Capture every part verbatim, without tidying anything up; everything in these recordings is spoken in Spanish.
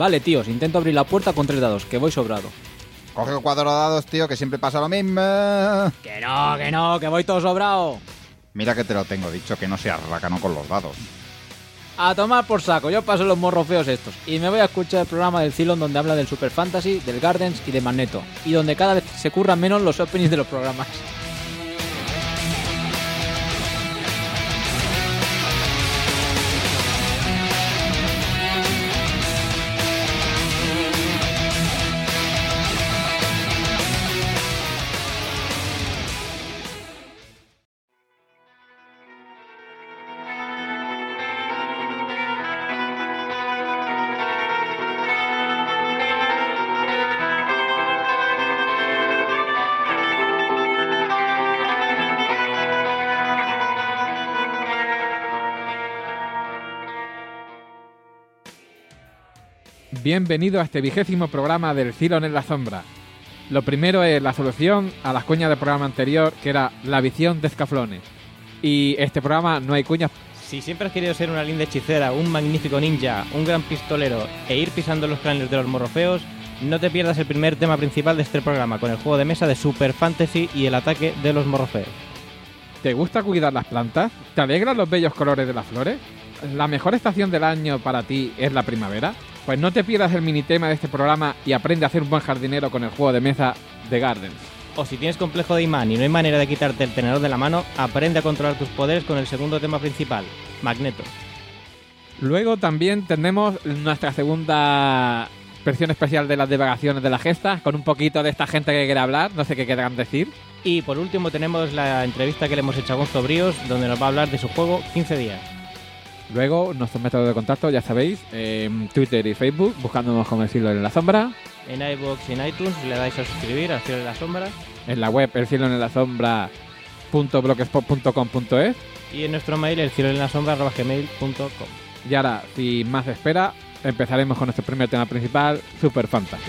Vale, tíos, intento abrir la puerta con tres dados, que voy sobrado. Coge cuatro dados, tío, que siempre pasa lo mismo. Que no, que no, que voy todo sobrado. Mira que te lo tengo dicho, que no seas rácano con los dados. A tomar por saco, yo paso los morros feos estos. Y me voy a escuchar el programa del Cylon donde habla del Super Fantasy, del Gardens y de Magneto. Y donde cada vez se curran menos los openings de los programas. Bienvenido a este vigésimo programa del Cylon en la sombra. Lo primero es la solución a las cuñas del programa anterior, que era la visión de Escaflones. Y este programa no hay cuñas. Si siempre has querido ser una linda hechicera, un magnífico ninja, un gran pistolero e ir pisando los cráneos de los morrofeos, no te pierdas el primer tema principal de este programa, con el juego de mesa de Super Fantasy y el ataque de los morrofeos. ¿Te gusta cuidar las plantas? ¿Te alegran los bellos colores de las flores? ¿La mejor estación del año para ti es la primavera? Pues no te pierdas el minitema de este programa y aprende a hacer un buen jardinero con el juego de mesa The Gardens. O si tienes complejo de imán y no hay manera de quitarte el tenedor de la mano, aprende a controlar tus poderes con el segundo tema principal, Magneto. Luego también tenemos nuestra segunda versión especial de las divagaciones de la gesta, con un poquito de esta gente que quiere hablar, no sé qué querrán decir. Y por último tenemos la entrevista que le hemos hecho a Gonzo Bríos, donde nos va a hablar de su juego quince días. Luego, nuestros métodos de contacto, ya sabéis, en Twitter y Facebook, buscándonos como el Cylon en la sombra. En iVoox y en iTunes le dais a suscribir al Cylon en la sombra. En la web, el cylon en la sombra punto blogspot punto com punto es. Y en nuestro mail, el cylon en la sombra arroba gmail punto com. Y ahora, sin más espera, empezaremos con nuestro primer tema principal, Super Fantasy.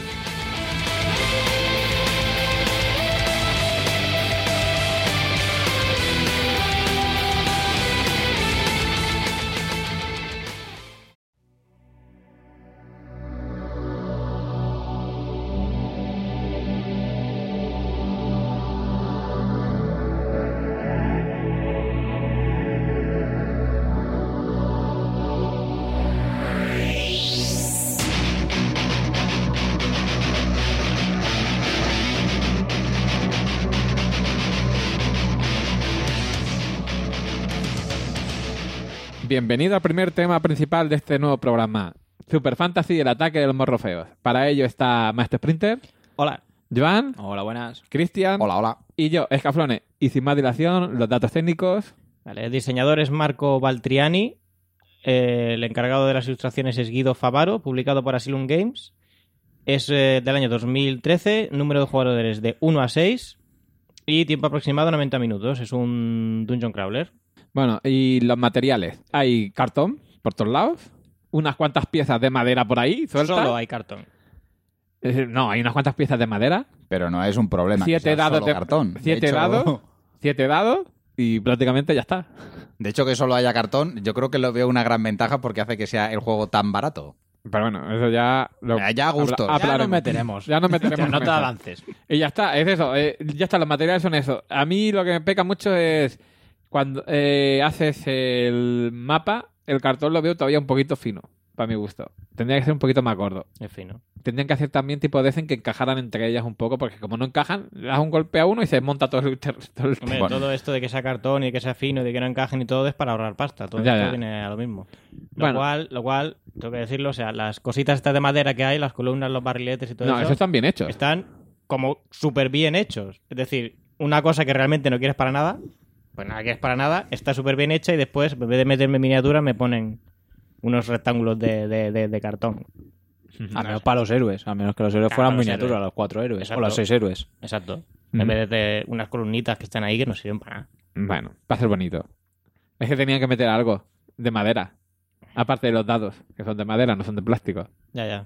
Bienvenido al primer tema principal de este nuevo programa, Super Fantasy y el ataque de los morrofeos. Para ello está Maestro Sprinter. Hola. Joan. Hola, buenas. Cristian. Hola, hola. Y yo, Escaflones. Y sin más dilación, los datos técnicos. Vale, el diseñador es Marco Baltriani. Eh, el encargado de las ilustraciones es Guido Favaro, publicado por Asylum Games. Es eh, del año dos mil trece, número de jugadores de uno a seis y tiempo aproximado noventa minutos. Es un dungeon crawler. Bueno, y los materiales. Hay cartón por todos lados, unas cuantas piezas de madera por ahí, sueltas. Solo hay cartón. Eh, No, hay unas cuantas piezas de madera. Pero no es un problema. Siete que sea dados solo de cartón. Siete de hecho, dados. Siete dados y prácticamente ya está. De hecho, que solo haya cartón, yo creo que lo veo una gran ventaja porque hace que sea el juego tan barato. Pero bueno, eso ya... Lo Ya, ya a gustos. habla- Ya nos hablaremos. meteremos. Ya nos meteremos. No en te eso. avances. Y ya está, es eso. eh, ya está, los materiales son eso. A mí lo que me peca mucho es cuando eh, haces el mapa, el cartón lo veo todavía un poquito fino, para mi gusto. Tendría que ser un poquito más gordo. Es fino. Tendrían que hacer también tipo de en que encajaran entre ellas un poco, porque como no encajan, le das un golpe a uno y se desmonta todo el... ter- todo el- Hombre, Bueno, todo esto de que sea cartón y que sea fino y de que no encajen y todo es para ahorrar pasta. Todo Ya, esto ya. viene a lo mismo. Lo Bueno. cual, lo cual, tengo que decirlo, o sea, las cositas estas de madera que hay, las columnas, los barriletes y todo no, eso, esos están bien hechos. están como súper bien hechos. Es decir, una cosa que realmente no quieres para nada, pues nada quieres para nada, está súper bien hecha y después, en vez de meterme miniaturas, me ponen unos rectángulos de, de, de, de cartón. A menos para los héroes. A menos que los héroes Claro, fueran los miniaturas, héroes. los cuatro héroes. Exacto. O los seis héroes. Exacto. Ujú. En vez de unas columnitas que están ahí que no sirven para nada. Bueno, va a ser bonito. Es que tenían que meter algo de madera. Aparte de los dados, que son de madera, no son de plástico. Ya, ya.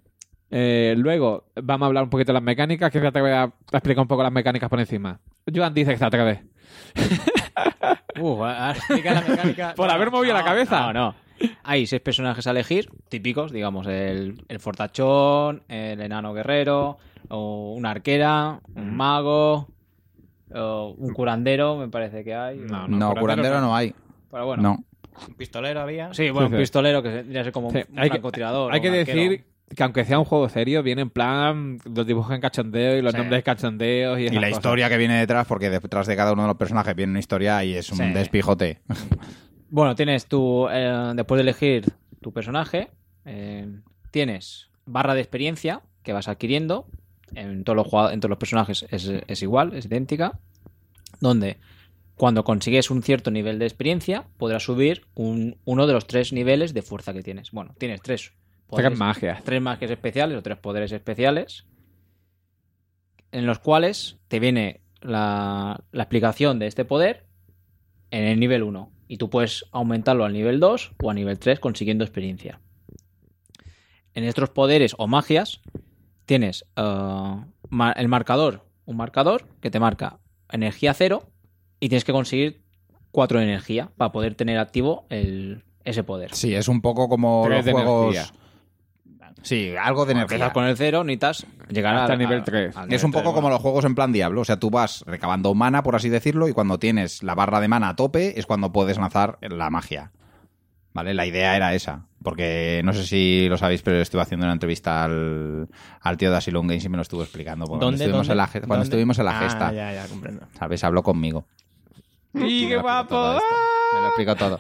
Eh, luego, vamos a hablar un poquito de las mecánicas, que ya te voy a explicar un poco las mecánicas por encima. Joan dice que se atreve. Uh, explica la mecánica. Por haber movido la cabeza. No, no. Hay seis personajes a elegir, típicos, digamos, el, el fortachón, el enano guerrero, o una arquera, un mago, o un curandero, me parece que hay. No, No, curandero no hay. Pero bueno. No. Un pistolero había. Sí, bueno, Sí, un sí. pistolero que tendría que ser como Sí, un hay que- francotirador. Hay o que un arquero. decir que aunque sea un juego serio, viene en plan los dibujos en cachondeo y los Sí. nombres cachondeos y, Y esas la cosas. historia que viene detrás, porque detrás de cada uno de los personajes viene una historia y es un Sí. despijote. Bueno, tienes tu. Eh, después de elegir tu personaje, eh, tienes barra de experiencia que vas adquiriendo. En todos los, jugado- en todos los personajes es, es igual, es idéntica. Donde cuando consigues un cierto nivel de experiencia, podrás subir un- uno de los tres niveles de fuerza que tienes. Bueno, tienes tres Tres poderes, magias. tres magias especiales o tres poderes especiales. En los cuales te viene la, la explicación de este poder en el nivel uno. Y tú puedes aumentarlo al nivel dos o a nivel tres consiguiendo experiencia. En estos poderes o magias tienes uh, ma- el marcador, un marcador que te marca energía cero y tienes que conseguir cuatro de energía para poder tener activo el, ese poder. Sí, es un poco como Tres los de juegos... energía. Sí, algo de energía. Empiezas con el cero, necesitas llegar Hasta al- nivel al- tres. al Es nivel un poco tres, como bueno. los juegos en plan Diablo. O sea, tú vas recabando mana, por así decirlo, y cuando tienes la barra de mana a tope es cuando puedes lanzar la magia. ¿Vale? La idea era esa. Porque no sé si lo sabéis, pero estuve haciendo una entrevista al, al tío de Asylum Games y me lo estuvo explicando. Cuando ¿Dónde, estuvimos, dónde? En la, ge- cuando ¿Dónde? estuvimos en la Ah, gesta. ya, ya, comprendo. ¿Sabes? Habló conmigo. ¡Y Me qué lo explicó guapo! todo esto. Me lo explicó todo.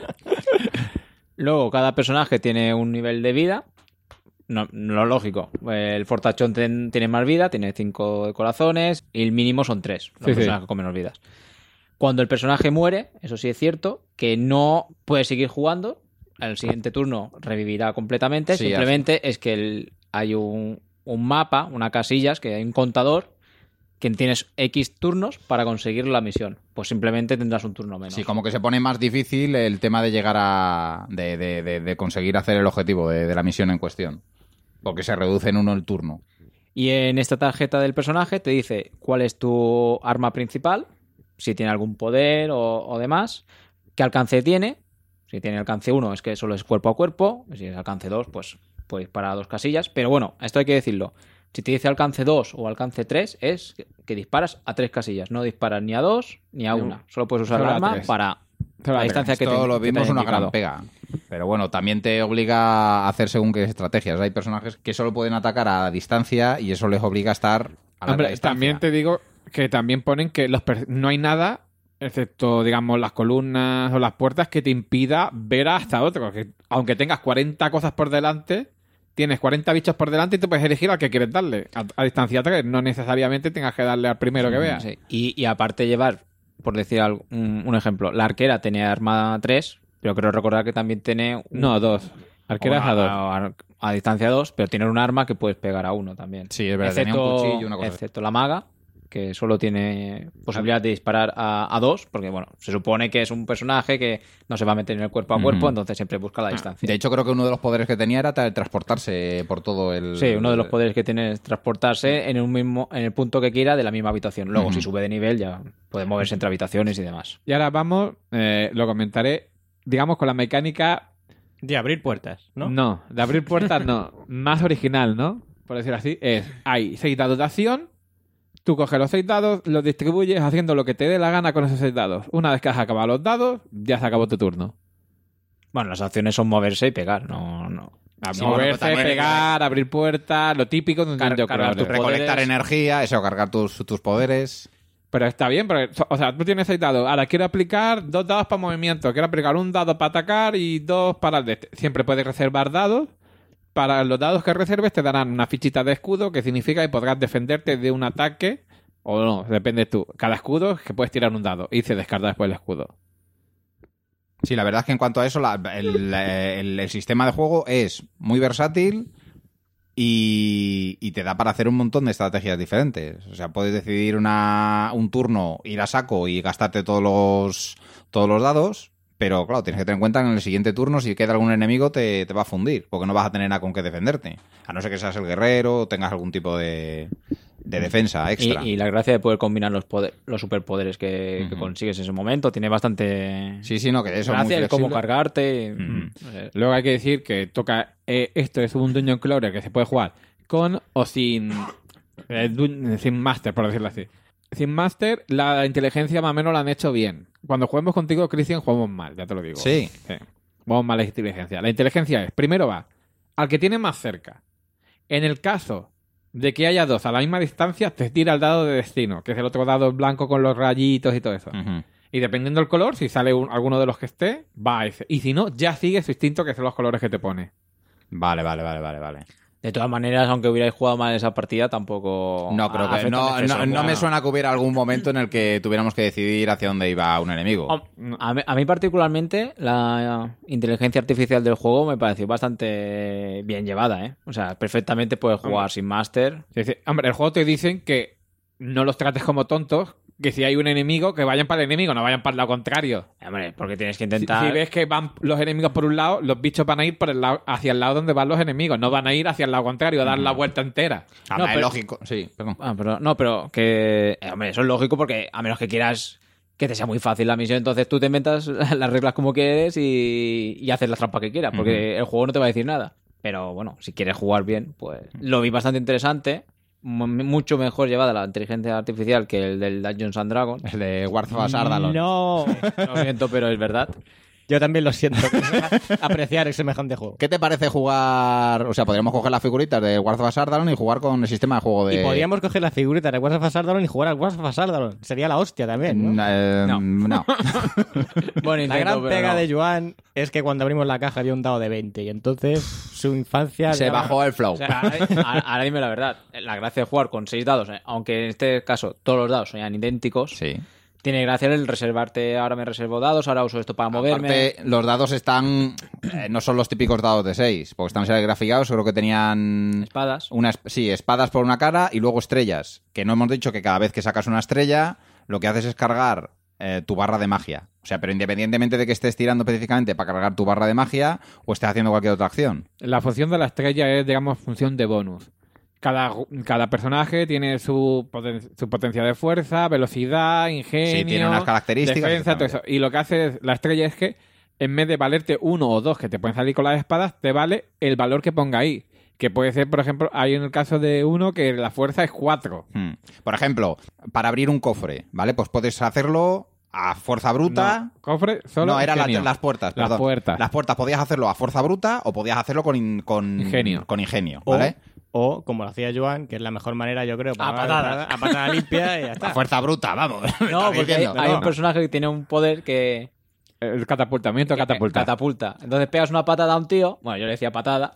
Luego, cada personaje tiene un nivel de vida. No, lo lógico. El fortachón ten- tiene más vida, tiene cinco de corazones y el mínimo son tres. Los Sí, sí. personajes con menos vidas. Cuando el personaje muere, eso sí es cierto, que no puede seguir jugando. El siguiente turno revivirá completamente. Sí, Simplemente es que el- hay un, un mapa, una casillas, que hay un contador que tienes X turnos para conseguir la misión. Pues simplemente tendrás un turno menos. Sí, como que se pone más difícil el tema de llegar a... de, de- de- de conseguir hacer el objetivo de, de la misión en cuestión. Porque se reduce en uno el turno. Y en esta tarjeta del personaje te dice cuál es tu arma principal, si tiene algún poder o, o demás, qué alcance tiene. Si tiene alcance uno es que solo es cuerpo a cuerpo, si es alcance dos, pues puedes disparar a dos casillas. Pero bueno, esto hay que decirlo. Si te dice alcance dos o alcance tres, es que, que disparas a tres casillas. No disparas ni a dos ni a una. Solo puedes usar Solo el a arma tres. para Solo la a distancia que te, Esto lo que te vimos haya una indicado. gran pega. Pero bueno, también te obliga a hacer según qué estrategias. Hay personajes que solo pueden atacar a distancia y eso les obliga a estar a la Hombre, distancia. también te digo que también ponen que los per- no hay nada, excepto, digamos, las columnas o las puertas, que te impida ver hasta otro. Que aunque tengas cuarenta cosas por delante, tienes cuarenta bichos por delante y tú puedes elegir al que quieres darle. A, a distancia tres, no necesariamente tengas que darle al primero que veas. Sí. Y, y aparte llevar, por decir algo, un, un ejemplo, la arquera tiene arma tres, pero creo recordar que también tiene... un- No, dos. Arqueras o a dos. A, a distancia dos, pero tiene un arma que puedes pegar a uno también. Sí, es verdad, tenía un cuchillo y una cosa así. excepto la maga, que solo tiene posibilidad de disparar a, a dos, porque bueno, se supone que es un personaje que no se va a meter en el cuerpo a cuerpo, Ujú. entonces siempre busca la distancia. De hecho, creo que uno de los poderes que tenía era transportarse por todo el... Sí, uno de los poderes que tiene es transportarse en un mismo, en el punto que quiera de la misma habitación. Luego, Ujú. si sube de nivel, ya puede moverse entre habitaciones y demás. Y ahora vamos, eh, lo comentaré, digamos, con la mecánica... De abrir puertas, ¿no? No, de abrir puertas no. Más original, ¿no? Por decir así, es, hay seis dados de acción, tú coges los seis dados, los distribuyes haciendo lo que te dé la gana con esos seis dados. Una vez que has acabado los dados, ya se acabó tu turno. Bueno, las acciones son moverse y pegar, no... no. A Sí, moverse, bueno, pero también- pegar, abrir puertas, lo típico de un Car- dungeon cargar crawler. tu Recolectar poderes. energía, eso, cargar tus, tus poderes... Pero está bien, porque, o sea, tú tienes seis dados. Ahora quiero aplicar dos dados para movimiento. Quiero aplicar un dado para atacar y dos para el de este. Siempre puedes reservar dados. Para los dados que reserves te darán una fichita de escudo, que significa que podrás defenderte de un ataque o no, depende tú. Cada escudo es que puedes tirar un dado y se descarta después el escudo. Sí, la verdad es que en cuanto a eso, la- el, el- el sistema de juego es muy versátil y, y te da para hacer un montón de estrategias diferentes. O sea, puedes decidir una, un turno, ir a saco y gastarte todos los, todos los dados, pero claro, tienes que tener en cuenta que en el siguiente turno, si queda algún enemigo, te, te va a fundir, porque no vas a tener nada con qué defenderte. A no ser que seas el guerrero o tengas algún tipo de, de defensa extra. Y, y la gracia de poder combinar los poder, los superpoderes que, uh-huh. que consigues en ese momento tiene bastante... Sí, sí, no, que eso gracia, es muy el cómo flexible. cargarte... Mm. No sé. Luego hay que decir que toca eh, esto es un Dungeon Crawler que se puede jugar con o sin eh, dun- sin Master, por decirlo así. Sin Master, la inteligencia más o menos la han hecho bien. Cuando juguemos contigo, Cristian, jugamos mal, ya te lo digo. Sí. Sí. Jugamos mal la inteligencia. La inteligencia es, primero va al que tiene más cerca. En el caso de que haya dos a la misma distancia, te tira el dado de destino, que es el otro dado blanco con los rayitos y todo eso. Uh-huh. Y dependiendo del color, si sale un- alguno de los que esté, va a ese. Y si no, ya sigue su instinto, que son los colores que te pone. Vale, vale, vale, vale, vale. De todas maneres, aunque hubierais jugado mal esa partida, tampoco... No, creo que afecta no, en exceso. no, no me Bueno. suena que hubiera algún momento en el que tuviéramos que decidir hacia dónde iba un enemigo. Hom- A mí, a mí particularmente la inteligencia artificial del juego me pareció bastante bien llevada, ¿eh? O sea, perfectamente puedes jugar sin máster. Sí, sí. Hombre, el juego te dicen que no los trates como tontos, que si hay un enemigo, que vayan para el enemigo, no vayan para el lado contrario. Hombre, porque tienes que Si, intentar... si ves que van los enemigos por un lado, los bichos van a ir por el lado, hacia el lado donde van los enemigos, no van a ir hacia el lado contrario, a dar la vuelta entera. Ah, no, es pero- lógico. Sí, perdón. Ah, pero, no, pero que... eh, hombre, eso es lógico porque a menos que quieras que te sea muy fácil la misión, entonces tú te inventas las reglas como quieres y, y haces las trampas que quieras, porque el juego no te va a decir nada. Pero bueno, si quieres jugar bien, pues lo vi bastante interesante. mu- Mucho mejor llevada la inteligencia artificial que el del Dungeons and Dragons. El de Warthog Ardalon. No, Lo siento, pero es verdad. yo también lo siento. Apreciar el semejante juego. ¿Qué te parece jugar? O sea, podríamos coger las figuritas de Warthog Ardalon y jugar con el sistema de juego de... Y podríamos coger las figuritas de Wars of Ardalon y jugar al Wars of Ardalon. Sería la hostia también, ¿no? Eh, No. no. Bueno, La intento, gran pero pega no. de Joan es que cuando abrimos la caja había un dado de veinte y entonces su infancia... Se ya- bajó el flow. O sea, ahora, ahora- ahora dime la verdad. La gracia de jugar con seis dados, eh, aunque en este caso todos los dados sean idénticos, Sí. tiene gracia el reservarte. Ahora me reservo dados, ahora uso esto para moverme. Aparte, los dados están... eh, no son los típicos dados de seis, porque están serigraficados. Creo que tenían... Espadas. Unas, sí, espadas por una cara y luego estrellas. Que no hemos dicho que cada vez que sacas una estrella, lo que haces es cargar eh, tu barra de magia. O sea, pero independientemente de que estés tirando específicamente para cargar tu barra de magia o estés haciendo cualquier otra acción. La función de la estrella es, digamos, función de bonus. Cada, cada personaje tiene su, poten- su potencia de fuerza, velocidad, ingenio, Sí, tiene unas características, defensa, todo eso. Y lo que hace es- la estrella es que en vez de valerte uno o dos que te pueden salir con las espadas, te vale el valor que ponga ahí. Que puede ser, por ejemplo, hay en el caso de uno que la fuerza es cuatro. Hmm. Por ejemplo, para abrir un cofre, ¿vale? Pues puedes hacerlo a fuerza bruta. No, cofre, solo No, eran las, ingenio. las puertas, Las perdón. puertas. Las puertas podías hacerlo a fuerza bruta o podías hacerlo con, in- con Ingenio. Con ingenio, O, ¿vale? o, como lo hacía Joan, que es la mejor manera, yo creo, A patada. a patada limpia y ya A está. fuerza bruta, vamos. No, Estás porque hay, diciendo. hay No. un personaje que tiene un poder que... El catapultamiento, que- catapulta. catapulta. Entonces pegas una patada a un tío, bueno, yo le decía patada,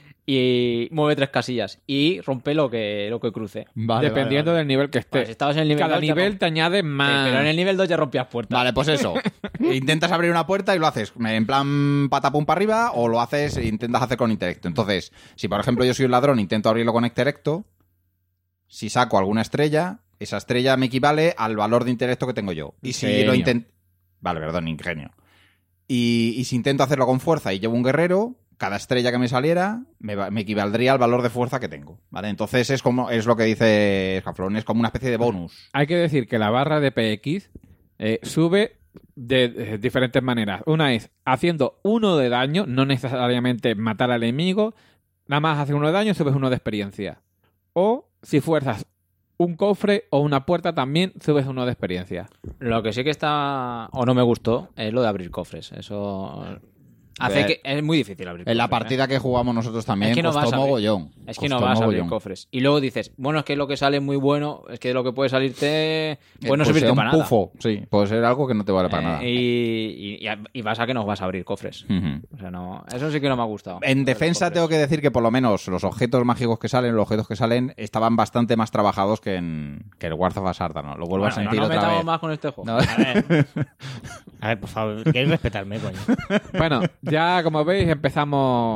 y mueve tres casillas y rompe lo que, lo que cruce. Vale, dependiendo vale, del nivel que esté. Pues si estabas en el nivel Cada dos, ya nivel romp- te añade Sí, más. pero en el nivel dos ya rompías puertas. Vale, pues eso. Intentas abrir una puerta y lo haces en plan patapum para arriba o lo haces e intentas hacer con intelecto. Entonces, si por ejemplo yo soy un ladrón e intento abrirlo con intelecto, si saco alguna estrella, esa estrella me equivale al valor de intelecto que tengo yo. Y si Ingenio. lo intento... Vale, perdón, ingenio. Y, y si intento hacerlo con fuerza y llevo un guerrero, cada estrella que me saliera me, va- me equivaldría al valor de fuerza que tengo. ¿Vale? Entonces es como es lo que dice Scaflón, es como una especie de bonus. Hay que decir que la barra de P X eh, sube de, de diferentes maneras. Una es haciendo uno de daño, no necesariamente matar al enemigo, nada más hace uno de daño, subes uno de experiencia. O si fuerzas un cofre o una puerta, también subes uno de experiencia. Lo que sí que está, o no me gustó, es lo de abrir cofres. Eso hace Ver, que es muy difícil abrir En la cofres, partida que jugamos nosotros también Es que no costó vas a abrir. mogollón. ¿eh? Es que no Costó vas a abrir mogollón. cofres. Y luego dices, bueno, es que lo que sale es muy bueno, es que lo que puede salirte Eh, puede no pues servirte sea un para nada. pufo, sí, puede ser algo que no te vale para Eh, nada. y, y, y vas a que no vas a abrir cofres. Ujú. O sea, no, eso sí que no me ha gustado. En defensa tengo que decir que por lo menos los objetos mágicos que salen, los objetos que salen, estaban bastante más trabajados que en que el War of Ardalon. Lo vuelvo a sentir no nos otra metamos vez. más con este juego. No. A ver, a ver, por favor, queréis respetarme, coño. Bueno, ya como veis empezamos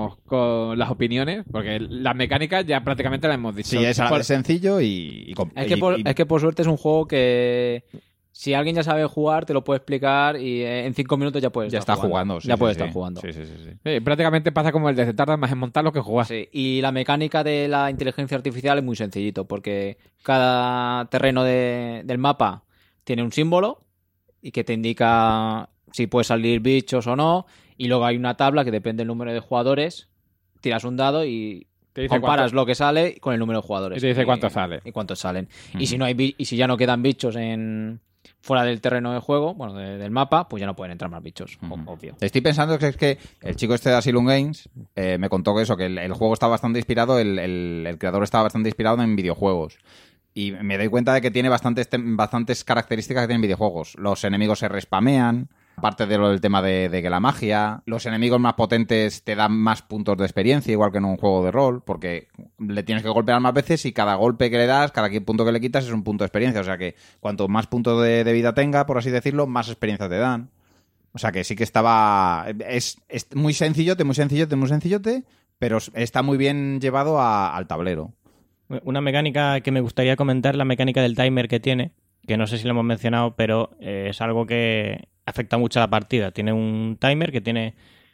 con las opiniones, porque las mecánicas ya prácticamente las hemos dicho. Sí, es, Por- es sencillo y, y com- Es que, y- por, y- es que por suerte es un juego que Si alguien ya sabe jugar, te lo puede explicar y eh, en cinco minutos ya puedes Ya estar está jugando. jugando. sí, ya sí, puedes sí. estar jugando. Sí, sí, sí, sí. Sí, prácticamente pasa como el de tarda más en montarlo que jugar. Sí, y la mecánica de la inteligencia artificial es muy sencillito, porque cada terreno de- del mapa tiene un símbolo y que te indica si puede salir bichos o no, y luego hay una tabla que depende del número de jugadores, tiras un dado y Te dice comparas cuánto- lo que sale con el número de jugadores. Y te dice cuánto sale. Y cuántos salen. Ujú. Y si no hay bi- y si ya no quedan bichos en fuera del terreno de juego, bueno, de- del mapa, pues ya no pueden entrar más bichos, o- Ujú. obvio. Estoy pensando que es que el chico este de Asylum Games eh, me contó que eso, que el, el juego está bastante inspirado, el, el- el creador está bastante inspirado en videojuegos. Y me doy cuenta de que tiene bastantes, tem- bastantes características que tienen videojuegos. Los enemigos se respamean, aparte de lo del tema de, de que la magia, los enemigos más potentes te dan más puntos de experiencia, igual que en un juego de rol, porque le tienes que golpear más veces y cada golpe que le das, cada punto que le quitas es un punto de experiencia. O sea que cuanto más puntos de, de vida tenga, por así decirlo, más experiencia te dan. O sea que sí que estaba... Es, es muy sencillote, muy sencillote, muy sencillote, pero está muy bien llevado a- al tablero. Una mecánica que me gustaría comentar, la mecánica del timer que tiene, que no sé si lo hemos mencionado, pero eh, es algo que afecta mucho a la partida. Tiene un timer que tiene,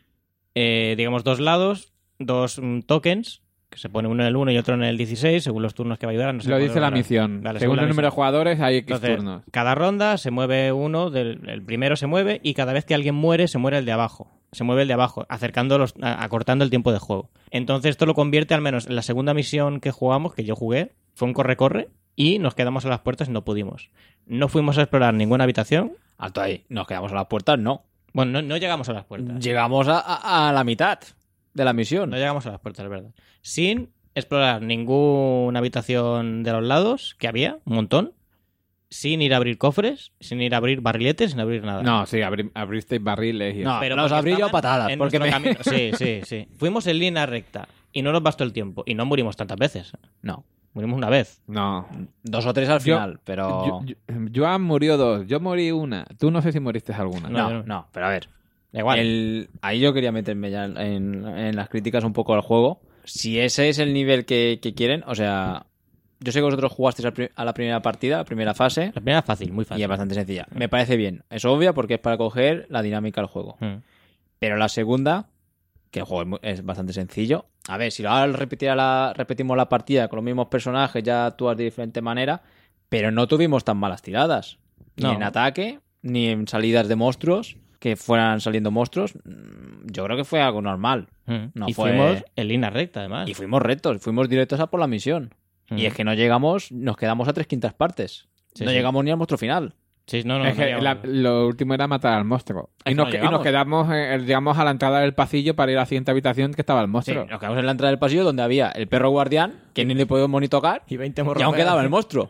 eh, digamos, dos lados, dos mm, tokens, que se pone uno en el uno y otro en el dieciséis, según los turnos que va a ayudar. No sé Lo cuál dice la era. misión. Vale, Según la el número de misión. jugadores hay X Entonces, turnos. cada ronda se mueve uno, del, el primero se mueve y cada vez que alguien muere, se muere el de abajo. Se mueve el de abajo, acercando los, a- acortando el tiempo de juego. Entonces esto lo convierte, al menos en la segunda misión que jugamos, que yo jugué, fue un corre-corre y nos quedamos a las puertas y no pudimos. No fuimos a explorar ninguna habitación. Alto ahí. Nos quedamos a las puertas, no. Bueno, no, no llegamos a las puertas. Llegamos a, a- a la mitad de la misión. No llegamos a las puertas, es verdad. Sin explorar ninguna habitación de los lados, que había, un montón. Sin ir a abrir cofres, sin ir a abrir barriletes, sin abrir nada. No, sí, abri- abristeis barriles y No, Pero los porque abrí yo a estaban patadas. en Porque nuestro me... camino. Sí, sí, sí. Fuimos en línea recta y no nos bastó el tiempo. Y no morimos tantas veces. No, Morimos una vez. No. dos o tres al Yo- final, pero... Yo- yo- Joan murió dos, yo morí una. Tú no sé si moriste alguna. No, No, yo no, pero a ver. Da igual. El... Ahí yo quería meterme ya en, en las críticas un poco al juego. Si ese es el nivel que, que quieren, o sea... Yo sé que vosotros jugasteis al pri- a la primera partida, a la primera fase, La primera es fácil, muy fácil. y es bastante sencilla. Me parece bien. Es obvia porque es para coger la dinámica del juego. Mm. Pero la segunda, que el juego es, muy- es bastante sencillo. A ver, si ahora repetiera la, repetimos la partida con los mismos personajes, ya actúas de diferente manera, pero no tuvimos tan malas tiradas. Ni No. en ataque, ni en salidas de monstruos, que fueran saliendo monstruos. Mm, Yo creo que fue algo normal. Mm. No y fue- fuimos en línea recta, además. Y fuimos rectos, fuimos directos a por la misión. Mm. Y es que no llegamos, nos quedamos a tres quintas partes. Sí, no sí. llegamos ni al monstruo final. Sí, no, no. es no que llegamos. la- lo último era matar al monstruo. Es Y que nos, no que- y nos llegamos. quedamos eh, llegamos a la entrada del pasillo para ir a la siguiente habitación que estaba el Sí, monstruo. nos quedamos en la entrada del pasillo donde había el perro guardián, que ni le podíamos ni tocar, Y veinte y aún quedaba el monstruo.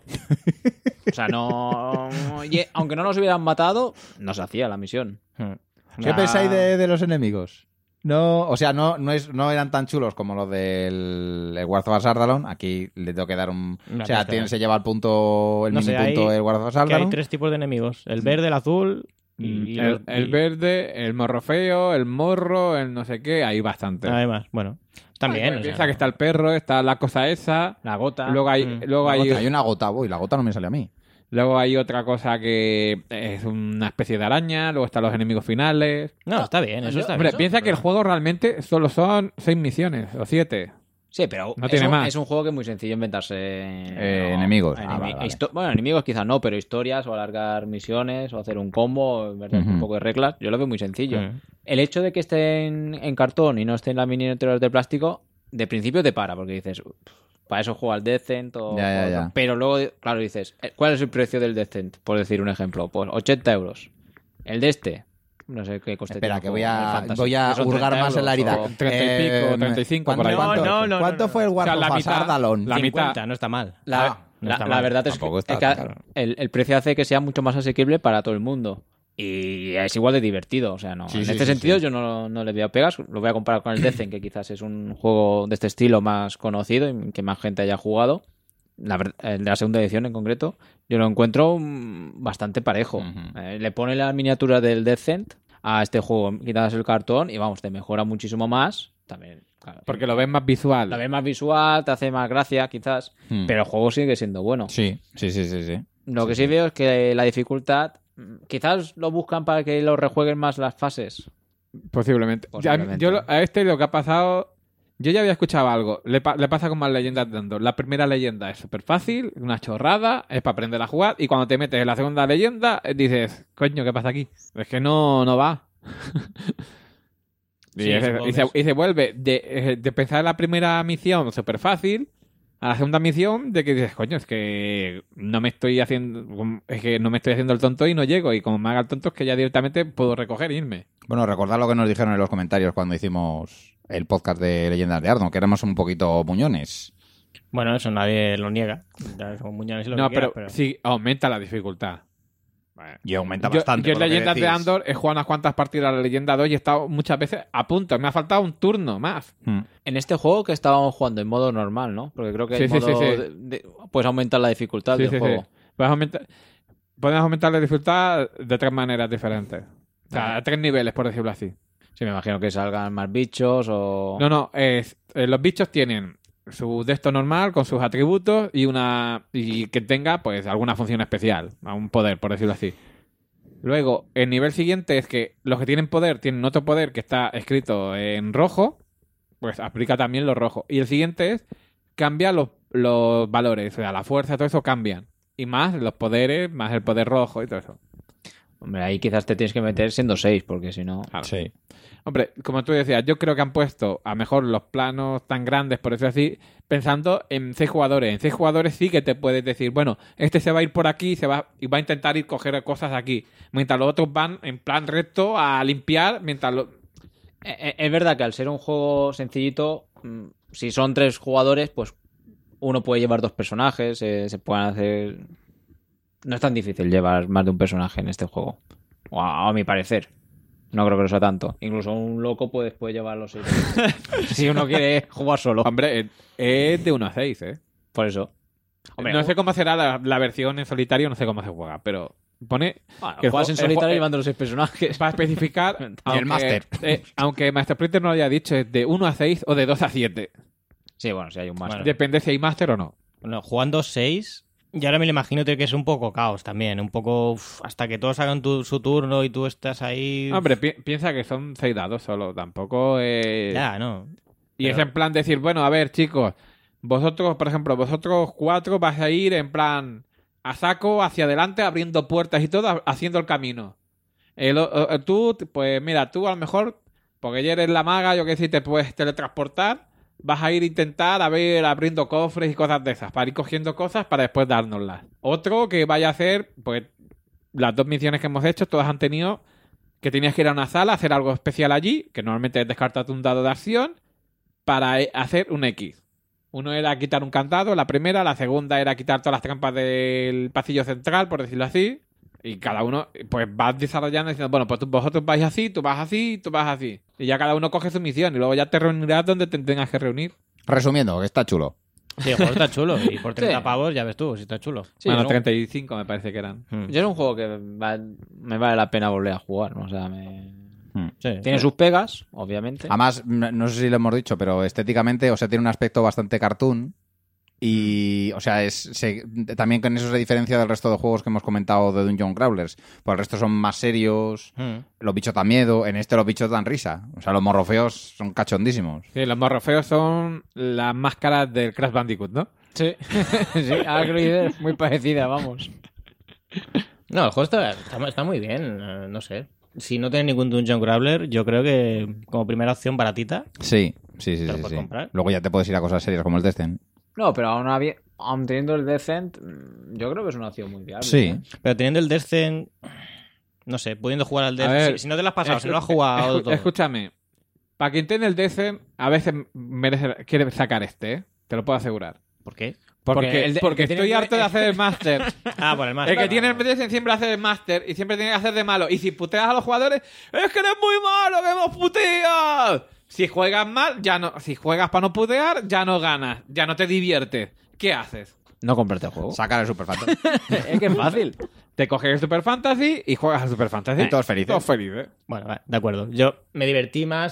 O sea, no... y aunque no nos hubieran matado, nos hacía la misión. Mm. ¿Qué Ah. pensáis de, de los enemigos? No, o sea, no, no, es, no eran tan chulos como los del el War of Sardalon. Aquí le tengo que dar un... Una o sea, pista. tiene, se lleva el punto, el No mini sé, punto hay- el War of Que hay Sardalon. tres tipos de enemigos. El verde, el azul y... y Mm, el, los- el y- verde, el morro feo, el morro, el no sé qué, hay bastante. Además, bueno. También. Pues o piensa sea, que está el perro, está la cosa esa. La gota. Luego hay, Mm. luego La hay, gota. Hay una gota, voy, la gota no me sale a mí. luego hay otra cosa que es una especie de araña. Luego están los enemigos finales. No, está bien, eso está Hombre, bien. piensa que el juego realmente solo son seis misiones o siete. Sí, pero No es, tiene un, más. es un juego que es muy sencillo inventarse... Eh, enemigos. Ah, vale, vale. histo- Bueno, enemigos quizás no, pero historias o alargar misiones o hacer un combo, en verdad, Ujú. un poco de reglas. Yo lo veo muy sencillo. Mm. El hecho de que esté en, en cartón y no esté en las miniaturas de plástico, de principio te para, porque dices, "Uf, para eso juega al Decent o... Ya, ya, o- ya. Pero luego, claro, dices, eh, ¿cuál es el precio del Decent? Por decir un ejemplo, pues ochenta euros. El de este, no sé qué coste Espera, tiene que el voy juego, el a, Fantasy. voy a Que son hurgar treinta más en la euros herida. o- treinta y pico, treinta y cinco, ¿cuánto, por ahí. cuánto- No, no, no, ¿cuánto no, fue el O War sea, la of mitad. Sardalon? La cincuenta, mitad. no está mal. La, Ah, no la- está la mal. verdad es que, Tampoco está, es que claro. el, el precio hace que sea mucho más asequible para todo el mundo. Y es igual de divertido. O sea, no. Sí, en sí, este sí, sentido, sí. yo no, no le voy a pegas. Lo voy a comparar con el Decent, que quizás es un juego de este estilo más conocido y que más gente haya jugado. La, ver- el de la segunda edición en concreto, yo lo encuentro mm, bastante parejo. Ujú. Eh, le pone la miniatura del Decent a este juego, quitas el cartón y vamos, te mejora muchísimo más. También, claro, Porque lo ves más visual. la ves más visual, te hace más gracia, quizás. Hmm. Pero el juego sigue siendo bueno. Sí, sí, sí, sí, sí. Lo que sí veo es que la dificultad, quizás lo buscan para que lo rejueguen más las fases. Posiblemente. Posiblemente. Ya, yo lo- a este lo que ha pasado... Yo ya había escuchado algo. Le, pa- le pasa con más leyendas de Andor. La primera leyenda es súper fácil, una chorrada, es para aprender a jugar. Y cuando te metes en la segunda leyenda, eh, dices, coño, ¿qué pasa aquí? Es que no, no va. y, Sí, es- supongo y que se, es. y se vuelve de, eh, de pensar en la primera misión súper fácil a la segunda misión de que dices, coño, es que no me estoy haciendo es que no me estoy haciendo el tonto y no llego. Y como me haga el tonto es que ya directamente puedo recoger e irme. Bueno, recordad lo que nos dijeron en los comentarios cuando hicimos el podcast de Leyendas de Ardon, que éramos un poquito muñones. Bueno, eso nadie lo niega. Ya son muñones y lo No, que pero, quieras, sí, aumenta la dificultad. Y aumenta Yo, bastante. yo en por lo que Leyendas de decís. Andor he jugado unas cuantas partidas a la Leyenda dos y he estado muchas veces a punto. Me ha faltado un turno más. Hmm. En este juego que estábamos jugando en modo normal, ¿no? Porque creo que Sí, en sí, modo sí, sí. de- de- puedes aumentar la dificultad Sí, del sí, juego. sí. Puedes aumentar, puedes aumentar la dificultad de tres maneras diferentes. O sea, a tres niveles, por decirlo así. Sí, me imagino que salgan más bichos o... No, no, es, eh, los bichos tienen su de esto normal con sus atributos y una y que tenga pues alguna función especial, un poder, por decirlo así. Luego, el nivel siguiente es que los que tienen poder tienen otro poder que está escrito en rojo, pues aplica también lo rojo. Y el siguiente es cambia los, los valores, o sea, la fuerza, todo eso cambian. Y más los poderes, más el poder rojo y todo eso. Hombre, ahí quizás te tienes que meter siendo seis, porque si no... Claro. Sí. Hombre, como tú decías, yo creo que han puesto a mejor los planos tan grandes, por decirlo así, pensando en seis jugadores. En seis jugadores sí que te puedes decir, bueno, este se va a ir por aquí se va, y va a intentar ir coger cosas aquí. Mientras los otros van en plan recto a limpiar, mientras los... Eh, eh, Es verdad que al ser un juego sencillito, mm, si son tres jugadores, pues uno puede llevar dos personajes, eh, se pueden hacer... No es tan difícil llevar más de un personaje en este juego. O a, a mi parecer. No creo que lo sea tanto. Incluso un loco puede después llevar los seis. Si uno quiere jugar solo. Hombre, es- es de uno a seis, ¿eh? Por eso. Hombre, no sé cómo será la, la versión en solitario, no sé cómo se juega, pero pone... bueno, que el juegas juego- en el solitario juego- llevando los seis personajes. Para especificar... Y el aunque- máster. eh, aunque Master Printer no lo haya dicho, es de uno a seis o de dos a siete. Sí, bueno, si hay un máster. Bueno. Depende si hay máster o no. Bueno, jugando seis, y ahora me lo imagino que es un poco caos también. Un poco uf, hasta que todos hagan tu- su turno y tú estás ahí. Hombre, pi- piensa que son seis dados solo, tampoco es... Ya, no. y pero- es en plan decir, bueno, a ver, chicos, vosotros, por ejemplo, vosotros cuatro vais a ir en plan a saco hacia adelante, abriendo puertas y todo, haciendo el camino. El o- o- tú, pues mira, tú a lo mejor, porque ya eres la maga, yo que sé, te puedes teletransportar, vas a ir a intentar a ver abriendo cofres y cosas de esas, para ir cogiendo cosas para después dárnoslas. Otro que vaya a hacer, pues las dos misiones que hemos hecho, todas han tenido que tenías que ir a una sala, hacer algo especial allí, que normalmente es descartarte un dado de acción, para eh, hacer un X. Uno era quitar un candado, la primera, la segunda era quitar todas las trampas del pasillo central, por decirlo así. Y cada uno, pues vas desarrollando diciendo, bueno, pues tú- vosotros vais así, tú vas así, tú vas así. Y ya cada uno coge su misión y luego ya te reunirás donde te tengas que reunir. Resumiendo, que está chulo. Sí, el juego está chulo. Y por treinta Sí. pavos, ya ves tú, si está chulo. Sí, bueno, es un- treinta y cinco me parece que eran. Mm. Yo es un juego que va- me vale la pena volver a jugar, ¿no? O sea, me... Sí. Tiene sus pegas, obviamente. Además, no no sé si lo hemos dicho, pero estéticamente, o sea, tiene un aspecto bastante cartoon. Y, o sea, es se- también con eso se diferencia del resto de juegos que hemos comentado de Dungeon Crawlers. Pues el resto son más serios, Mm. los bichos dan miedo, en este los bichos dan risa. O sea, los morrofeos son cachondísimos. Sí, los morrofeos son las máscaras del Crash Bandicoot, ¿no? Sí, sí, ahora que lo dices, muy parecida, vamos. No, el juego está, está, está muy bien, eh, no sé. Si no tiene ningún Dungeon Crawler, yo creo que como primera opción baratita. Sí, sí, sí. ¿Te lo sí, puedes sí. comprar? Luego ya te puedes ir a cosas serias como el Destin. No, pero aún, había, aún teniendo el Decent, mm, yo creo que es una opción muy viable. Sí. ¿eh? Pero teniendo el Descent, no sé, pudiendo jugar al A ver, Descent. Si, si no te lo has pasado, si no lo has jugado Escu- todo. Escúchame, para quien tiene el Decent, a veces merece, quiere sacar este, ¿eh? Te lo puedo asegurar. ¿Por qué? Porque, Porque el de- porque el que estoy tiene- harto de hacer el máster. Ah, por el más. El que tiene el Decent siempre hace el máster y siempre tiene que hacer de malo. Y si puteas a los jugadores, es que eres muy malo, que nos puteas. Si juegas mal, ya no. Si juegas para no putear, ya no ganas, ya no te diviertes. ¿Qué haces? No comprarte el juego. Sacar el Super Fantasy. Es que es fácil. Te coges el Super Fantasy y juegas al Super Fantasy. Y todos felices. Todos felices. Bueno, va, de acuerdo. Yo me divertí más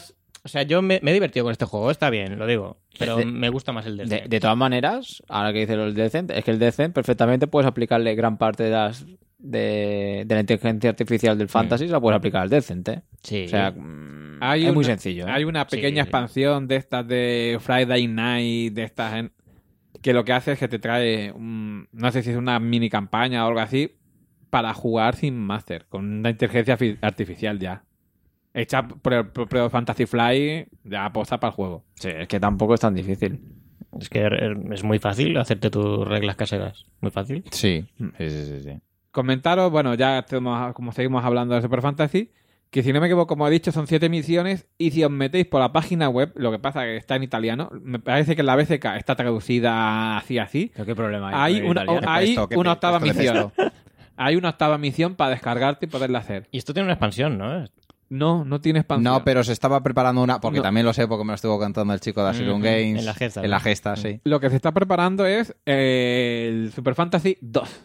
O sea, yo me, me he divertido con este juego, está bien, lo digo. Pero De- me gusta más el De, Descent. de todas maneras, ahora que dices el Descent, es que el Descent perfectamente puedes aplicarle gran parte de las de, de la inteligencia artificial del Fantasy, se la puedes aplicar al Descent, ¿eh? Sí. O sea, mm, Hay es una- muy sencillo, ¿eh? Hay una pequeña Sí. expansión de estas de Friday Night, de estas en- que lo que hace es que te trae, un- no sé si es una mini campaña o algo así, para jugar sin máster, con una inteligencia fi- artificial ya. Hecha por el propio Fantasy Fly, ya aposta para el juego. Sí, es que tampoco es tan difícil. Es que es muy fácil hacerte tus reglas caseras. Muy fácil. Sí, sí, sí, sí, sí. Comentaros, bueno, ya tenemos- como seguimos hablando de Super Fantasy, que si no me equivoco, como he dicho, son siete misiones y si os metéis por la página web, lo que pasa es que está en italiano, me parece que la B C K está traducida así así. ¿Pero qué problema hay? Hay con el una, italiano? hay Puesto, ¿qué una pe- octava puesto de misión. Hay una octava misión para descargarte y poderla hacer. Y esto tiene una expansión, ¿no? No, no tiene expansión. No, pero se estaba preparando una, porque No. también lo sé porque me lo estuvo contando el chico de Asylum Ujú, Games. en la gesta, En ¿no? la gesta, sí. Lo que se está preparando es eh, el Super Fantasy dos.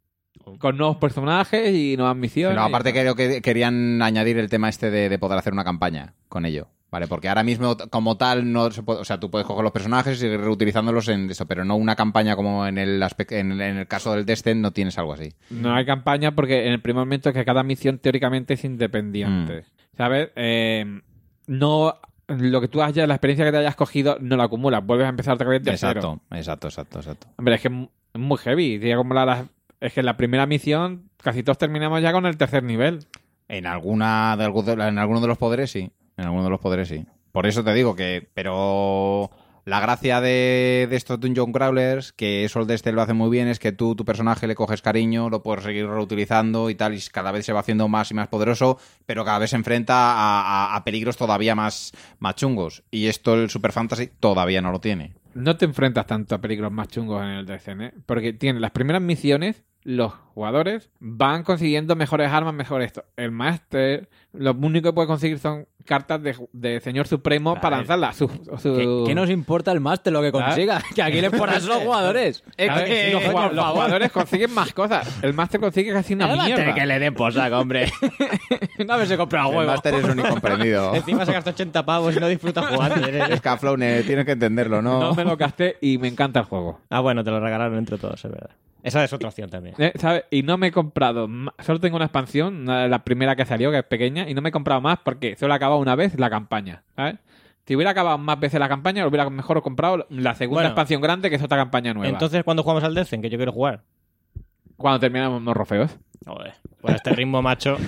Con nuevos personajes y nuevas misiones. No, aparte y- creo que querían añadir el tema este de, de poder hacer una campaña con ello. Vale, porque ahora mismo, como tal, no se puede, o sea, tú puedes coger los personajes y seguir reutilizándolos en eso, pero no una campaña como en el aspe- en, en el caso del Descent no tienes algo así. No hay campaña porque en el primer momento es que cada misión teóricamente es independiente. Mm. ¿Sabes? Eh, no... Lo que tú hayas, la experiencia que te hayas cogido, no la acumulas. Vuelves a empezar otra vez de cero. Exacto, exacto, exacto, exacto. Hombre, es que es mu- es muy heavy. Tiene que acumular las- Es que en la primera misión casi todos terminamos ya con el tercer nivel. En alguna de algún de- en alguno de los poderes sí, en alguno de los poderes sí. Por eso te digo que, pero la gracia de, de estos Dungeon Crawlers, que eso el Descent lo hace muy bien, es que tú, tu personaje le coges cariño, lo puedes seguir reutilizando y tal, y cada vez se va haciendo más y más poderoso, pero cada vez se enfrenta a, a- a peligros todavía más, más chungos. Y esto el Super Fantasy todavía no lo tiene. No te enfrentas tanto a peligros más chungos en el D C, ¿eh? Porque tiene las primeras misiones, los jugadores van consiguiendo mejores armas, mejores esto. El máster, lo único que puede conseguir son cartas de, de Señor Supremo Claro. para lanzarlas. Su, su- ¿Qué, qué nos importa el máster lo que Claro. consiga? Que aquí le ponen los jugadores. Es ¿Sabes? que, los, por jugado- los favor. jugadores consiguen más cosas. El máster consigue casi una El máster mierda. que le den por saco, hombre. No haberse comprado El huevo. Master es un incomprendido. Encima se gasta ochenta pavos y no disfruta jugando. Es que a Flow, ne- tienes que entenderlo, ¿no? No me lo gasté y me encanta el juego. Ah, bueno, te lo regalaron entre todos, es verdad. Esa es otra opción también. Eh, ¿sabes? Y no me he comprado ma- solo tengo una expansión, una- la primera que salió, que es pequeña, y no me he comprado más porque solo he acabado una vez la campaña, ¿sabes? Si hubiera acabado más veces la campaña, lo hubiera mejor comprado la segunda Bueno. expansión grande, que es otra campaña nueva. Entonces, ¿cuándo jugamos al Descent? Que yo quiero jugar. Cuando terminamos Morrofeos. Joder, por este ritmo, macho.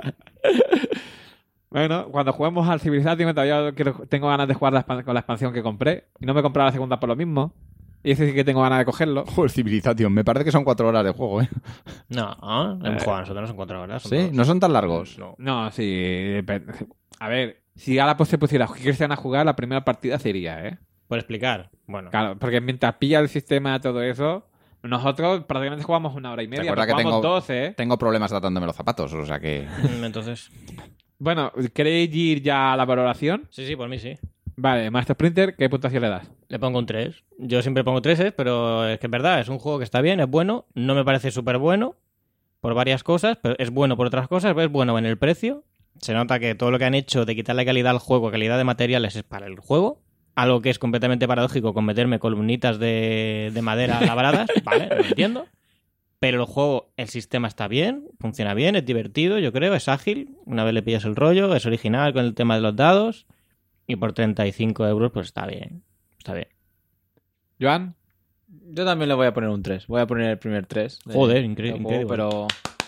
Bueno, cuando juguemos al Civilization todavía quiero- tengo ganas de jugar la expan- con la expansión que compré. Y no me he comprado la segunda por lo mismo. Y ese sí que tengo ganas de cogerlo. Joder, Civilization, me parece que son cuatro horas de juego, ¿eh? No, hemos jugado nosotros, no son cuatro horas. son Sí, dos. no son tan largos. No. No, sí. depende. A ver, si ahora pues se pusiera Cristian a jugar, la primera partida sería, ¿eh? Por explicar. Bueno, Claro, porque mientras pilla el sistema todo eso, nosotros prácticamente jugamos una hora y media, Recuerda pero que jugamos tengo- dos, ¿eh? Tengo problemas atándome los zapatos, o sea que... mm, entonces. Bueno, ¿queréis ir ya a la valoración? Sí, sí, por mí sí. Vale, Master Sprinter, ¿qué puntuación le das? Le pongo un tres. Yo siempre pongo tres, pero es que es verdad, es un juego que está bien, es bueno. No me parece súper bueno por varias cosas, pero es bueno por otras cosas, pero es bueno en el precio. Se nota que todo lo que han hecho de quitarle calidad al juego, calidad de materiales, es para el juego. Algo que es completamente paradójico con meterme columnitas de, de madera labradas, ¿vale? Lo entiendo. Pero el juego, el sistema está bien, funciona bien, es divertido, yo creo, es ágil. Una vez le pillas el rollo, es original con el tema de los dados. Y por treinta y cinco euros, pues está bien. Está bien. Joan, Yo también le voy a poner un tres. Voy a poner el primer tres. de- Joder, del incre- juego, increíble. Pero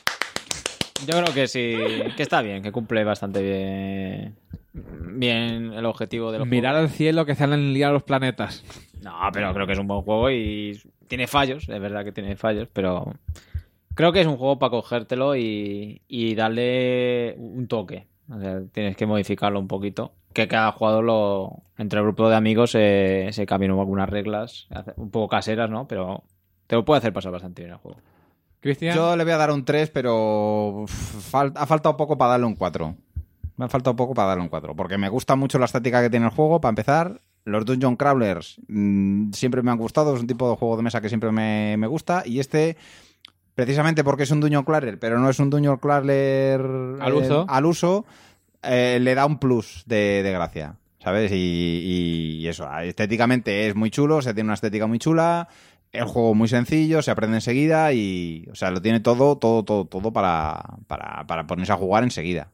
yo creo que sí, que está bien, que cumple bastante bien bien el objetivo de los mirar al cielo que salen liados los planetas. No, pero creo que es un buen juego y tiene fallos, es verdad que tiene fallos, pero creo que es un juego para cogértelo y, y darle un toque. O sea, tienes que modificarlo un poquito. Que cada jugador lo entre el grupo de amigos se, se cambien algunas reglas, hace- un poco caseras, ¿no? Pero te lo puede hacer pasar bastante bien el juego. Cristian, Yo le voy a dar un tres, pero uf, fal- ha faltado poco para darle un cuatro. Me ha faltado poco para darle un cuatro, porque me gusta mucho la estética que tiene el juego, para empezar. Los Dungeon Crawlers mmm, siempre me han gustado, es un tipo de juego de mesa que siempre me, me gusta, y este, precisamente porque es un Dungeon Crawler, pero no es un Dungeon Crawler Al uso. al uso, eh, le da un plus de, de gracia. ¿sabes? Y, y eso, estéticamente es muy chulo, se tiene una estética muy chula, el juego muy sencillo, se aprende enseguida y, o sea, lo tiene todo, todo, todo, todo para, para, para ponerse a jugar enseguida.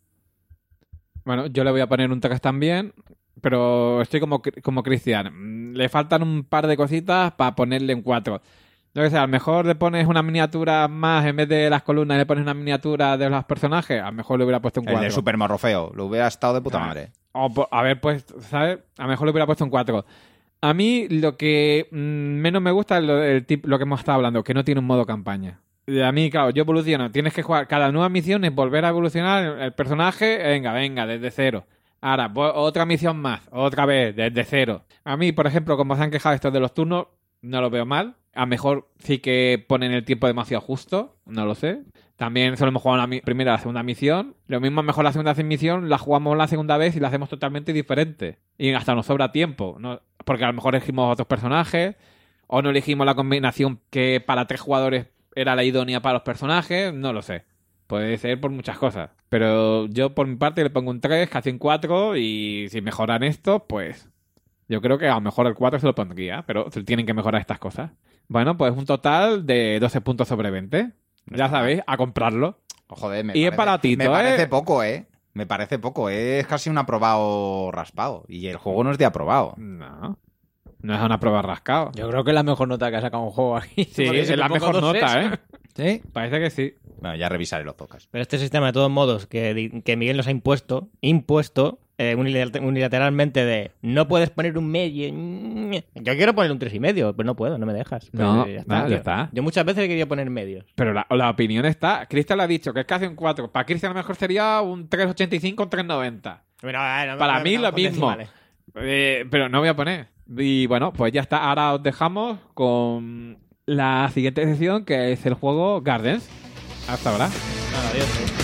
Bueno, yo le voy a poner un tres también, pero estoy como, como Cristian. Le faltan un par de cositas para ponerle un cuatro. Yo que sé, a lo mejor le pones una miniatura más en vez de las columnas, le pones una miniatura de los personajes, a lo mejor le hubiera puesto un El cuatro. de Super Morrofeo, lo hubiera estado de puta Ah. madre. O, po- a ver, pues, ¿sabes? A lo mejor le hubiera puesto un cuatro. A mí lo que mm, menos me gusta es lo, el tip, lo que hemos estado hablando, que no tiene un modo campaña. Y a mí, claro, yo evoluciono. Tienes que jugar cada nueva misión, es volver a evolucionar el, el personaje. Venga, venga, desde cero. Ahora, vo- otra misión más, otra vez, desde cero. A mí, por ejemplo, como se han quejado estos de los turnos, no lo veo mal. A lo mejor sí que ponen el tiempo demasiado justo, no lo sé. También solo hemos jugado la mi- primera y la segunda misión. Lo mismo, a lo mejor la segunda misión la jugamos la segunda vez y la hacemos totalmente diferente. Y hasta nos sobra tiempo, ¿no? Porque a lo mejor elegimos otros personajes o no elegimos la combinación que para tres jugadores era la idónea para los personajes, no lo sé. Puede ser por muchas cosas. Pero yo por mi parte le pongo un tres, casi un cuatro y si mejoran esto, pues yo creo que a lo mejor el cuatro se lo pondría, pero tienen que mejorar estas cosas. Bueno, pues un total de doce puntos sobre veinte. Ya sabéis, a comprarlo. Oh, joder, me Y es parece, baratito, me parece ¿eh? poco, ¿eh? Me parece poco, es casi un aprobado raspado. Y el juego no es de aprobado. No. No es una prueba rascado. Yo creo que es la mejor nota que ha sacado un juego aquí. Sí, Porque es si la le pongo mejor dos nota, es- ¿eh? ¿Sí? Parece que sí. Bueno, ya revisaré los podcasts. Pero este sistema, de todos modos, que, di- que Miguel nos ha impuesto, impuesto eh, unilater- unilateralmente de no puedes poner un medio. Yo quiero poner un tres y medio, pero no puedo, no me dejas. No, Pues nada, ya tío. está. Yo muchas veces he querido poner medios. Pero la, la opinión está. Cristian le ha dicho que es casi un cuatro. Para Cristian a lo mejor sería un tres ochenta y cinco o tres noventa. Bueno, eh, no me- Para no me mí lo cago con mismo. decimales. Eh, pero no voy a poner. Y bueno, pues ya está. Ahora os dejamos con la siguiente sección, que es el juego Gardens. Hasta ahora. Nada, adiós. eh.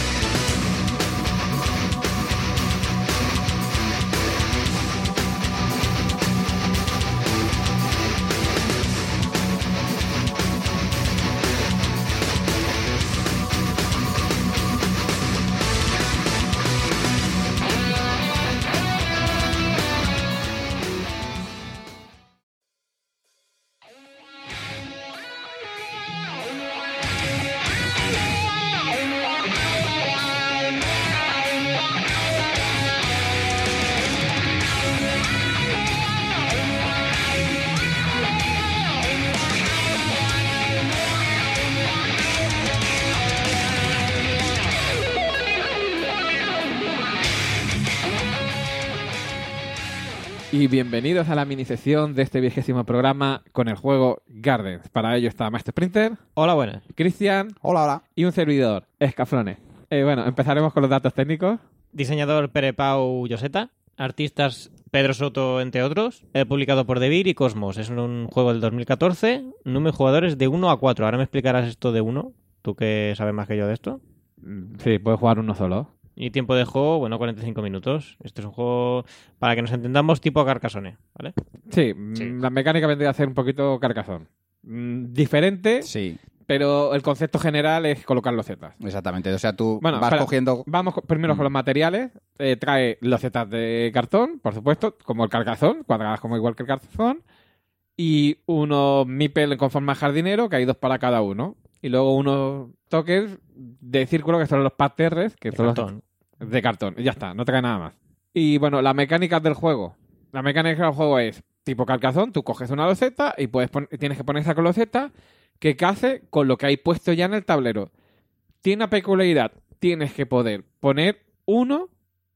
Y bienvenidos a la minisección de este vigésimo programa con el juego Gardens. Para ello está Master Sprinter, Hola, buenas. Cristian Hola, hola. y un servidor, Escaflones. Eh, bueno, empezaremos con los datos técnicos. Diseñador Pere Pau Lloseta. Artistas Pedro Soto, entre otros. Eh, publicado por Devir y Cosmos. Es un juego del dos mil catorce. Número de jugadores de uno a cuatro. Ahora me explicarás esto de uno. Tú que sabes más que yo de esto. Mm, Sí, puedes jugar uno solo. Y tiempo de juego, bueno, cuarenta y cinco minutos. Este es un juego, para que nos entendamos, tipo Carcassonne, ¿vale? Sí, mm, Sí. la mecánica vendría a ser un poquito carcazón. Mm, Diferente, Sí, pero el concepto general es colocar losetas. exactamente. O sea, tú Bueno, vas espera. cogiendo... Vamos co- primero Mm. con los materiales. Eh, trae losetas de cartón, por supuesto, como el carcazón, cuadradas como igual que el carcazón. Y unos meeple con forma de jardinero, que hay dos para cada uno. Y luego unos tokens de círculo, que son los parterres, que De son los- cartón. de cartón. Y ya está, no trae nada más. Y bueno, las mecánicas del juego. La mecánica del juego es tipo carcazón, tú coges una loseta y puedes pon- tienes que poner esa loseta que case con lo que hay puesto ya en el tablero. Tiene una peculiaridad, tienes que poder poner uno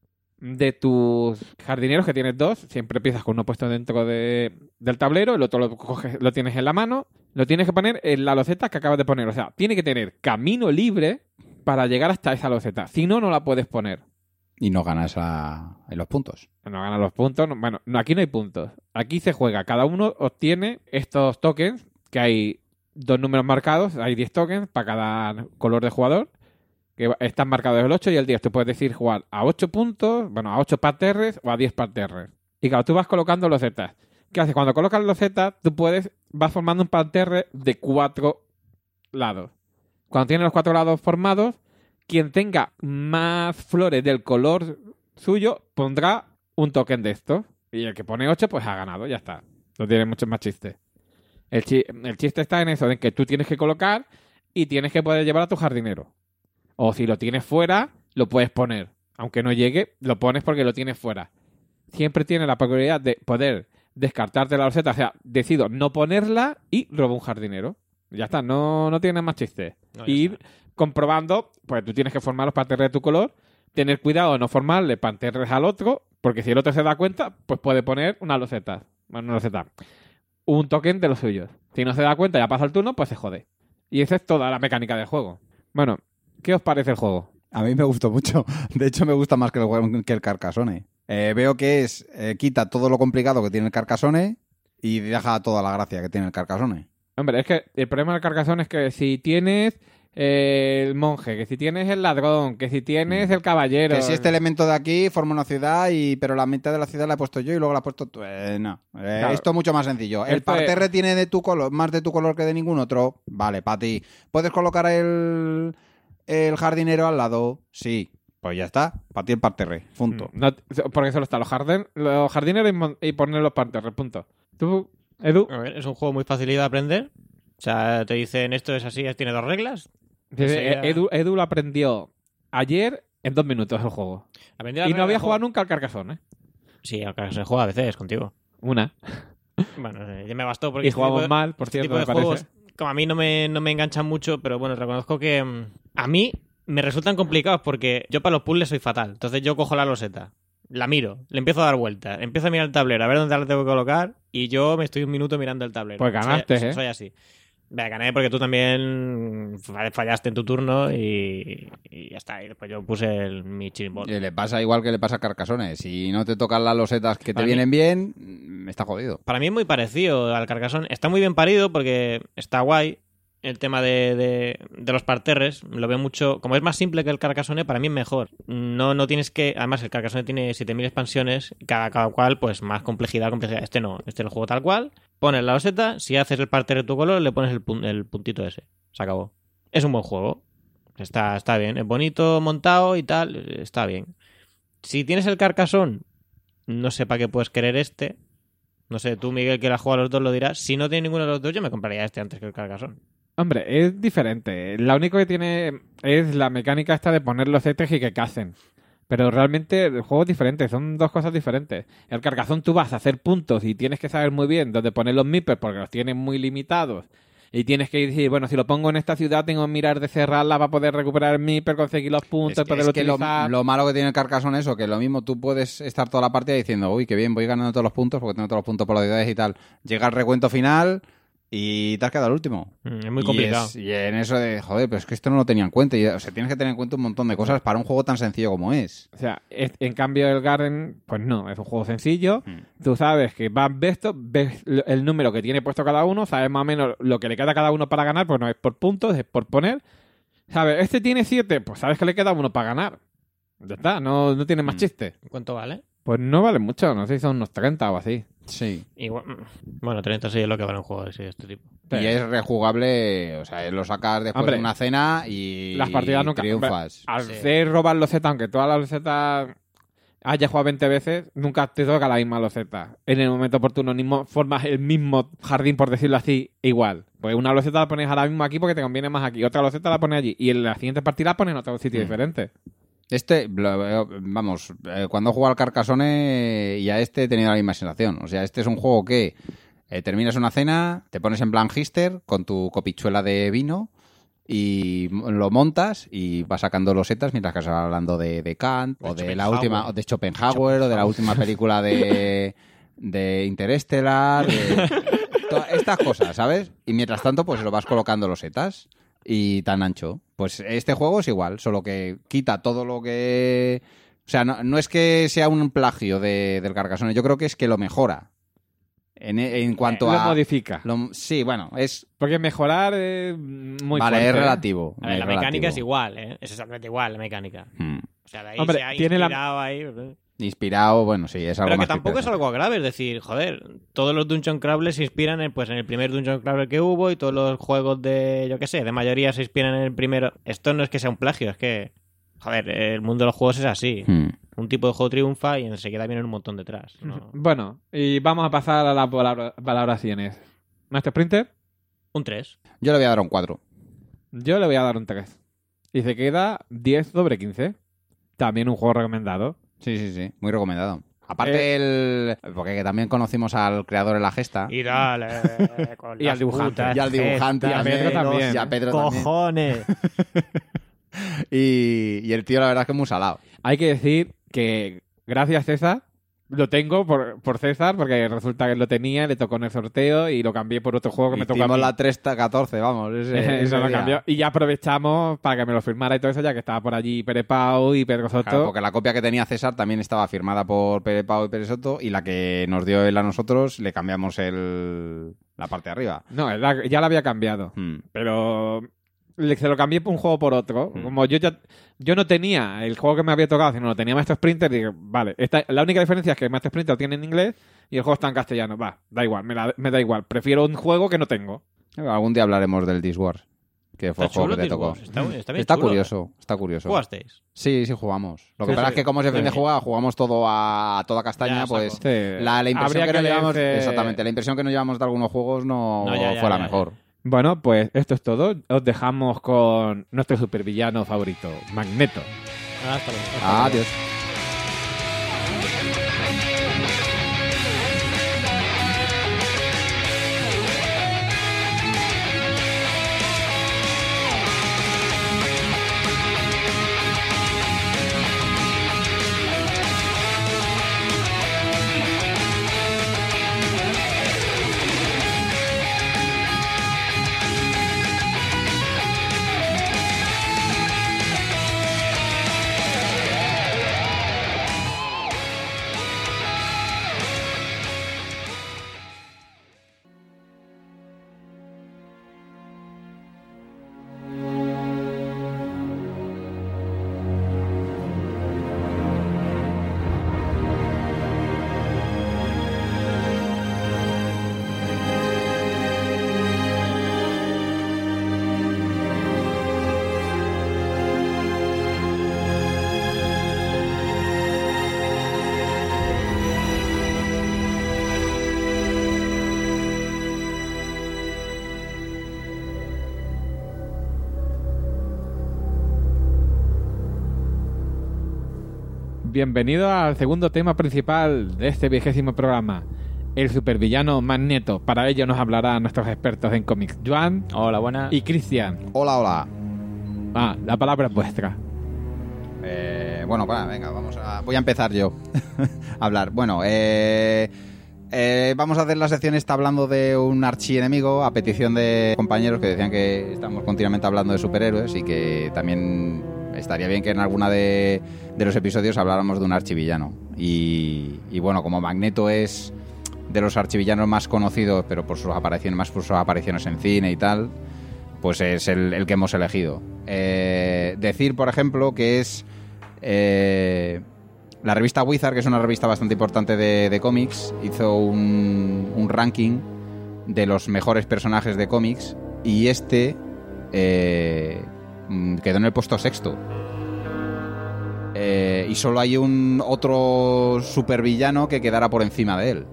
de tus jardineros, que tienes dos, siempre empiezas con uno puesto dentro de- del tablero, el otro lo, coges, lo tienes en la mano, lo tienes que poner en la loseta que acabas de poner. O sea, tiene que tener camino libre para llegar hasta esa loseta. Si no, no la puedes poner. Y no ganas a- en los puntos. No ganan los puntos. no- Bueno, no, aquí no hay puntos. Aquí se juega. Cada uno obtiene estos tokens, que hay dos números marcados. Hay diez tokens para cada color de jugador, que va- están marcados el ocho y el diez. Tú puedes decir jugar a ocho puntos, bueno, a ocho parterres o a diez parterres. Y claro, tú vas colocando losetas. ¿Qué haces? Cuando colocas losetas, tú puedes, vas formando un parterre de cuatro lados. Cuando tienes los cuatro lados formados, quien tenga más flores del color suyo pondrá un token de estos. y el que pone ocho, pues ha ganado, ya está. No tiene mucho más chiste. El, chi- el chiste está en eso, en que tú tienes que colocar y tienes que poder llevar a tu jardinero. O si lo tienes fuera, lo puedes poner. Aunque no llegue, lo pones porque lo tienes fuera. Siempre tiene la peculiaridad de poder descartarte la loseta. O sea, decido no ponerla y robo un jardinero. Ya está, no, no tiene más chiste. No, ya Ir está. comprobando, pues tú tienes que formar los parterres de tu color, tener cuidado de no formarle parterres al otro, porque si el otro se da cuenta, pues puede poner una loseta. Bueno, una loseta. Un token de los suyos. Si no se da cuenta, ya pasa el turno, pues se jode. Y esa es toda la mecánica del juego. Bueno, ¿qué os parece el juego? A mí me gustó mucho. De hecho, me gusta más que el, que el Carcassonne. Eh, veo que es eh, quita todo lo complicado que tiene el Carcassonne y deja toda la gracia que tiene el Carcassonne. Hombre, es que el problema del Carcassonne es que si tienes eh, el monje, que si tienes el ladrón, que si tienes el caballero... Que si este elemento de aquí forma una ciudad, y pero la mitad de la ciudad la he puesto yo y luego la he puesto tú. Eh, no, eh, Claro. esto es mucho más sencillo. El Esto es- parterre tiene de tu color, más de tu color que de ningún otro. Vale, para ti. ¿Puedes colocar el, el jardinero al lado? Sí. Pues ya está. Para ti el parterre. Punto. No, porque solo está los, jardin, los jardineros y, mon- y poner los parterres, punto. Tú, Edu, A ver, es un juego muy fácil de aprender. O sea, te dicen esto es así, tiene dos reglas. dice, Ese- Edu, Edu lo aprendió ayer en dos minutos el juego. Aprendí las Y no reglas había del jugado juego. nunca al Carcassonne, ¿eh? Sí, aunque se juega a veces contigo. Una. Bueno, eh, ya me bastó porque Y este jugamos tipo de- mal, por este cierto, tipo de me parece. juegos, como a mí no me, no me enganchan mucho, pero bueno, reconozco que mm, a mí me resultan complicados porque yo para los puzzles soy fatal. Entonces yo cojo la loseta, la miro, le empiezo a dar vueltas, empiezo a mirar el tablero, a ver dónde la tengo que colocar y yo me estoy un minuto mirando el tablero. Pues ganaste, soy, ¿eh? Soy así. Venga, gané porque tú también fallaste en tu turno y, y ya está. Y después yo puse el, mi chirimbol. Y le pasa igual que le pasa a Carcassonne. Si no te tocan las losetas que te Para mí- vienen bien, mm, está jodido. Para mí es muy parecido al Carcassonne. Está muy bien parido porque está guay el tema de, de, de los parterres. Lo veo mucho... Como es más simple que el Carcassonne, para mí es mejor. No, no tienes que... Además, el Carcassonne tiene siete mil expansiones. Cada, cada cual, pues, más complejidad, complejidad. Este no. Este es el juego tal cual. Pones la loseta. Si haces el parterre de tu color, le pones el, pun- el puntito ese. Se acabó. Es un buen juego. Está, está bien. Es bonito, montado y tal. Está bien. Si tienes el Carcassonne, no sé para qué puedes querer este. No sé, tú, Miguel, que la juega a los dos, lo dirás. Si no tiene ninguno de los dos, yo me compraría este antes que el Carcassonne. Hombre, es diferente. Lo único que tiene es la mecánica esta de poner los setes y que casen. Pero realmente el juego es diferente, son dos cosas diferentes. El Carcassonne tú vas a hacer puntos y tienes que saber muy bien dónde poner los meeples porque los tienes muy limitados. Y tienes que decir, bueno, si lo pongo en esta ciudad tengo que mirar de cerrarla para poder recuperar el meeple, conseguir los puntos, Es que, poderlo es que lo, utilizar. lo malo que tiene el Carcassonne es eso, que lo mismo tú puedes estar toda la partida diciendo, uy, qué bien, voy ganando todos los puntos porque tengo todos los puntos por las ciudades y tal. Llega el recuento final y te has quedado el último. Mm, es muy Y complicado. es- Y, en eso de, joder, pero es que esto no lo tenía en cuenta. Y, o sea, tienes que tener en cuenta un montón de cosas para un juego tan sencillo como es. O sea, es- en cambio el Garden, pues no, es un juego sencillo. Mm. Tú sabes que vas esto, ves lo- el número que tiene puesto cada uno, sabes más o menos lo que le queda a cada uno para ganar, pues no es por puntos, es por poner. ¿Sabes? Este tiene siete, pues sabes que le queda uno para ganar. Ya está, no, no tiene más Mm. chiste. ¿Cuánto vale? Pues no vale mucho, no sé si son unos treinta o así. Sí. Igual, mm, bueno, treinta sí es lo que vale un juego así de este tipo. Y es rejugable, o sea, lo sacas después Hombre, de una cena y Las partidas nunca... triunfas. Al Sí. ser robar loseta, aunque todas las losetas hayas jugado veinte veces, nunca te toca la misma loseta. En el momento oportuno, ni mo- formas el mismo jardín, por decirlo así, igual. Pues una loseta la pones ahora mismo aquí porque te conviene más aquí. Otra loseta la pones allí. Y en la siguiente partida la pones en otro sitio Mm. diferente. Este, lo veo- vamos, eh, cuando he jugado al Carcassonne y a este he tenido la misma sensación. O sea, este es un juego que eh, terminas una cena, te pones en plan Hister con tu copichuela de vino y m- lo montas y vas sacando losetas mientras que estás hablando de, de Kant o de la Schopenhauer. última, o de Schopenhauer o de la última película de, de Interestelar, de to- estas cosas, ¿sabes? Y mientras tanto, pues lo vas colocando losetas y tan ancho. Pues este juego es igual, solo que quita todo lo que... O sea, no, no es que sea un plagio de, del Carcassonne, yo creo que es que lo mejora. En, en cuanto lo a... modifica. lo- sí, bueno, es... Porque mejorar es muy vale, fuerte, es ¿eh? relativo. A ver, es la mecánica relativo. es igual, ¿eh? Es exactamente igual la mecánica. Hmm. O sea, de ahí Hombre, se ha tiene la- inspirado ahí. ¿verdad? Inspirado, bueno, sí, es algo Pero que más tampoco es eso. algo grave, es decir, joder, todos los Dungeon Crawlers se inspiran en, pues, en el primer Dungeon Crawler que hubo y todos los juegos de, yo qué sé, de mayoría se inspiran en el primero. Esto no es que sea un plagio, es que, joder, el mundo de los juegos es así. Hmm. Un tipo de juego triunfa y enseguida viene un montón detrás. ¿no? Bueno, y vamos a pasar a las palabra- valoraciones. Master Sprinter, Un tres. Yo le voy a dar un cuatro. yo le voy a dar un tres. Y se queda diez sobre quince. También un juego recomendado. Sí, sí, sí. Muy recomendado. Aparte, el... porque también conocimos al creador de la gesta. Y dale. Con Y las al dibujante. putas Y al dibujante Y a también. Pedro también. Y a Pedro también. ¡Cojones! Y, y el tío, la verdad es que es muy salado. Hay que decir que gracias César, lo tengo por, por César, porque resulta que lo tenía, le tocó en el sorteo y lo cambié por otro juego que me tocó a Hicimos mí. la tres catorce, vamos. Ese, Eso ese lo día. cambió. Y ya aprovechamos para que me lo firmara y todo eso, ya que estaba por allí Pere Pau y Pedro Soto. Claro, porque la copia que tenía César también estaba firmada por Pere Pau y Pere Soto, y la que nos dio él a nosotros le cambiamos el... la parte de arriba. No, la- ya la había cambiado. Hmm. Pero le- se lo cambié por un juego por otro. Mm. Como yo ya yo no tenía el juego que me había tocado, sino lo tenía Master Sprinter, dije, vale, esta, la única diferencia es que Master Sprinter lo tiene en inglés y el juego está en castellano. Va, da igual, me, la- me da igual. Prefiero un juego que no tengo. Algún día hablaremos del This Wars, que fue el Está juego chulo, que te This tocó. Wars. Está, está bien Está chulo, curioso, está curioso. ¿eh? ¿Jugasteis? Sí, sí jugamos. Lo que Sí, pasa sí. es que como se defiende Sí. jugar, jugamos todo a toda castaña, Ya, pues saco. Sí. la, la impresión Habría que, nos que llevamos, leerse- exactamente, la impresión que nos llevamos de algunos juegos no, No, ya, ya, fue la ya, mejor. Bueno, pues esto es todo. Os dejamos con nuestro supervillano favorito, Magneto. Hasta luego. Hasta luego. Adiós. Bienvenido al segundo tema principal de este vigésimo programa, el supervillano Magneto. Para ello nos hablarán nuestros expertos en cómics, Joan Hola, buenas. y Cristian. Hola, hola. Ah, la palabra es vuestra. Eh, bueno, para, venga, vamos a... Voy a empezar yo a hablar. Bueno, eh, eh, vamos a hacer la sección esta hablando de un archienemigo a petición de compañeros que decían que estamos continuamente hablando de superhéroes y que también estaría bien que en alguna de, de los episodios habláramos de un archivillano. Y, y bueno, como Magneto es de los archivillanos más conocidos, pero por sus apariciones, más por sus apariciones en cine y tal, pues es el, el que hemos elegido. Eh, decir, por ejemplo, que es eh, la revista Wizard, que es una revista bastante importante de, de cómics, hizo un, un ranking de los mejores personajes de cómics y este eh, quedó en el puesto sexto. Eh, y solo hay un otro supervillano que quedara por encima de él.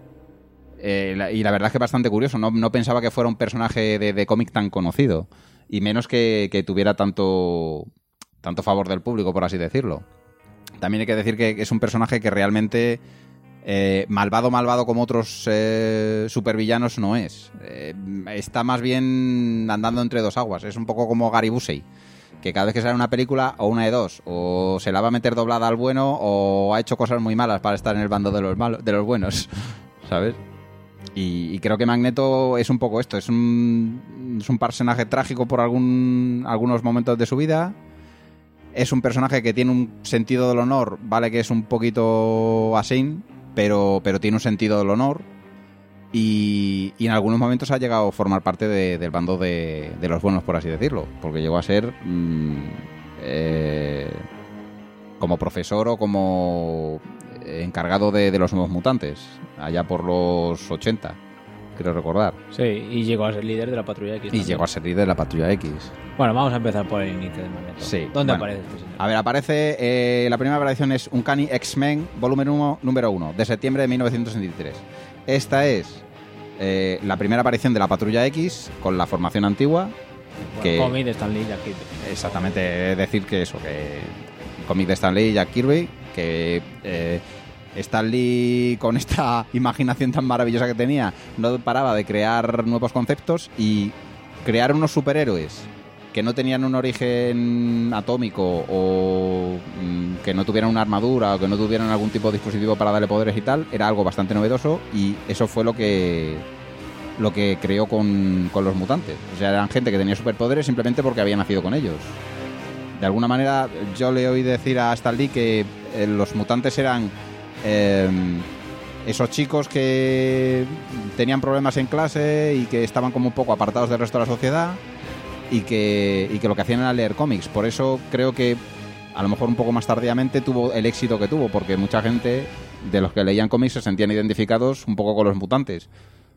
Eh, la, y la verdad es que es bastante curioso. No, no pensaba que fuera un personaje de, de cómic tan conocido. Y menos que, que tuviera tanto, tanto favor del público, por así decirlo. También hay que decir que es un personaje que realmente eh, malvado, malvado como otros eh, supervillanos no es. Eh, está más bien andando entre dos aguas. Es un poco como Gary Busey, que cada vez que sale una película, o una de dos, o se la va a meter doblada al bueno, o ha hecho cosas muy malas para estar en el bando de los malos, de los buenos, ¿sabes? Y, y creo que Magneto es un poco esto, es un, es un personaje trágico por algún, algunos momentos de su vida, es un personaje que tiene un sentido del honor, vale que es un poquito así, pero, pero tiene un sentido del honor, y, y en algunos momentos ha llegado a formar parte de, del bando de, de los buenos, por así decirlo, porque llegó a ser mmm, eh, como profesor o como encargado de, de los nuevos mutantes, allá por los ochenta. creo recordar. Sí, y llegó a ser líder de la Patrulla X. Y también. llegó a ser líder de la Patrulla X. Bueno, vamos a empezar por el inicio del momento. Sí. ¿Dónde bueno, aparece este señor? A ver, aparece... Eh, la primera aparición es Uncanny X-Men, volumen uno, número uno, de septiembre de mil novecientos sesenta y tres. Esta es eh, la primera aparición de la Patrulla X con la formación antigua. Bueno, que cómic de Stan Lee y Jack Kirby. Exactamente, decir que eso, que cómic de Stan Lee y Jack Kirby, que eh, Stan Lee con esta imaginación tan maravillosa que tenía no paraba de crear nuevos conceptos y crear unos superhéroes que no tenían un origen atómico o mm, que no tuvieran una armadura o que no tuvieran algún tipo de dispositivo para darle poderes y tal, era algo bastante novedoso y eso fue lo que lo que creó con, con los mutantes. O sea, eran gente que tenía superpoderes simplemente porque había nacido con ellos. De alguna manera, yo le oí decir a Stan Lee que eh, los mutantes eran eh, esos chicos que tenían problemas en clase y que estaban como un poco apartados del resto de la sociedad y que, y que lo que hacían era leer cómics. Por eso creo que a lo mejor un poco más tardíamente tuvo el éxito que tuvo, porque mucha gente de los que leían cómics se sentían identificados un poco con los mutantes.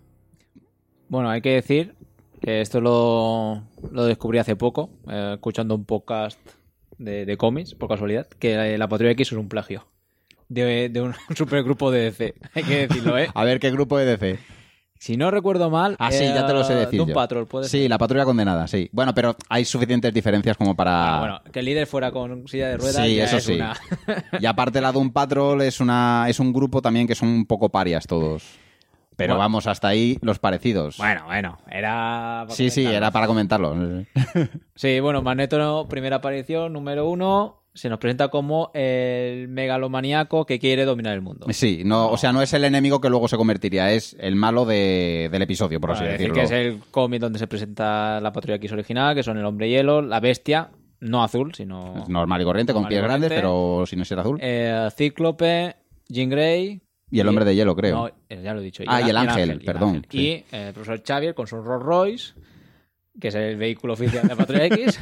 Bueno, hay que decir que esto lo, lo descubrí hace poco, eh, escuchando un podcast de, de cómics, por casualidad, que la, la Patrulla X es un plagio de, de un supergrupo de D C. Hay que decirlo, ¿eh? A ver, ¿qué grupo de D C? Si no recuerdo mal, Ah, sí, ya te lo sé decir Doom yo. Patrol, puede Sí, ser. la Patrulla Condenada, sí. Bueno, pero hay suficientes diferencias como para... Ah, bueno, que el líder fuera con silla de ruedas. Sí, ya eso es sí. una- Y aparte la Doom Patrol es una es un grupo también que son un poco parias todos. Pero Bueno. vamos, hasta ahí los parecidos. Bueno, bueno, era... para sí, sí, comentarlo. era para comentarlo. Sí, bueno, Magneto, primera aparición, número uno, se nos presenta como el megalomaníaco que quiere dominar el mundo. Sí, no, o sea, no es el enemigo que luego se convertiría, es el malo de, del episodio, por así Bueno, decir decirlo. que es el cómic donde se presenta la Patrulla X original, que son el Hombre Hielo, la Bestia, no azul, sino... Es normal y corriente, con Normal y pies grandes, corriente. pero sin ser azul. eh, Cíclope, Jean Grey... Y el Hombre de Hielo, creo. No, eh, ya lo he dicho. Ah, y el ángel, y el perdón, ángel. sí. Y eh, el profesor Xavier con su Rolls Royce, que es el vehículo oficial de la Patrulla X,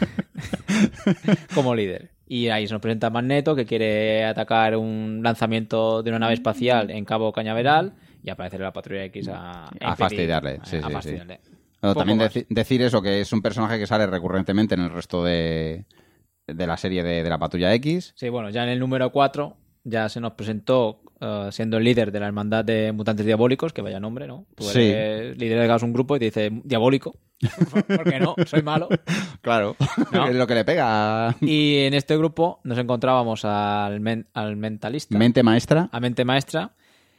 como líder. Y ahí se nos presenta Magneto, que quiere atacar un lanzamiento de una nave espacial en Cabo Cañaveral, y aparece la Patrulla X a, A impedir- fastidiarle, sí, a sí, fastidiarle. Bueno, Poco también más. deci- decir eso, que es un personaje que sale recurrentemente en el resto de, de la serie de, de la Patrulla X. Sí, bueno, ya en el número cuatro ya se nos presentó eh, siendo el líder de la hermandad de mutantes diabólicos, que vaya nombre, ¿no? Tú Sí. eres lideras un grupo y te dice diabólico. ¿Por qué no? Soy malo. Claro, ¿No? es lo que le pega. Y en este grupo nos encontrábamos al, men- al mentalista, Mente maestra. a mente maestra,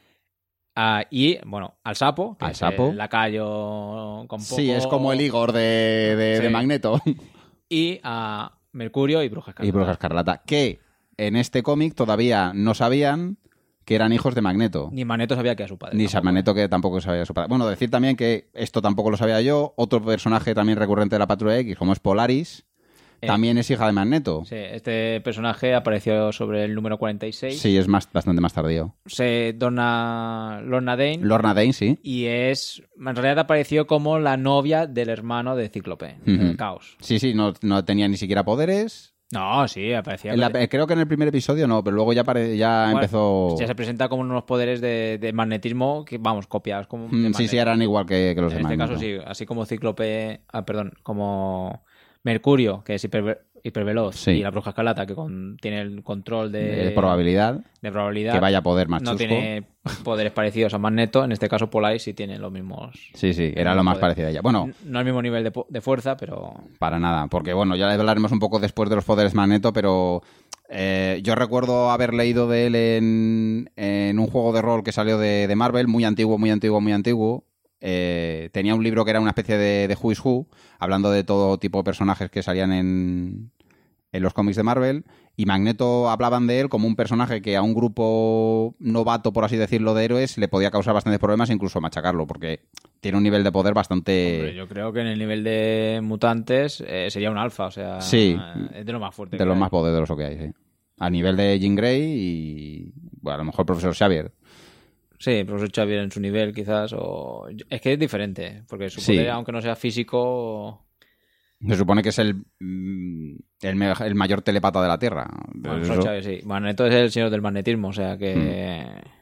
a- y, bueno, al sapo, que Al es sapo. el lacayo con poco... Sí, es como el Igor de, de, Sí. de Magneto. Y a Mercurio y Bruja Escarlata. Y Bruja Escarlata. Que en este cómic todavía no sabían que eran hijos de Magneto. Ni Magneto sabía que era su padre. Ni tampoco. Magneto, que tampoco sabía su padre. Bueno, decir también que esto tampoco lo sabía yo. Otro personaje también recurrente de la Patrulla X, como es Polaris, Eh, también es hija de Magneto. Sí, este personaje apareció sobre el número cuarenta y seis. Sí, es más, bastante más tardío. Se dona Lorna Dane. Lorna Dane, sí. Y es... En realidad apareció como la novia del hermano de Cíclope, Ujú. el Caos. Sí, sí, no, no tenía ni siquiera poderes. No, sí, aparecía... En la- eh, creo que en el primer episodio no, pero luego ya, pare- ya Bueno, empezó... Ya se presenta como unos poderes de, de magnetismo que, vamos, copiados como... de Mm, sí, Magneto. sí, eran igual que, que los En de este Magneto. caso sí, así como Cíclope... Ah, perdón, como Mercurio, que es hiper, hiperveloz, Sí. y la Bruja Escarlata, que con- tiene el control de, De probabilidad de probabilidad. que vaya a poder más No chusco. tiene poderes parecidos a Magneto. En este caso, Polaris sí tiene los mismos... Sí, sí, era el lo mismo más poder. parecido a ella. Bueno, No al mismo nivel de, po- de fuerza, pero... para nada, porque bueno, ya le hablaremos un poco después de los poderes Magneto, pero eh, yo recuerdo haber leído de él en, en un juego de rol que salió de, de Marvel, muy antiguo, muy antiguo, muy antiguo. Eh, tenía un libro que era una especie de, de Who is Who, hablando de todo tipo de personajes que salían en, en los cómics de Marvel, y Magneto hablaban de él como un personaje que a un grupo novato, por así decirlo, de héroes le podía causar bastantes problemas, incluso machacarlo, porque tiene un nivel de poder bastante... Hombre, yo creo que en el nivel de mutantes eh, sería un alfa, o sea, Sí. eh, es de lo más fuerte. de que los hay. más poderosos que hay, sí. A nivel de Jean Grey y... Bueno, a lo mejor el profesor Xavier. Sí, profesor Xavier en su nivel quizás, o... Es que es diferente, porque su Sí. poder, aunque no sea físico... Se supone que es el, mm, el, me- el mayor telepata de la Tierra. Bueno, Eso- profesor Xavier, sí. Magneto es el señor del magnetismo, o sea que...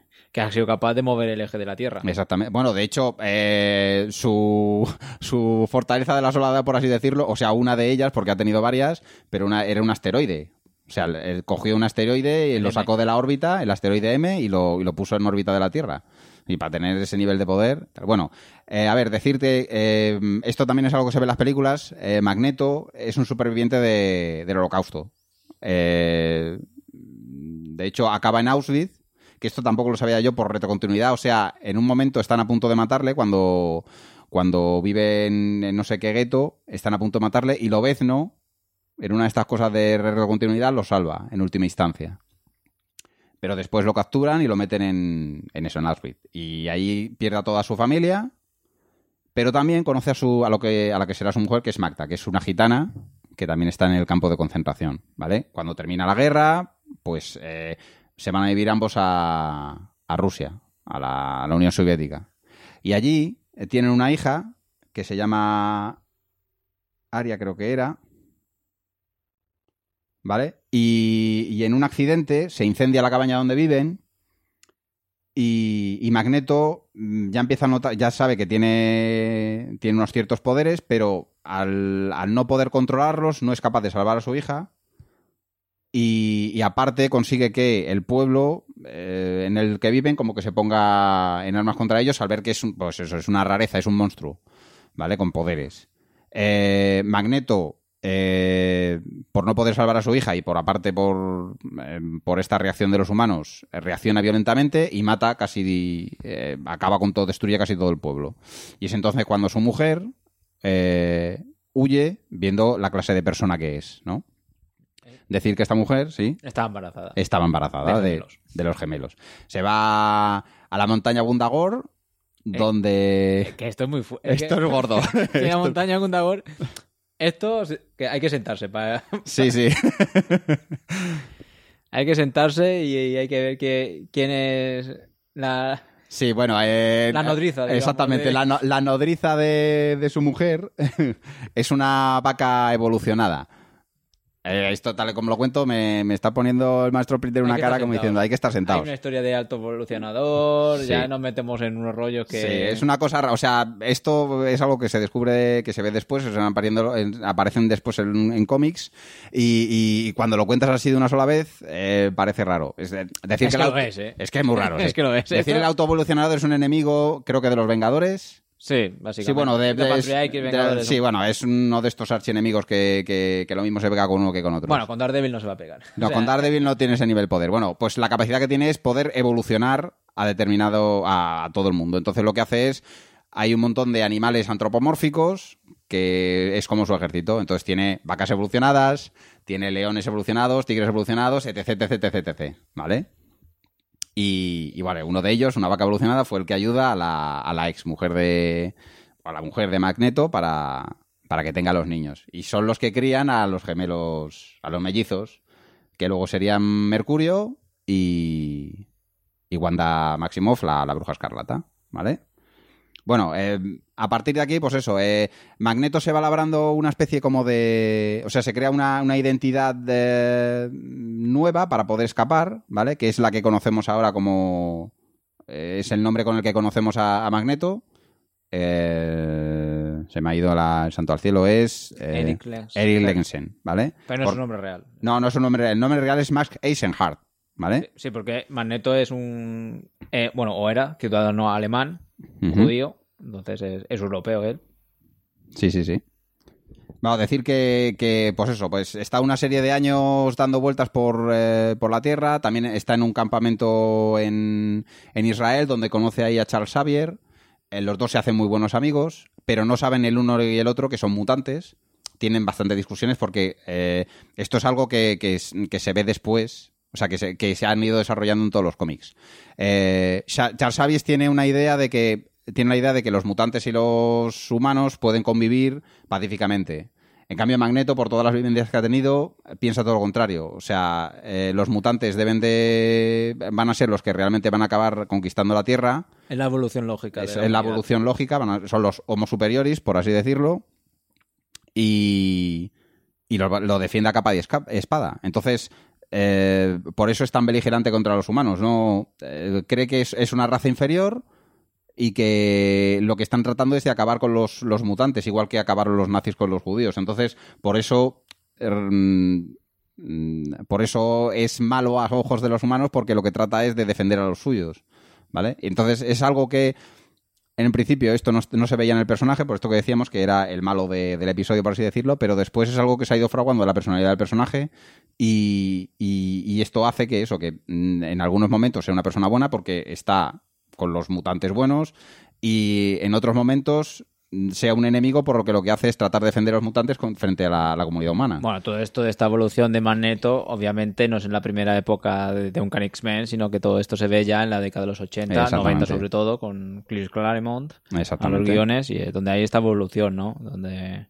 que ha sido capaz de mover el eje de la Tierra. Exactamente. Bueno, de hecho, eh, su, su fortaleza de la soledad, por así decirlo, o sea, una de ellas, porque ha tenido varias, pero una era un asteroide. O sea, él cogió un asteroide y El lo M. sacó de la órbita, el asteroide M, y lo, y lo puso en órbita de la Tierra. Y para tener ese nivel de poder... Bueno, eh, a ver, decirte... Eh, esto también es algo que se ve en las películas. Eh, Magneto es un superviviente de, del Holocausto. Eh, de hecho, acaba en Auschwitz, que esto tampoco lo sabía yo por retrocontinuidad. O sea, en un momento están a punto de matarle cuando, cuando vive en, en no sé qué gueto, están a punto de matarle y Lobezno, en una de estas cosas de retrocontinuidad, lo salva en última instancia. Pero después lo capturan y lo meten en, en eso, en Auschwitz. Y ahí pierde a toda su familia, pero también conoce a, su, a, lo que, a la que será su mujer, que es Magda, que es una gitana que también está en el campo de concentración, ¿vale? Cuando termina la guerra, pues eh, se van a vivir ambos a, a Rusia, a la, a la Unión Soviética. Y allí eh, tienen una hija que se llama Aria, creo que era... ¿Vale? Y, y en un accidente se incendia la cabaña donde viven y, y Magneto ya empieza a notar, ya sabe que tiene, tiene unos ciertos poderes, pero al, al no poder controlarlos no es capaz de salvar a su hija y, y aparte consigue que el pueblo eh, en el que viven como que se ponga en armas contra ellos al ver que es, un, pues eso, es una rareza, es un monstruo, ¿vale? Con poderes. Eh, Magneto... Eh, por no poder salvar a su hija y por aparte por, eh, por esta reacción de los humanos, eh, reacciona violentamente y mata casi, eh, acaba con todo, destruye casi todo el pueblo. Y es entonces cuando su mujer eh, huye viendo la clase de persona que es, ¿no? Decir que esta mujer, sí, Estaba embarazada. estaba embarazada De de, gemelos. de los gemelos. Se va a la montaña Gundagor, donde... Que esto es muy fuerte. Esto es gordo. En la montaña Gundagor... Esto que hay que sentarse para... Sí, sí. Hay que sentarse y, y hay que ver que, quién es la... Sí, bueno... Eh, La nodriza, digamos, exactamente, de- la, no- la nodriza de, de su mujer es una vaca evolucionada. Eh, esto, tal y como lo cuento, me, me está poniendo el maestro Printer Hay una que cara estar como sentados. diciendo, hay que estar Hay sentados. una historia de alto evolucionador, Sí. ya nos metemos en unos rollos que... Sí, es una cosa, ra- o sea, esto es algo que se descubre, que se ve después, o sea, apareciendo- en- aparecen después en, en cómics y, y cuando lo cuentas así de una sola vez, eh, parece raro. Es de- decir Es que el lo auto- es, ¿eh? Es que es muy raro. Es sí. que lo es. Decir Esto- el autoevolucionador es un enemigo, creo que de los Vengadores. Sí, básicamente. Sí, bueno, de, De de- Patria X, de- Vengadores, sí, son- bueno, es uno de estos archienemigos que, que, que lo mismo se pega con uno que con otro. Bueno, con Daredevil no se va a pegar. No, O sea, con Daredevil no tiene ese nivel de poder. Bueno, pues la capacidad que tiene es poder evolucionar a determinado, a, a todo el mundo. Entonces lo que hace es, hay un montón de animales antropomórficos que es como su ejército. Entonces tiene vacas evolucionadas, tiene leones evolucionados, tigres evolucionados, etc, etc, etc, etc, ¿vale? Y, y vale, uno de ellos, una vaca evolucionada, fue el que ayuda a la, a la ex mujer de, a la mujer de Magneto para, para que tenga los niños. Y son los que crían a los gemelos, a los mellizos, que luego serían Mercurio y, y Wanda Maximoff, la, la bruja escarlata, ¿vale? Bueno, eh, a partir de aquí, pues eso, eh, Magneto se va labrando una especie como de... O sea, se crea una, una identidad eh, nueva para poder escapar, ¿vale? Que es la que conocemos ahora como... eh, es el nombre con el que conocemos a, a Magneto. Eh, se me ha ido la- el santo al cielo, es... eh, Eric Lensen. Eric Lensen, ¿vale? Pero no Por- es su nombre real. No, no es un nombre real. El nombre real es Max Eisenhardt, ¿vale? Sí, porque Magneto es un... eh, bueno, o era ciudadano alemán, Ujú. judío, entonces es, es europeo él. Sí, sí, sí. Vamos a decir que, que, pues eso, pues está una serie de años dando vueltas por, eh, por la Tierra. También está en un campamento en, en Israel donde conoce ahí a Charles Xavier. Eh, los dos se hacen muy buenos amigos, pero no saben el uno y el otro que son mutantes. Tienen bastante discusiones porque eh, esto es algo que, que, es- que se ve después. O sea, que se, que se han ido desarrollando en todos los cómics. Eh, Cha- Charles Xavier tiene una idea de que tiene la idea de que los mutantes y los humanos pueden convivir pacíficamente. En cambio, Magneto, por todas las vivencias que ha tenido, piensa todo lo contrario. O sea, eh, los mutantes deben de van a ser los que realmente van a acabar conquistando la Tierra. Es la evolución lógica. Es, de es la humanidad. evolución lógica, van a- son los homo superiores, por así decirlo. Y, y lo, lo defiende a capa y esca- espada. Entonces, eh, por eso es tan beligerante contra los humanos, ¿no? Eh, cree que es, es una raza inferior y que lo que están tratando es de acabar con los, los mutantes, igual que acabaron los nazis con los judíos. Entonces, por eso... Eh, por eso es malo a ojos de los humanos, porque lo que trata es de defender a los suyos, ¿vale? Y entonces es algo que en principio esto no, no se veía en el personaje, por esto que decíamos que era el malo de, del episodio, por así decirlo, pero después es algo que se ha ido fraguando de la personalidad del personaje y, y, y esto hace que eso, que en algunos momentos sea una persona buena porque está con los mutantes buenos y en otros momentos sea un enemigo por lo que lo que hace es tratar de defender a los mutantes con, frente a la, la comunidad humana. Bueno, todo esto de esta evolución de Magneto, obviamente no es en la primera época de, de Uncanny X-Men, sino que todo esto se ve ya en la década de los ochenta, noventa sobre todo, con Chris Claremont a los guiones, y es donde hay esta evolución, ¿no? Donde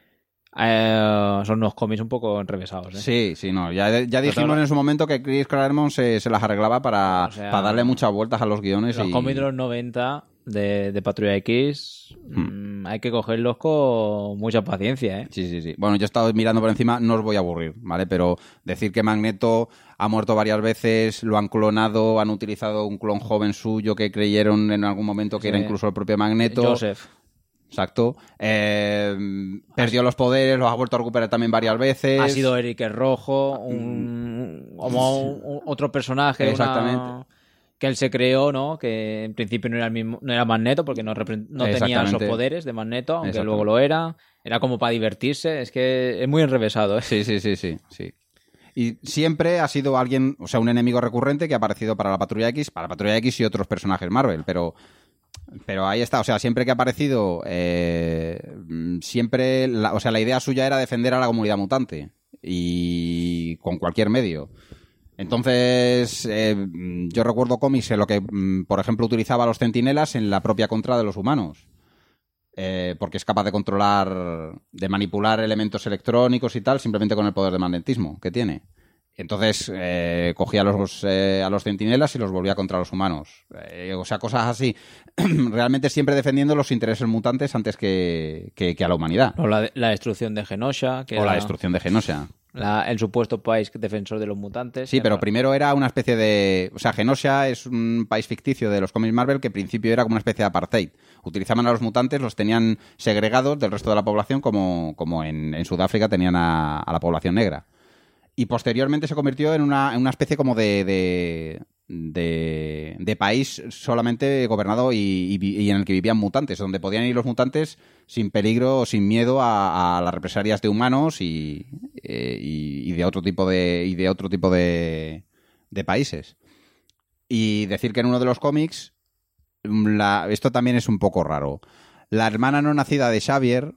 eh, son unos cómics un poco enrevesados, ¿eh? Sí, sí, no. Ya, ya dijimos en su momento que Chris Claremont se, se las arreglaba para, o sea, para darle muchas vueltas a los guiones. Los y... cómics de los noventa... De, de Patrulla X, hmm. hay que cogerlos con mucha paciencia, ¿eh? Sí, sí, sí. Bueno, yo he estado mirando por encima, no os voy a aburrir, ¿vale? Pero decir que Magneto ha muerto varias veces, lo han clonado, han utilizado un clon joven suyo que creyeron en algún momento que sí. era incluso el propio Magneto. Joseph. Exacto. Eh, perdió los poderes, los ha vuelto a recuperar también varias veces. Ha sido Eric el Rojo, un, como un, un, otro personaje. Exactamente. Una... que él se creó, ¿no? Que en principio no era el mismo, no era Magneto porque no, no tenía esos poderes de Magneto, aunque luego lo era. Era como para divertirse. Es que es muy enrevesado, ¿eh? Sí, sí, sí, sí, sí. Y siempre ha sido alguien, o sea, un enemigo recurrente que ha aparecido para la Patrulla X, para la Patrulla X y otros personajes Marvel, pero... Pero ahí está, o sea, siempre que ha aparecido, eh, siempre, la, o sea, la idea suya era defender a la comunidad mutante y con cualquier medio. Entonces, eh, yo recuerdo cómics en lo que, por ejemplo, utilizaba a los centinelas en la propia contra de los humanos. Eh, porque es capaz de controlar, de manipular elementos electrónicos y tal, simplemente con el poder de magnetismo que tiene. Entonces, eh, cogía a los, eh, a los centinelas y los volvía contra los humanos. Eh, o sea, cosas así. Realmente siempre defendiendo los intereses mutantes antes que, que, que a la humanidad. O la, la destrucción de Genosha. Que o era... la destrucción de Genosha. La, el supuesto país defensor de los mutantes. Sí, pero era... primero era una especie de... O sea, Genosha es un país ficticio de los cómics Marvel que en principio era como una especie de apartheid. Utilizaban a los mutantes, los tenían segregados del resto de la población, como, como en, en Sudáfrica tenían a, a la población negra. Y posteriormente se convirtió en una, en una especie como de... de De, de país solamente gobernado y, y, y en el que vivían mutantes, donde podían ir los mutantes sin peligro o sin miedo a, a las represalias de humanos y, y, y de otro tipo de y de otro tipo de, de países. Y decir que en uno de los cómics, la, esto también es un poco raro. La hermana no nacida de Xavier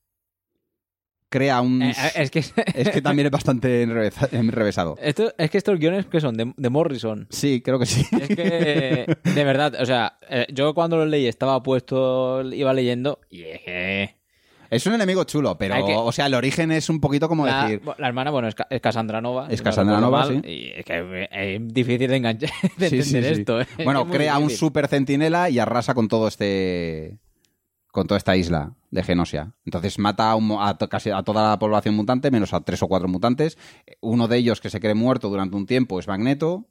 crea un... Eh, es, que... es que también es bastante enrevesado. Esto, es que estos guiones que son de, de Morrison. Sí, creo que sí. Es que, de verdad, o sea, eh, yo cuando lo leí estaba puesto, iba leyendo y es que... Es un enemigo chulo, pero, que... o sea, el origen es un poquito como la, decir... La hermana, bueno, es, es Cassandra Nova. Es Cassandra Nova, sí. Y es que es difícil de enganchar, de sí, entender sí, sí. esto. ¿eh? Bueno, crea difícil. Un super centinela y arrasa con todo este... con toda esta isla de Genosha. Entonces mata a, un, a casi a toda la población mutante, menos a tres o cuatro mutantes. Uno de ellos que se cree muerto durante un tiempo es Magneto.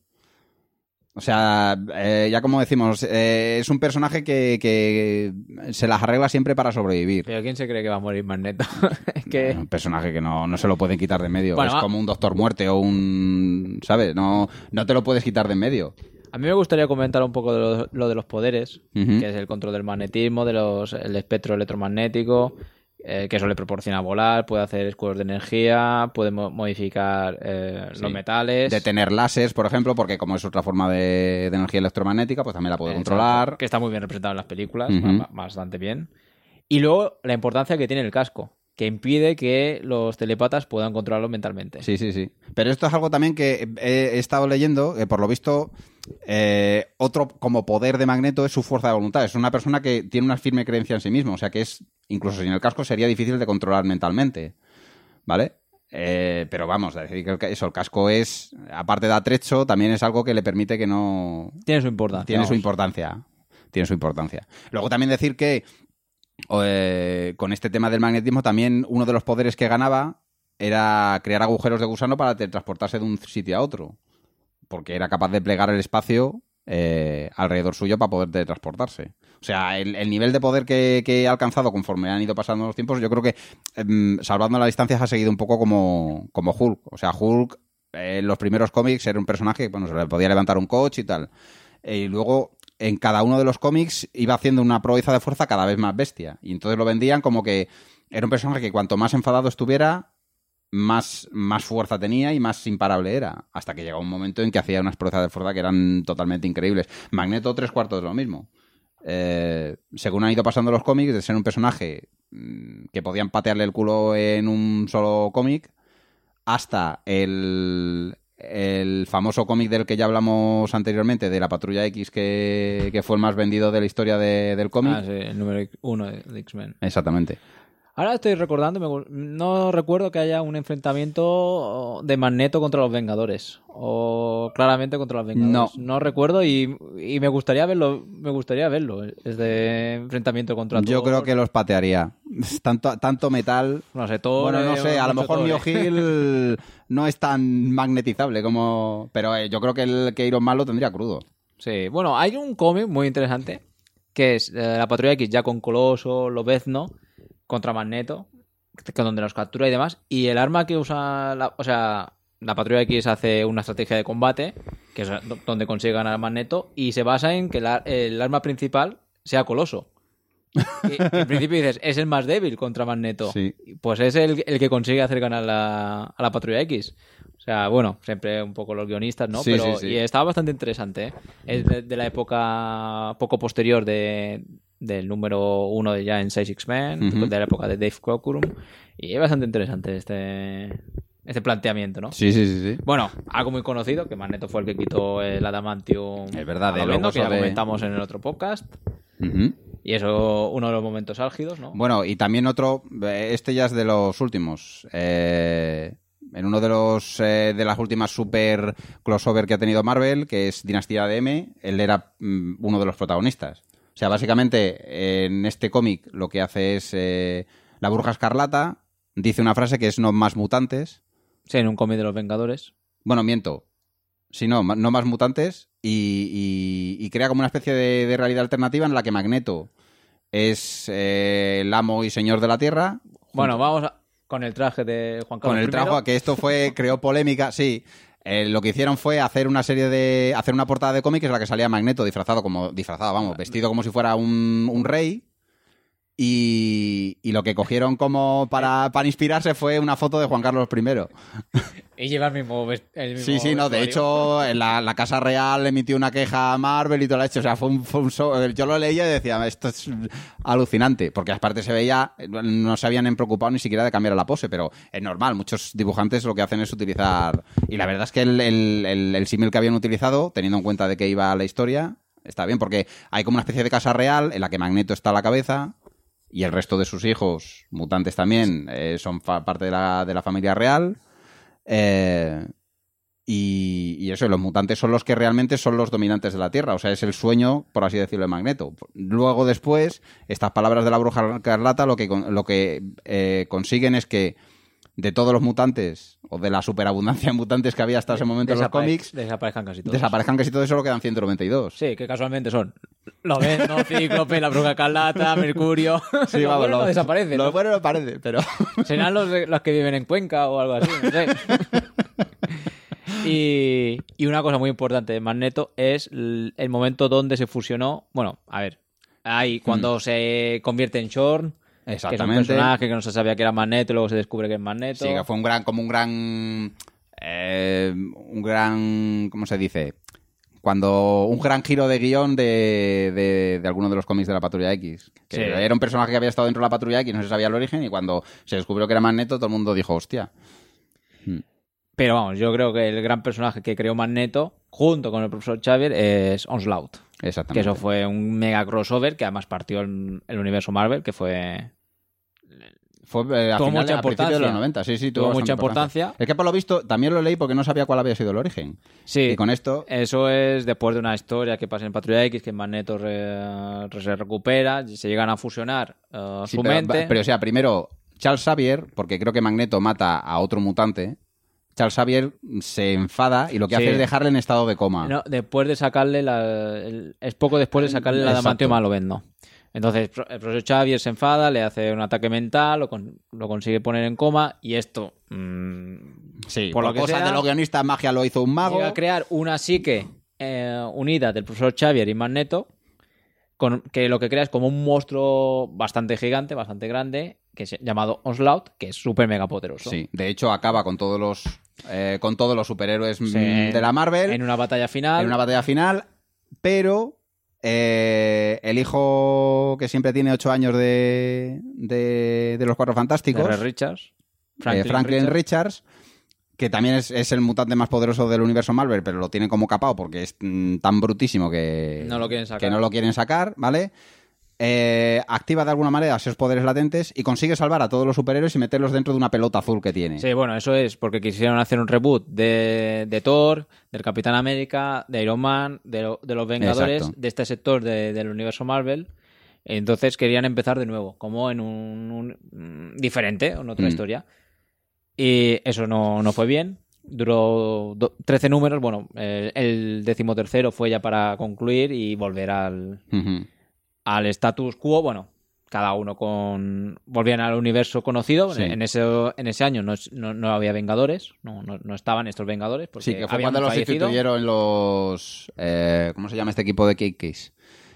O sea, eh, ya como decimos, eh, es un personaje que, que se las arregla siempre para sobrevivir. ¿Pero quién se cree que va a morir Magneto? Es que... Un personaje que no, no se lo pueden quitar de en medio. Bueno, es va... como un Doctor Muerte o un... ¿Sabes? No, no te lo puedes quitar de en medio. A mí me gustaría comentar un poco de lo, lo de los poderes, uh-huh. que es el control del magnetismo, de los, el espectro electromagnético, eh, que eso le proporciona volar, puede hacer escudos de energía, puede mo- modificar eh, sí. los metales. Detener láseres, por ejemplo, porque como es otra forma de, de energía electromagnética, pues también la puede Exacto. controlar. Que está muy bien representado en las películas, uh-huh. bastante bien. Y luego la importancia que tiene el casco, que impide que los telepatas puedan controlarlo mentalmente. Sí, sí, sí. Pero esto es algo también que he, he estado leyendo, que por lo visto, eh, otro como poder de Magneto es su fuerza de voluntad. Es una persona que tiene una firme creencia en sí mismo, o sea que es, incluso sin el casco, sería difícil de controlar mentalmente, ¿vale? Eh, pero vamos, decir que eso, el casco es, aparte de atrecho, también es algo que le permite que no... Tiene su importancia. Tiene vamos. su importancia. Tiene su importancia. Luego también decir que Eh, con este tema del magnetismo también uno de los poderes que ganaba era crear agujeros de gusano para transportarse de un sitio a otro. Porque era capaz de plegar el espacio eh, alrededor suyo para poder teletransportarse. O sea, el, el nivel de poder que, que ha alcanzado conforme han ido pasando los tiempos, yo creo que, eh, salvando las distancias, ha seguido un poco como, como Hulk. O sea, Hulk, eh, en los primeros cómics, era un personaje que, bueno, se le podía levantar un coche y tal. Eh, y luego, en cada uno de los cómics, iba haciendo una proeza de fuerza cada vez más bestia. Y entonces lo vendían como que era un personaje que cuanto más enfadado estuviera, más, más fuerza tenía y más imparable era. Hasta que llegó un momento en que hacía unas proezas de fuerza que eran totalmente increíbles. Magneto, tres cuartos de lo mismo. Eh, según han ido pasando los cómics, de ser un personaje mmm, que podían patearle el culo en un solo cómic, hasta el, el famoso cómic del que ya hablamos anteriormente, de la Patrulla X, que, que fue el más vendido de la historia de, del cómic. Ah, sí, el número uno de, de X-Men. Exactamente. Ahora estoy recordando, me, no recuerdo que haya un enfrentamiento de Magneto contra los Vengadores, o claramente contra los Vengadores. No, no recuerdo y, y me gustaría verlo, me gustaría verlo, este enfrentamiento contra Yo Thor. creo que los patearía. Tanto, tanto metal. No sé, Thor, Bueno, no eh, sé, a lo mucho mejor Thor, Mio eh. Hill no es tan magnetizable como... Pero eh, yo creo que el que Iron Man lo tendría crudo. Sí, bueno, hay un cómic muy interesante que es eh, la Patrulla X ya con Coloso, Lobezno contra Magneto, que donde los captura y demás, y el arma que usa, la, o sea, la Patrulla X hace una estrategia de combate, que es donde consigue ganar a Magneto, y se basa en que la, el arma principal sea Coloso. Y, y al principio dices, es el más débil contra Magneto. Sí. Pues es el, el que consigue hacer ganar la, a la Patrulla X. O sea, bueno, siempre un poco los guionistas, ¿no? Sí, Pero sí, sí. y estaba bastante interesante, ¿eh? Es de, de la época poco posterior de, del número uno de ya en seis X-Men, Uh-huh. de la época de Dave Cockrum. Y es bastante interesante este, este planteamiento, ¿no? Sí, sí, sí, sí. Bueno, algo muy conocido, que Magneto fue el que quitó el Adamantium. Es verdad, a de Lobezno, luego que ya sobre- comentamos en el otro podcast. Uh-huh. Y eso, uno de los momentos álgidos, ¿no? Bueno, y también otro, este ya es de los últimos. Eh, en uno de los eh, de las últimas super crossover que ha tenido Marvel, que es Dinastía de M, él era mm, uno de los protagonistas. O sea, básicamente, en este cómic lo que hace es eh, la Bruja Escarlata dice una frase que es no más mutantes. Sí, en un cómic de los Vengadores. Bueno, miento. Si no, ma- no más mutantes. Y, y- y crea como una especie de, de realidad alternativa en la que Magneto es eh, el amo y señor de la Tierra. Bueno, vamos a- con el traje de Juan Carlos Con el primero. trabajo, que esto fue, creó polémica, sí. Eh, lo que hicieron fue hacer una serie de. Hacer una portada de cómics en la que salía Magneto disfrazado como. Disfrazado, vamos, vestido como si fuera un, un rey. Y, y lo que cogieron como para, para inspirarse fue una foto de Juan Carlos primero. Y lleva el mismo, vest- el mismo Sí, sí, no, de vestuario. hecho, en la, la Casa Real emitió una queja a Marvel y todo lo hecho. O sea, fue un, fue un show. Yo lo leía y decía, esto es alucinante. Porque aparte se veía, no se habían preocupado ni siquiera de cambiar la pose, pero es normal. Muchos dibujantes lo que hacen es utilizar. Y la verdad es que el, el, el, el símil que habían utilizado, teniendo en cuenta de que iba la historia, está bien, porque hay como una especie de Casa Real en la que Magneto está a la cabeza. Y el resto de sus hijos, mutantes también, eh, son fa- parte de la, de la familia real. Eh, y, y eso, y los mutantes son los que realmente son los dominantes de la Tierra. O sea, es el sueño, por así decirlo, de Magneto. Luego, después, estas palabras de la Bruja Escarlata lo que, con- lo que eh, consiguen es que de todos los mutantes, o de la superabundancia de mutantes que había hasta ese momento en los Desapare- cómics, Desaparezcan casi todos. desaparezcan casi todo eso, solo quedan ciento noventa y dos. Sí, que casualmente son Lobezno, Cíclope, la Bruja Escarlata, Mercurio. Sí, Los vamos, buenos no los- desaparecen. Los ¿no? buenos no parece, pero... Serán los, de- los que viven en Cuenca o algo así, no sé. y, y una cosa muy importante de Magneto es el, el momento donde se fusionó. Bueno, a ver, ahí cuando se convierte en Shorn, que es un Exactamente. personaje que no se sabía que era Magneto y luego se descubre que es Magneto. Sí, que fue un gran, como un gran, eh, un gran, ¿cómo se dice? Cuando un gran giro de guión de, de, de alguno de los cómics de la Patrulla X. Que Sí. era un personaje que había estado dentro de la Patrulla X, no se sabía el origen, y cuando se descubrió que era Magneto, todo el mundo dijo, hostia. Pero vamos, yo creo que el gran personaje que creó Magneto, junto con el profesor Xavier, es Onslaught. Exactamente. Que eso fue un mega crossover que además partió el, el universo Marvel, que fue... Fue eh, a tuvo finales, mucha a principios de los importancia. noventa, sí, sí, Tuvo tuvo, mucha bastante importancia. Es que por lo visto, también lo leí porque no sabía cuál había sido el origen. Sí, Y con esto, eso es después de una historia que pasa en Patrulla X, que Magneto re- re- se recupera, se llegan a fusionar uh, sí, su pero, mente. pero o sea, primero Charles Xavier, porque creo que Magneto mata a otro mutante, Charles Xavier se enfada y lo que Sí. hace es dejarle en estado de coma. No, después de sacarle la... el- es poco después de sacarle la Exacto. adamantium a Lobezno. Entonces el profesor Xavier se enfada, le hace un ataque mental, lo, con- lo consigue poner en coma y esto... mmm, Sí, por por, lo que cosas sea, de los guionistas, magia lo hizo un mago. llega a crear una psique eh, unida del profesor Xavier y Magneto, con, que lo que crea es como un monstruo bastante gigante, bastante grande, que es llamado Onslaught, que es súper mega poderoso. Sí, de hecho acaba con todos los eh, con todos los superhéroes mm, Sí, de la Marvel En una batalla final. en una batalla final, pero eh, el hijo que siempre tiene ocho años de, de, de los Cuatro Fantásticos, de Red Richards. eh, Franklin, Franklin Richards. Richards, que también es, es el mutante más poderoso del universo Marvel, pero lo tiene como capao porque es mm, tan brutísimo que No lo quieren sacar. que no lo quieren sacar, ¿vale? Eh, activa de alguna manera esos poderes latentes y consigue salvar a todos los superhéroes y meterlos dentro de una pelota azul que tiene. Sí, bueno, eso es porque quisieron hacer un reboot de, de Thor, del Capitán América, de Iron Man, de, lo- de los Vengadores, Exacto. de este sector de- del universo Marvel. Entonces querían empezar de nuevo, como en un, un- mm, diferente, en otra Mm. historia. Y eso no, no fue bien. Duró do- trece números. Bueno, el, el decimotercero fue ya para concluir y volver al, Ujú. al status quo. Bueno, cada uno con... Volvían al universo conocido. Sí. En, ese, en ese año no, no, no había Vengadores. No, no, no estaban estos Vengadores. Porque Sí, que fue habían cuando los fallecido. sustituyeron los... eh, ¿Cómo se llama este equipo de Cake Case?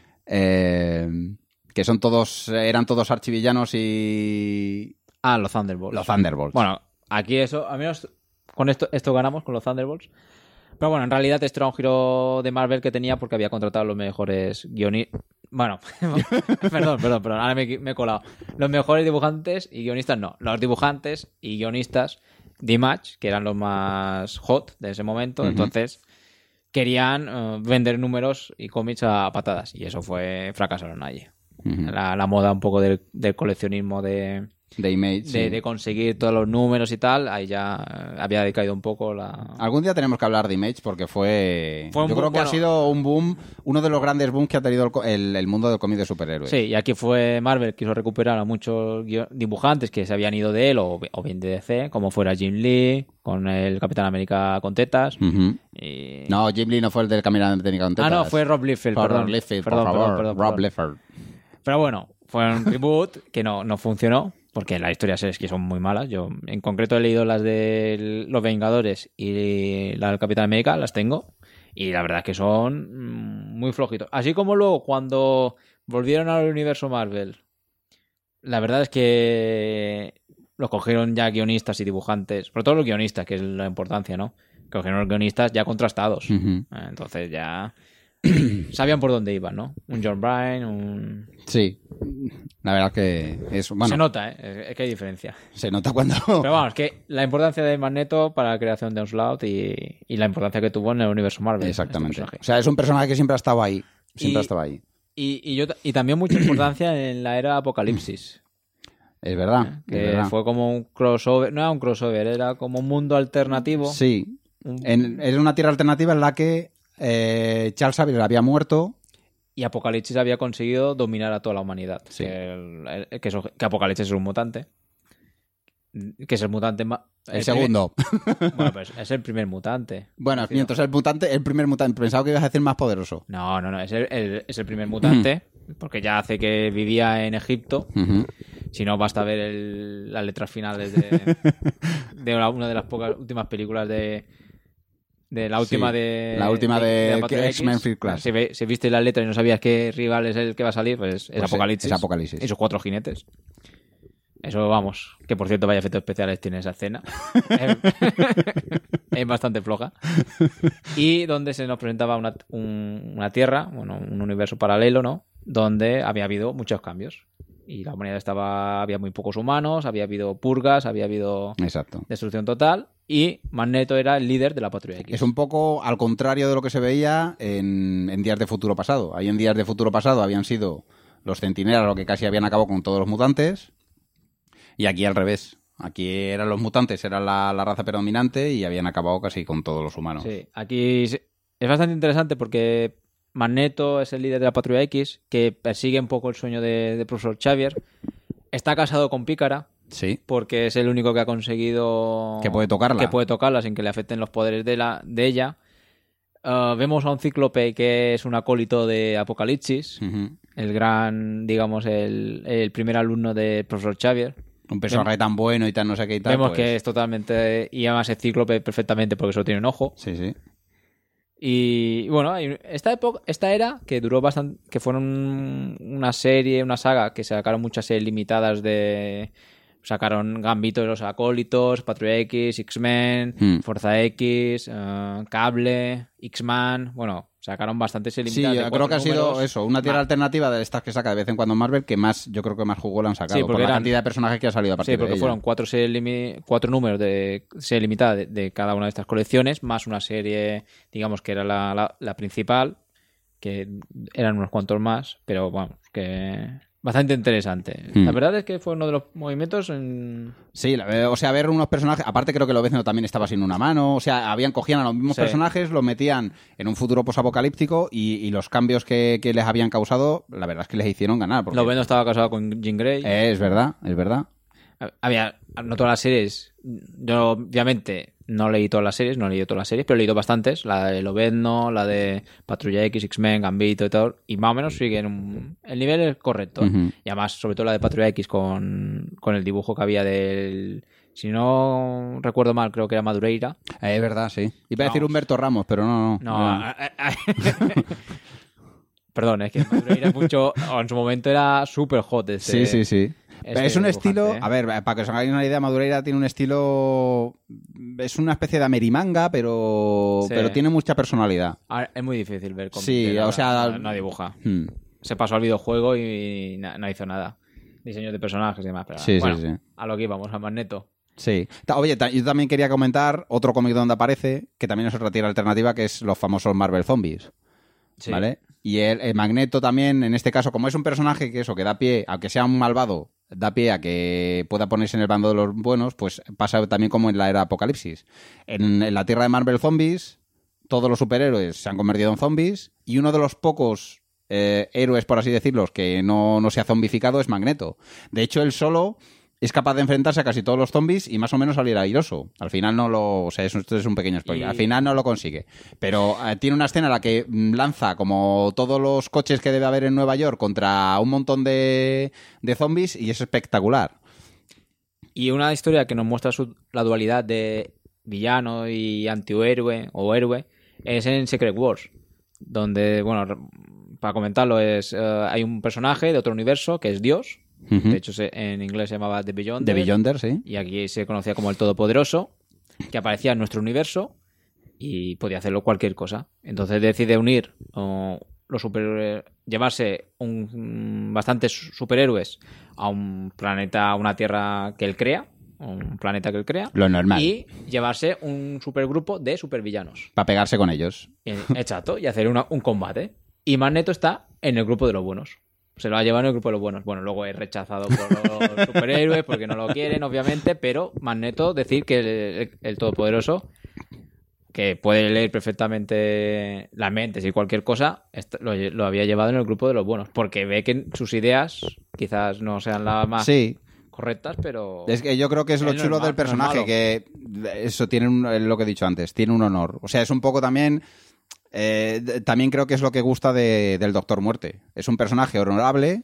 Eh, que son todos... Eran todos archivillanos y... Ah, los Thunderbolts. Los Thunderbolts. Bueno, aquí eso, al menos con esto, esto ganamos con los Thunderbolts. Pero bueno, en realidad esto era un giro de Marvel que tenía porque había contratado a los mejores guionistas. Bueno, perdón, perdón, perdón, ahora me, me he colado. Los mejores dibujantes y guionistas no. Los dibujantes y guionistas de Image, que eran los más hot de ese momento, Ujú. entonces querían eh, vender números y cómics a patadas. Y eso fue fracasaron allí. Ujú. La, la moda un poco del, del coleccionismo de De Image, de, sí. de conseguir todos los números y tal, ahí ya eh, había decaído un poco la... Algún día tenemos que hablar de Image porque fue... Fue un Yo boom, creo que bueno. ha sido un boom, uno de los grandes booms que ha tenido el, co- el- el mundo del cómic de superhéroes. Sí, y aquí fue Marvel, quiso recuperar a muchos guio- dibujantes que se habían ido de él o, o bien de D C, como fuera Jim Lee, con el Capitán América con tetas. Ujú. Y... No, Jim Lee no fue el del Capitán América con ah, tetas. no, fue Rob Liefeld, Por perdón. Rob Liefeld, por Perdón, favor. perdón, perdón, Rob perdón. Liefeld. Pero bueno, fue un reboot que no, no funcionó, porque las historias es que son muy malas. Yo, en concreto, he leído las de Los Vengadores y la del Capitán América, las tengo, y la verdad es que son mm, muy flojitos. Así como luego, cuando volvieron al universo Marvel, la verdad es que los cogieron ya guionistas y dibujantes, sobre todo los guionistas, que es la importancia, ¿no? Cogieron los guionistas ya contrastados. Ujú. Entonces ya sabían por dónde iban, ¿no? Un John Byrne, un... Sí. La verdad que es... Bueno, Se nota, ¿eh? Es- es que hay diferencia. se nota cuando... Pero vamos, que la importancia de Magneto para la creación de Onslaught y, y la importancia que tuvo en el universo Marvel. Exactamente. este personaje. O sea, es un personaje que siempre ha estado ahí. Siempre Y- ha estado ahí. Y, y, yo, y también mucha importancia en la era Apocalipsis. Es verdad. es Que verdad. fue como un crossover. No era un crossover, era como un mundo alternativo. Sí. Un- En, es una tierra alternativa en la que eh, Charles Xavier había muerto. Y Apocalipsis había conseguido dominar a toda la humanidad. Sí. Que, el- el- que, eso- que Apocalipsis es un mutante. Que es el mutante más... El segundo. Bueno, pues es el primer mutante. Bueno, Conocido. mientras el mutante, el primer mutante. Pensaba que ibas a decir más poderoso. No, no, no, es el, el- es el primer mutante, porque ya hace que vivía en Egipto. Ujú. Si no, basta ver el- las letras finales de, de la- una de las pocas últimas películas de... De la última Sí, de... la última de Patrulla X-Men X. First Class. Si, ve- si viste las letras y no sabías qué rival es el que va a salir, pues es Pues Apocalipsis. es Apocalipsis. Y sus cuatro jinetes. Eso, vamos. Que por cierto, vaya efectos especiales tiene esa escena. es, es bastante floja. Y donde se nos presentaba una, un- una tierra, bueno, un universo paralelo, ¿no? Donde había habido muchos cambios. Y la humanidad estaba... Había muy pocos humanos, había habido purgas, había habido Exacto. destrucción total. Y Magneto era el líder de la Patrulla X. Es un poco al contrario de lo que se veía en, en Días de Futuro Pasado. Ahí en Días de Futuro Pasado habían sido los centinelas los que casi habían acabado con todos los mutantes. Y aquí al revés. Aquí eran los mutantes, era la, la raza predominante y habían acabado casi con todos los humanos. Sí, aquí se- es bastante interesante porque Magneto es el líder de la Patrulla X, que persigue un poco el sueño de, de profesor Xavier. Está casado con Pícara, Sí. Porque es el único que ha conseguido... Que puede tocarla. Que puede tocarla sin que le afecten los poderes de, la, de ella. Uh, vemos a un Cíclope que es un acólito de Apocalipsis. Uh-huh. El gran, digamos, el, el primer alumno del profesor Xavier. Un personaje vemos, tan bueno y tan no sé qué y tal. Vemos pues... que es totalmente... Y además es Cíclope perfectamente porque solo tiene un ojo. Sí, sí. Y bueno, esta época, esta era que duró bastante, que fueron una serie, una saga que sacaron muchas series limitadas de... Sacaron Gambito de los Acólitos, Patrulla X, X-Men, hmm. Fuerza X, uh, Cable, X-Man... Bueno, sacaron bastantes series limitadas. Sí, yo creo que ha sido eso, una tierra más. alternativa de estas que saca de vez en cuando Marvel, que más, yo creo que más jugó la han sacado, sí, por la eran, cantidad de personajes que ha salido a partir de ella. Sí, porque fueron cuatro, series limi- cuatro números de serie limitada de, de cada una de estas colecciones, más una serie, digamos, que era la, la, la principal, que eran unos cuantos más, pero bueno, que... Bastante interesante. Hmm. La verdad es que fue uno de los movimientos en... Sí, o sea, ver unos personajes... Aparte creo que Lobezno también estaba sin una mano. O sea, habían cogían a los mismos sí. personajes, los metían en un futuro posapocalíptico y, y los cambios que, que les habían causado, la verdad es que les hicieron ganar. Porque... Lobezno estaba casado con Jean Grey. Eh, es verdad, es verdad. Había... No todas las series... Yo, obviamente... No leí todas las series, no he leído todas las series, pero he leído bastantes. La de Lobezno, la de Patrulla X, X-Men, Gambito y todo. Y más o menos siguen un... El nivel es correcto. Uh-huh. Y además, sobre todo la de Patrulla X con, con el dibujo que había del... Si no recuerdo mal, creo que era Madureira. Eh, es verdad, sí. Iba a decir Humberto Ramos, pero no, no. No. no. Perdón, es que Madureira mucho... En su momento era súper hot. Este... Sí, sí, sí. Este es un estilo, ¿eh? A ver, para que os hagáis una idea, Madureira tiene un estilo, es una especie de amerimanga, pero sí. pero tiene mucha personalidad. Ver, es muy difícil ver cómo sí, o sea, no, no dibuja. Hmm. Se pasó al videojuego y no, no hizo nada. Diseños de personajes y demás, pero sí, bueno, sí, sí. A lo que íbamos, a Magneto. Sí. Oye, yo también quería comentar otro cómic donde aparece, que también es otra tira alternativa, que es los famosos Marvel Zombies. Sí. ¿Vale? Y el, el Magneto también, en este caso, como es un personaje que eso, que da pie, aunque sea un malvado, da pie a que pueda ponerse en el bando de los buenos, pues pasa también como en la era Apocalipsis. En, en la tierra de Marvel Zombies, todos los superhéroes se han convertido en zombies y uno de los pocos eh, héroes, por así decirlo, que no, no se ha zombificado es Magneto. De hecho, él solo es capaz de enfrentarse a casi todos los zombies y más o menos salir airoso. Al final no lo... O sea, eso, esto es un pequeño spoiler. Y... Al final no lo consigue. Pero eh, tiene una escena en la que lanza como todos los coches que debe haber en Nueva York contra un montón de, de zombies y es espectacular. Y una historia que nos muestra su, la dualidad de villano y antihéroe o héroe es en Secret Wars. Donde, bueno, para comentarlo, es uh, hay un personaje de otro universo que es Dios. Uh-huh. De hecho, se, en inglés se llamaba The Beyonder. The Beyonder, sí. Y aquí se conocía como el Todopoderoso, que aparecía en nuestro universo y podía hacerlo cualquier cosa. Entonces decide unir uh, los super, llevarse un, un, bastantes superhéroes a un planeta, a una tierra que él crea, un planeta que él crea. Lo normal. Y llevarse un supergrupo de supervillanos. Para pegarse con ellos. Exacto, y hacer una, un combate. Y Magneto está en el grupo de los buenos. Se lo ha llevado en el grupo de los buenos. Bueno, luego es rechazado por los superhéroes porque no lo quieren, obviamente, pero Magneto, decir que el, el, el Todopoderoso, que puede leer perfectamente las mentes y cualquier cosa, lo, lo había llevado en el grupo de los buenos, porque ve que sus ideas quizás no sean las más sí. correctas, pero... Es que yo creo que es lo chulo normal, del personaje, no que eso tiene un, lo que he dicho antes, tiene un honor. O sea, es un poco también... Eh, también creo que es lo que gusta de, del Doctor Muerte. Es un personaje honorable.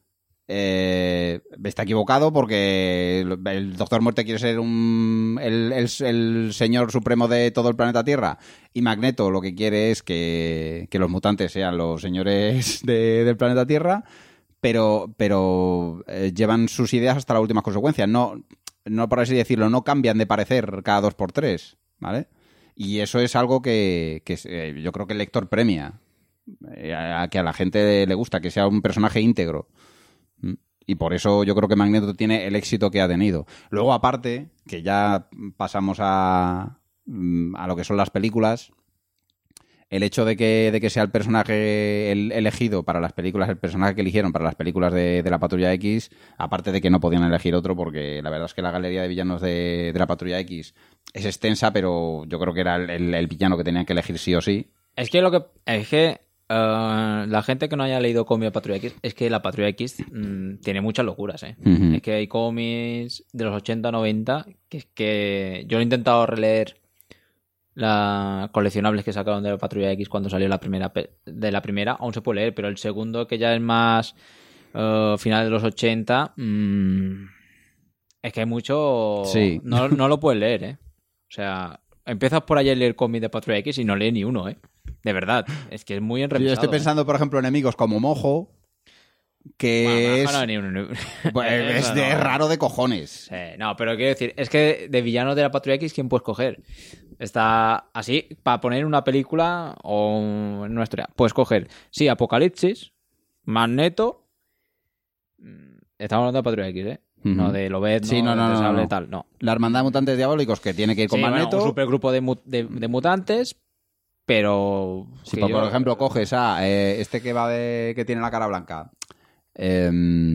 Eh, está equivocado porque el, el Doctor Muerte quiere ser un, el, el, el señor supremo de todo el planeta Tierra. Y Magneto lo que quiere es que, que los mutantes sean los señores de, del planeta Tierra. Pero, pero eh, llevan sus ideas hasta las últimas consecuencias. No, no por así decirlo, no cambian de parecer cada dos por tres, ¿vale? Y eso es algo que, que eh, yo creo que el lector premia, eh, a que a la gente le gusta, que sea un personaje íntegro. Y por eso yo creo que Magneto tiene el éxito que ha tenido. Luego, aparte, que ya pasamos a, a lo que son las películas, el hecho de que, de que sea el personaje el elegido para las películas, el personaje que eligieron para las películas de, de la Patrulla X, aparte de que no podían elegir otro, porque la verdad es que la galería de villanos de, de la Patrulla X es extensa, pero yo creo que era el, el, el villano que tenían que elegir sí o sí. Es que lo que es que Uh, la gente que no haya leído cómic de Patrulla X, es que la Patrulla X mmm, tiene muchas locuras, ¿eh? Uh-huh. Es que hay cómics de los ochenta, noventa, que es que yo he intentado releer las coleccionables que sacaron de la Patrulla X cuando salió la primera, de la primera, aún se puede leer, pero el segundo, que ya es más uh, final de los ochenta, mmm, es que hay mucho... Sí. No, no lo puedes leer, ¿eh? O sea, empiezas por allá a leer cómics de Patrulla X y no lees ni uno, ¿eh? De verdad, es que es muy enrevisado. Yo estoy pensando, ¿eh? por ejemplo, en enemigos como Mojo, que Bueno, es... no, ni uno, ni... Pues es de no. raro de cojones. Sí, no, pero quiero decir, es que de villanos de la Patrulla X, ¿quién puedes coger? Está así, para poner una película o una historia. Puedes coger, sí, Apocalipsis, Magneto. Estamos hablando de Patrulla X, ¿eh? Uh-huh. No de Lobezno, sí, no, no, no, Sable, no. tal, no. La Hermandad de Mutantes Diabólicos, que tiene que ir con sí, Magneto. Bueno, un supergrupo de, mu- de, de mutantes, pero... Sí, por, yo... por ejemplo, coges a eh, este que va de que tiene la cara blanca. Eh,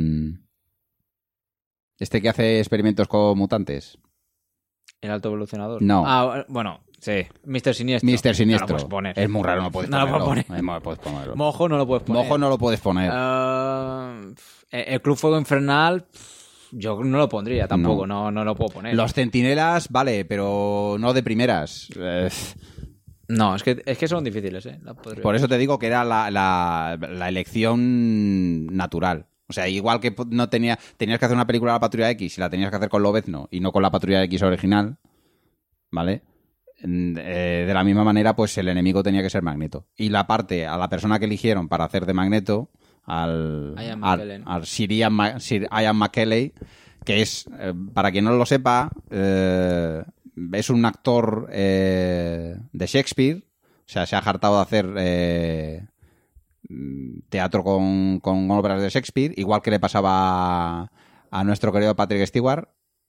este que hace experimentos con mutantes. ¿El alto evolucionador? No. Ah, bueno, sí. mister Siniestro. mister Siniestro. No lo puedes poner. Es muy raro, no puedes no ponerlo. Lo puedes poner. No lo puedes ponerlo. Mojo no lo puedes poner. Mojo no lo puedes poner. Uh, el Club Fuego Infernal, yo no lo pondría tampoco, no, no, no lo puedo poner. Los Centinelas, vale, pero no de primeras. Eh, no, es que, es que son difíciles, ¿eh? La por eso te digo que era la, la, la elección natural. O sea, igual que no tenía, tenías que hacer una película de la Patrulla X y la tenías que hacer con Lobezno y no con la Patrulla X original, ¿vale? Eh, de la misma manera, pues el enemigo tenía que ser Magneto. Y la parte, a la persona que eligieron para hacer de Magneto, al, al, al Sir, Ian, Sir Ian McKellen, que es, eh, para quien no lo sepa, eh, es un actor eh, de Shakespeare. O sea, se ha hartado de hacer... Eh, teatro con, con obras de Shakespeare, igual que le pasaba a, a nuestro querido Patrick Stewart,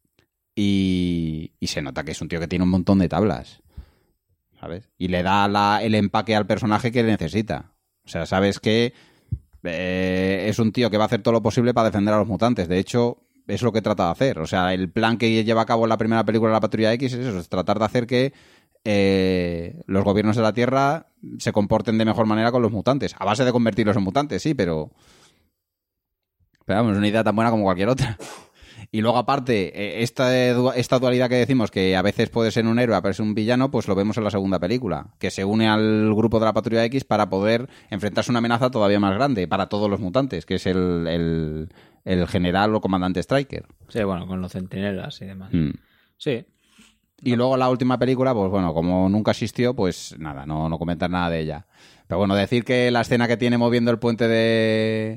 y, y se nota que es un tío que tiene un montón de tablas, ¿sabes? Y le da la, el empaque al personaje que necesita. O sea, sabes que eh, es un tío que va a hacer todo lo posible para defender a los mutantes. De hecho, es lo que trata de hacer. O sea, el plan que lleva a cabo en la primera película de la Patrulla X es eso, es tratar de hacer que Eh, los gobiernos de la Tierra se comporten de mejor manera con los mutantes, a base de convertirlos en mutantes, sí, pero pero vamos, es una idea tan buena como cualquier otra. Y luego aparte, esta, esta dualidad que decimos, que a veces puede ser un héroe, a veces un villano, pues lo vemos en la segunda película, que se une al grupo de la Patrulla X para poder enfrentarse a una amenaza todavía más grande para todos los mutantes, que es el, el, el general o comandante Stryker. Sí, bueno, con los centinelas y demás. Mm. Sí. Y luego la última película, pues bueno, como nunca existió, pues nada, no, no comentar nada de ella. Pero bueno, decir que la escena que tiene moviendo el puente de...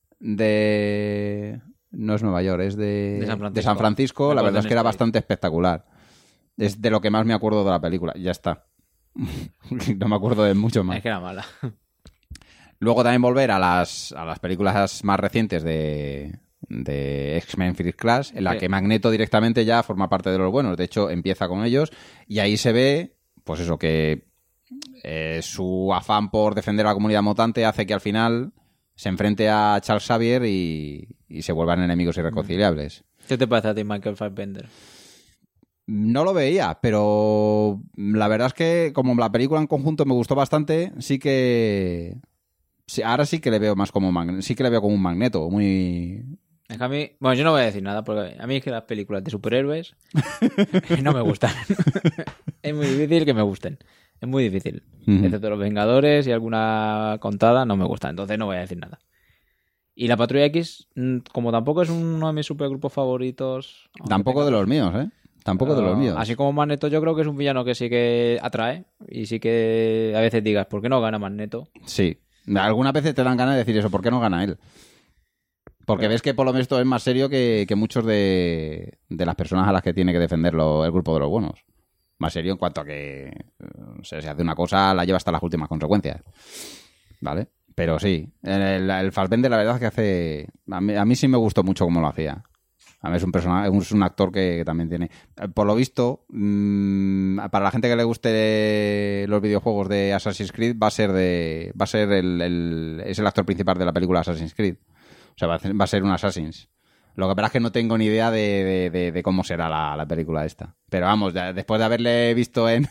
de no es Nueva York, es de, de San Francisco, de San Francisco la verdad es que era bastante espectacular. Es de lo que más me acuerdo de la película. Ya está. No me acuerdo de mucho más. Es que era mala. Luego también volver a las, a las películas más recientes de... de X-Men First Class, en la sí. que Magneto directamente ya forma parte de los buenos. De hecho, empieza con ellos y ahí se ve, pues eso, que eh, su afán por defender a la comunidad mutante hace que al final se enfrente a Charles Xavier y, y se vuelvan enemigos irreconciliables. ¿Qué te parece a ti, Michael Fassbender? No lo veía, pero la verdad es que como la película en conjunto me gustó bastante, sí que... Sí, ahora sí que le veo más como Magneto, sí que le veo como un Magneto, muy... Es que a mí... Bueno, yo no voy a decir nada, porque a mí es que las películas de superhéroes no me gustan. Es muy difícil que me gusten. Es muy difícil. Uh-huh. Excepto los Vengadores y alguna contada, no me gustan. Entonces no voy a decir nada. Y la Patrulla X, como tampoco es uno de mis supergrupos favoritos... Tampoco de los míos, ¿eh? Tampoco uh, de los míos. Así como Magneto, yo creo que es un villano que sí que atrae. Y sí que a veces digas, ¿por qué no gana Magneto? Sí. Algunas veces te dan ganas de decir eso, ¿por qué no gana él? Porque ves que por lo menos esto es más serio que, que muchos de, de las personas a las que tiene que defenderlo el grupo de los buenos. Más serio en cuanto a que o sea, si hace una cosa la lleva hasta las últimas consecuencias. ¿Vale? Pero sí, el, el Fassbender la verdad es que hace... A mí, a mí sí me gustó mucho cómo lo hacía. A mí es un personaje, es un actor que, que también tiene... Por lo visto, mmm, para la gente que le guste los videojuegos de Assassin's Creed, va a ser de va a ser el, el es el actor principal de la película Assassin's Creed. O sea, va a, ser, va a ser un Assassin's. Lo que pasa es que no tengo ni idea de, de, de, de cómo será la, la película esta. Pero vamos, ya, después de haberle visto en...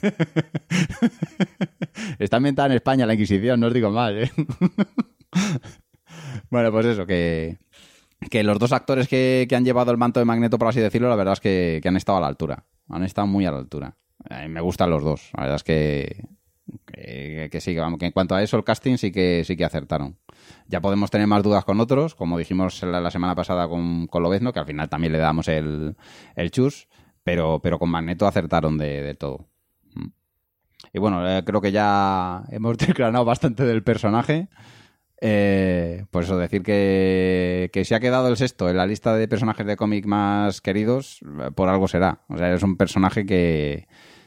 Está ambientada en España la Inquisición, no os digo más, ¿eh? Bueno, pues eso, que, que los dos actores que, que han llevado el manto de Magneto, por así decirlo, la verdad es que, que han estado a la altura. Han estado muy a la altura. A mí me gustan los dos. La verdad es que, que, que sí, vamos, que en cuanto a eso, el casting sí que, sí que acertaron. Ya podemos tener más dudas con otros, como dijimos la, la semana pasada con, con Lobezno, que al final también le damos el, el chus, pero, pero con Magneto acertaron de, de todo. Y bueno, eh, creo que ya hemos declarado bastante del personaje. Eh, por eso decir que, que si ha quedado el sexto en la lista de personajes de cómic más queridos, por algo será. O sea, es un personaje que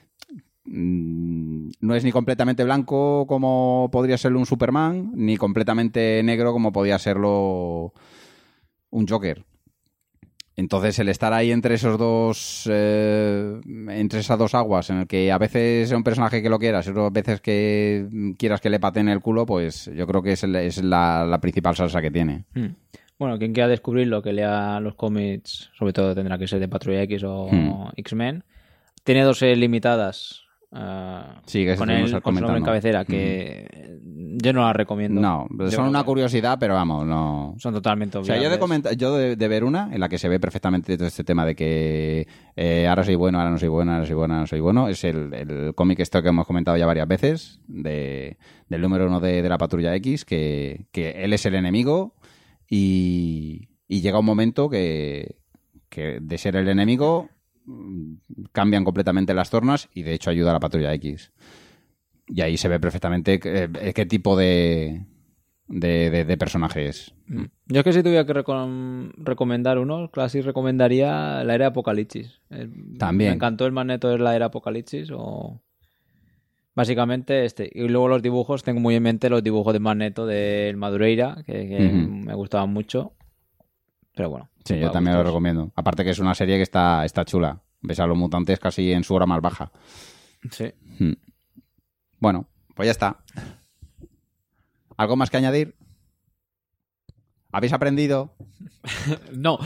mmm, no es ni completamente blanco como podría serlo un Superman, ni completamente negro como podía serlo un Joker. Entonces el estar ahí entre esos dos eh, entre esas dos aguas, en el que a veces es un personaje que lo quieras y otras veces que quieras que le pateen el culo, pues yo creo que es, el, es la, la principal salsa que tiene. Hmm. Bueno, quien quiera descubrirlo, que lea los cómics, sobre todo tendrá que ser de Patrulla X o hmm. X-Men. Tiene dosis limitadas. Uh, sí, que con, el, con su nombre en cabecera, que mm. yo no la recomiendo. No, son yo una curiosidad, pero vamos, no... Son totalmente obviables. O sea, yo de, comentar, yo de, de ver una en la que se ve perfectamente todo este tema de que eh, ahora soy bueno, ahora no soy bueno, ahora soy bueno, ahora no soy bueno, es el, el cómic esto que hemos comentado ya varias veces, de, del número uno de, de la Patrulla X, que, que él es el enemigo y, y llega un momento que, que de ser el enemigo... cambian completamente las tornas y de hecho ayuda a la Patrulla X. Y ahí se ve perfectamente qué, qué tipo de, de, de, de personaje es. Yo es que si tuviera que recom- recomendar uno, casi recomendaría la era Apocalipsis. También. Me encantó el Magneto de la era Apocalipsis o... Básicamente este. Y luego los dibujos, tengo muy en mente los dibujos de Magneto del Madureira, que, que uh-huh. me gustaban mucho. Pero bueno. Sí, yo también gustos. Lo recomiendo. Aparte que es una serie que está, está chula. Ves a los mutantes casi en su hora más baja. Sí. Hmm. Bueno, pues ya está. ¿Algo más que añadir? ¿Habéis aprendido? No.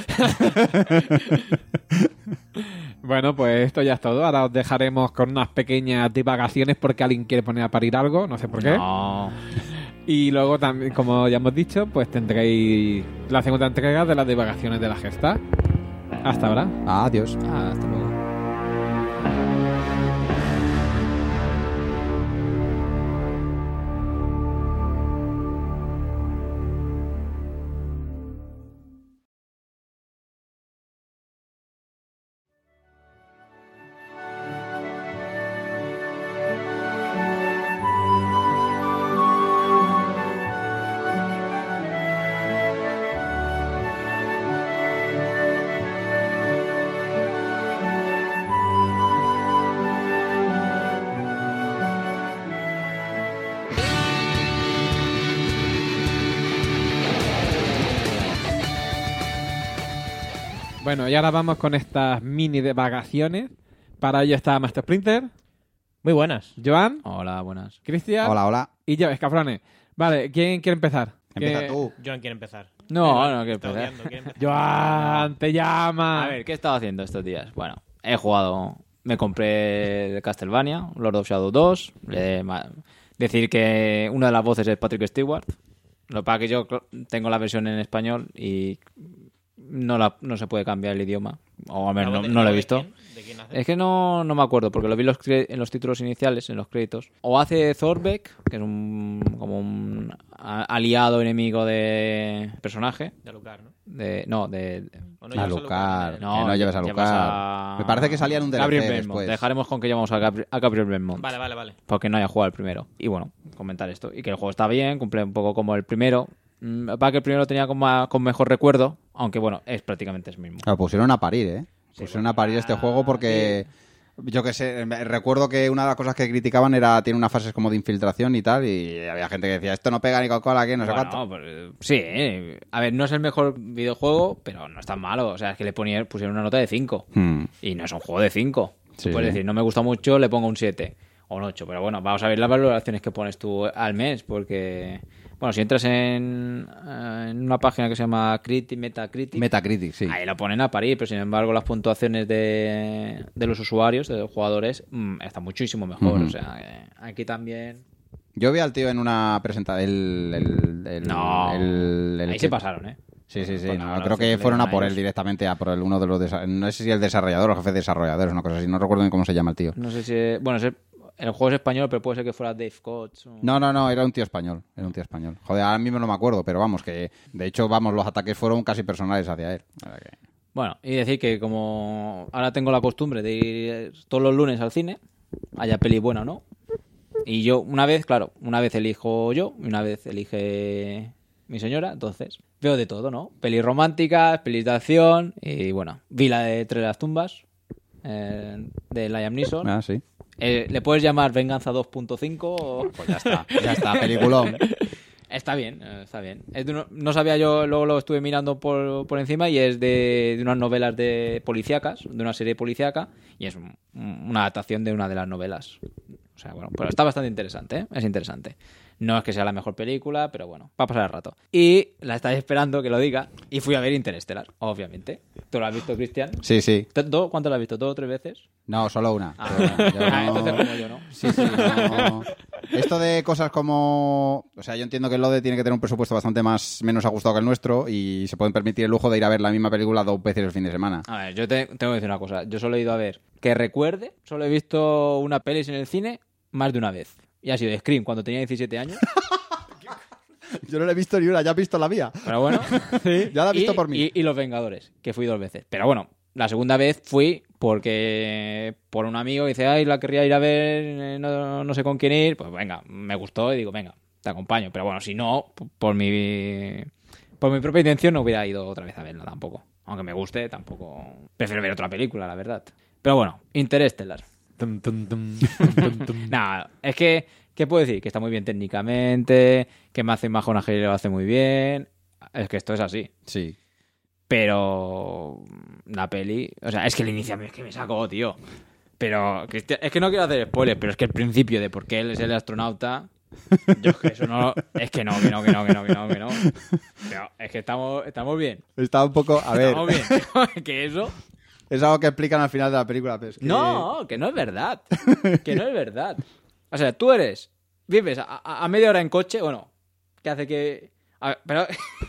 Bueno, pues esto ya es todo. Ahora os dejaremos con unas pequeñas divagaciones porque alguien quiere poner a parir algo. No sé por qué. No. Y luego también, como ya hemos dicho, pues tendréis la segunda entrega de las divagaciones de la gesta. Hasta ahora. Adiós. Ah, hasta luego. Bueno, y ahora vamos con estas mini divagaciones. Para ello está Master Splinter. Muy buenas. Joan. Hola, buenas. Cristian. Hola, hola. Y yo, Escafrones. Vale, ¿quién quiere empezar? Empieza ¿Qué... tú. Joan quiere empezar. No, Pero, no quiero empezar. empezar. Joan, te llama. A ver, ¿qué he estado haciendo estos días? Bueno, he jugado... Me compré Castlevania, Lord of Shadow dos. Le... Decir que una de las voces es Patrick Stewart. Lo que pasa es que yo tengo la versión en español y... No, la, no se puede cambiar el idioma. O a ver, no, no lo he visto. ¿De quién? ¿De quién hace? Es que no, no me acuerdo, porque lo vi en los, cre- en los títulos iniciales, en los créditos. O hace Thorbeck, que es un como un a- aliado enemigo de personaje. De Alucard, ¿no? De, no, de... de ¿O no A llevas Lucar. No, No, no lleves a llevas Lucar. a- Me parece que salía en un D L C Gabriel Belmont. después. Dejaremos con que llevamos a, Gabri- a Gabriel Belmont. Vale, vale, vale. Porque no haya jugado el primero. Y bueno, comentar esto. Y que el juego está bien, cumple un poco como el primero. Para que el primero lo tenía con, más, con mejor recuerdo, aunque bueno, es prácticamente el mismo. Lo pusieron a parir, ¿eh? Sí, pusieron bueno, a parir este juego porque... Yo que sé, recuerdo que una de las cosas que criticaban era tiene unas fases como de infiltración y tal, y había gente que decía, esto no pega ni con cola, que no sé Bueno, cuánto. pues, sí, eh. A ver, no es el mejor videojuego, pero no es tan malo. O sea, es que le ponían, pusieron una nota de cinco. Hmm. Y no es un juego de cinco. Sí, Tú puedes sí. decir, no me gusta mucho, le pongo un siete o un ocho. Pero bueno, vamos a ver las valoraciones que pones tú al mes, porque Bueno, si entras en, eh, en una página que se llama Critic, Metacritic, Metacritic, sí. ahí lo ponen a parir, pero sin embargo las puntuaciones de, de los usuarios, de los jugadores, mmm, están muchísimo mejor. Ujú. O sea, eh, aquí también... Yo vi al tío en una presentación. El, el, el, No, el- el- ahí se pasaron, ¿eh? Sí, sí, sí. Con No, la creo que relación fueron a que por le él dan directamente, a por el uno de los desa- no sé si el desarrollador o jefe de desarrolladores, una cosa así. No recuerdo ni cómo se llama el tío. No sé si... Bueno, es- el juego es español, pero puede ser que fuera Dave Coates. O... No, no, no, era un tío español. Era un tío español. Joder, ahora mismo no me acuerdo, pero vamos, que de hecho, vamos, los ataques fueron casi personales hacia él. O sea que- Bueno, y decir que como ahora tengo la costumbre de ir todos los lunes al cine, haya peli buena o no, y yo una vez, claro, una vez elijo yo y una vez elige mi señora, entonces veo de todo, ¿no? Pelis románticas, pelis de acción, y bueno, vi la de Entre las tumbas, eh, de Liam Neeson. Ah, sí. Eh, ¿Le puedes llamar Venganza dos punto cinco? O... Pues ya está, ya está, peliculón. Está bien, eh, está bien. Es de uno- no sabía yo, luego lo estuve mirando por, por encima y es de, de unas novelas de policíacas, de una serie policíaca, y es un- una adaptación de una de las novelas. O sea, bueno, pero está bastante interesante, ¿eh? Es interesante. No es que sea la mejor película, pero bueno, va a pasar el rato. Y la estáis esperando que lo diga, y fui a ver Interstellar, obviamente. ¿Tú lo has visto, Cristian? Sí, sí. ¿Tú- ¿Cuánto lo has visto? ¿Dos o tres veces? No, solo una. Ah, Pero bueno, yo ah, no- entonces como yo, ¿no? Sí, sí, no. Esto de cosas como... O sea, yo entiendo que el Lode tiene que tener un presupuesto bastante más menos ajustado que el nuestro y se pueden permitir el lujo de ir a ver la misma película dos veces el fin de semana. A ver, yo te- tengo que decir una cosa. Yo solo he ido a ver, que recuerde, solo he visto una pelis en el cine más de una vez. Y ha sido Scream cuando tenía diecisiete años. Yo no la he visto ni una, ya he visto la mía. Pero bueno. Ya la he visto y, por mí. Y, y Los Vengadores, que fui dos veces. Pero bueno, la segunda vez fui porque por un amigo dice, ay, la querría ir a ver, eh, no, no sé con quién ir. Pues venga, me gustó y digo, venga, te acompaño. Pero bueno, si no, por mi, por mi propia intención no hubiera ido otra vez a verla tampoco. Aunque me guste, tampoco... Prefiero ver otra película, la verdad. Pero bueno, Interstellar. Tum, tum, tum, tum, tum, tum. Nada, es que, ¿qué puedo decir? Que está muy bien técnicamente, que Matthew McConaughey lo hace muy bien. Es que esto es así. Sí. Pero la peli, o sea, es que el inicio es que me sacó, tío. Pero Cristian, es que no quiero hacer spoilers, pero es que el principio de por qué él es el astronauta, yo es que eso no, es que no, que no, que no, que no, que no, que no. Pero es que estamos, estamos bien. Está un poco... A ver, Estamos bien. Que eso... es algo que explican al final de la película, pero es que... No, que no es verdad. Que no es verdad. O sea, tú eres... Vives a, a- a media hora en coche, bueno, que hace que... A ver, pero...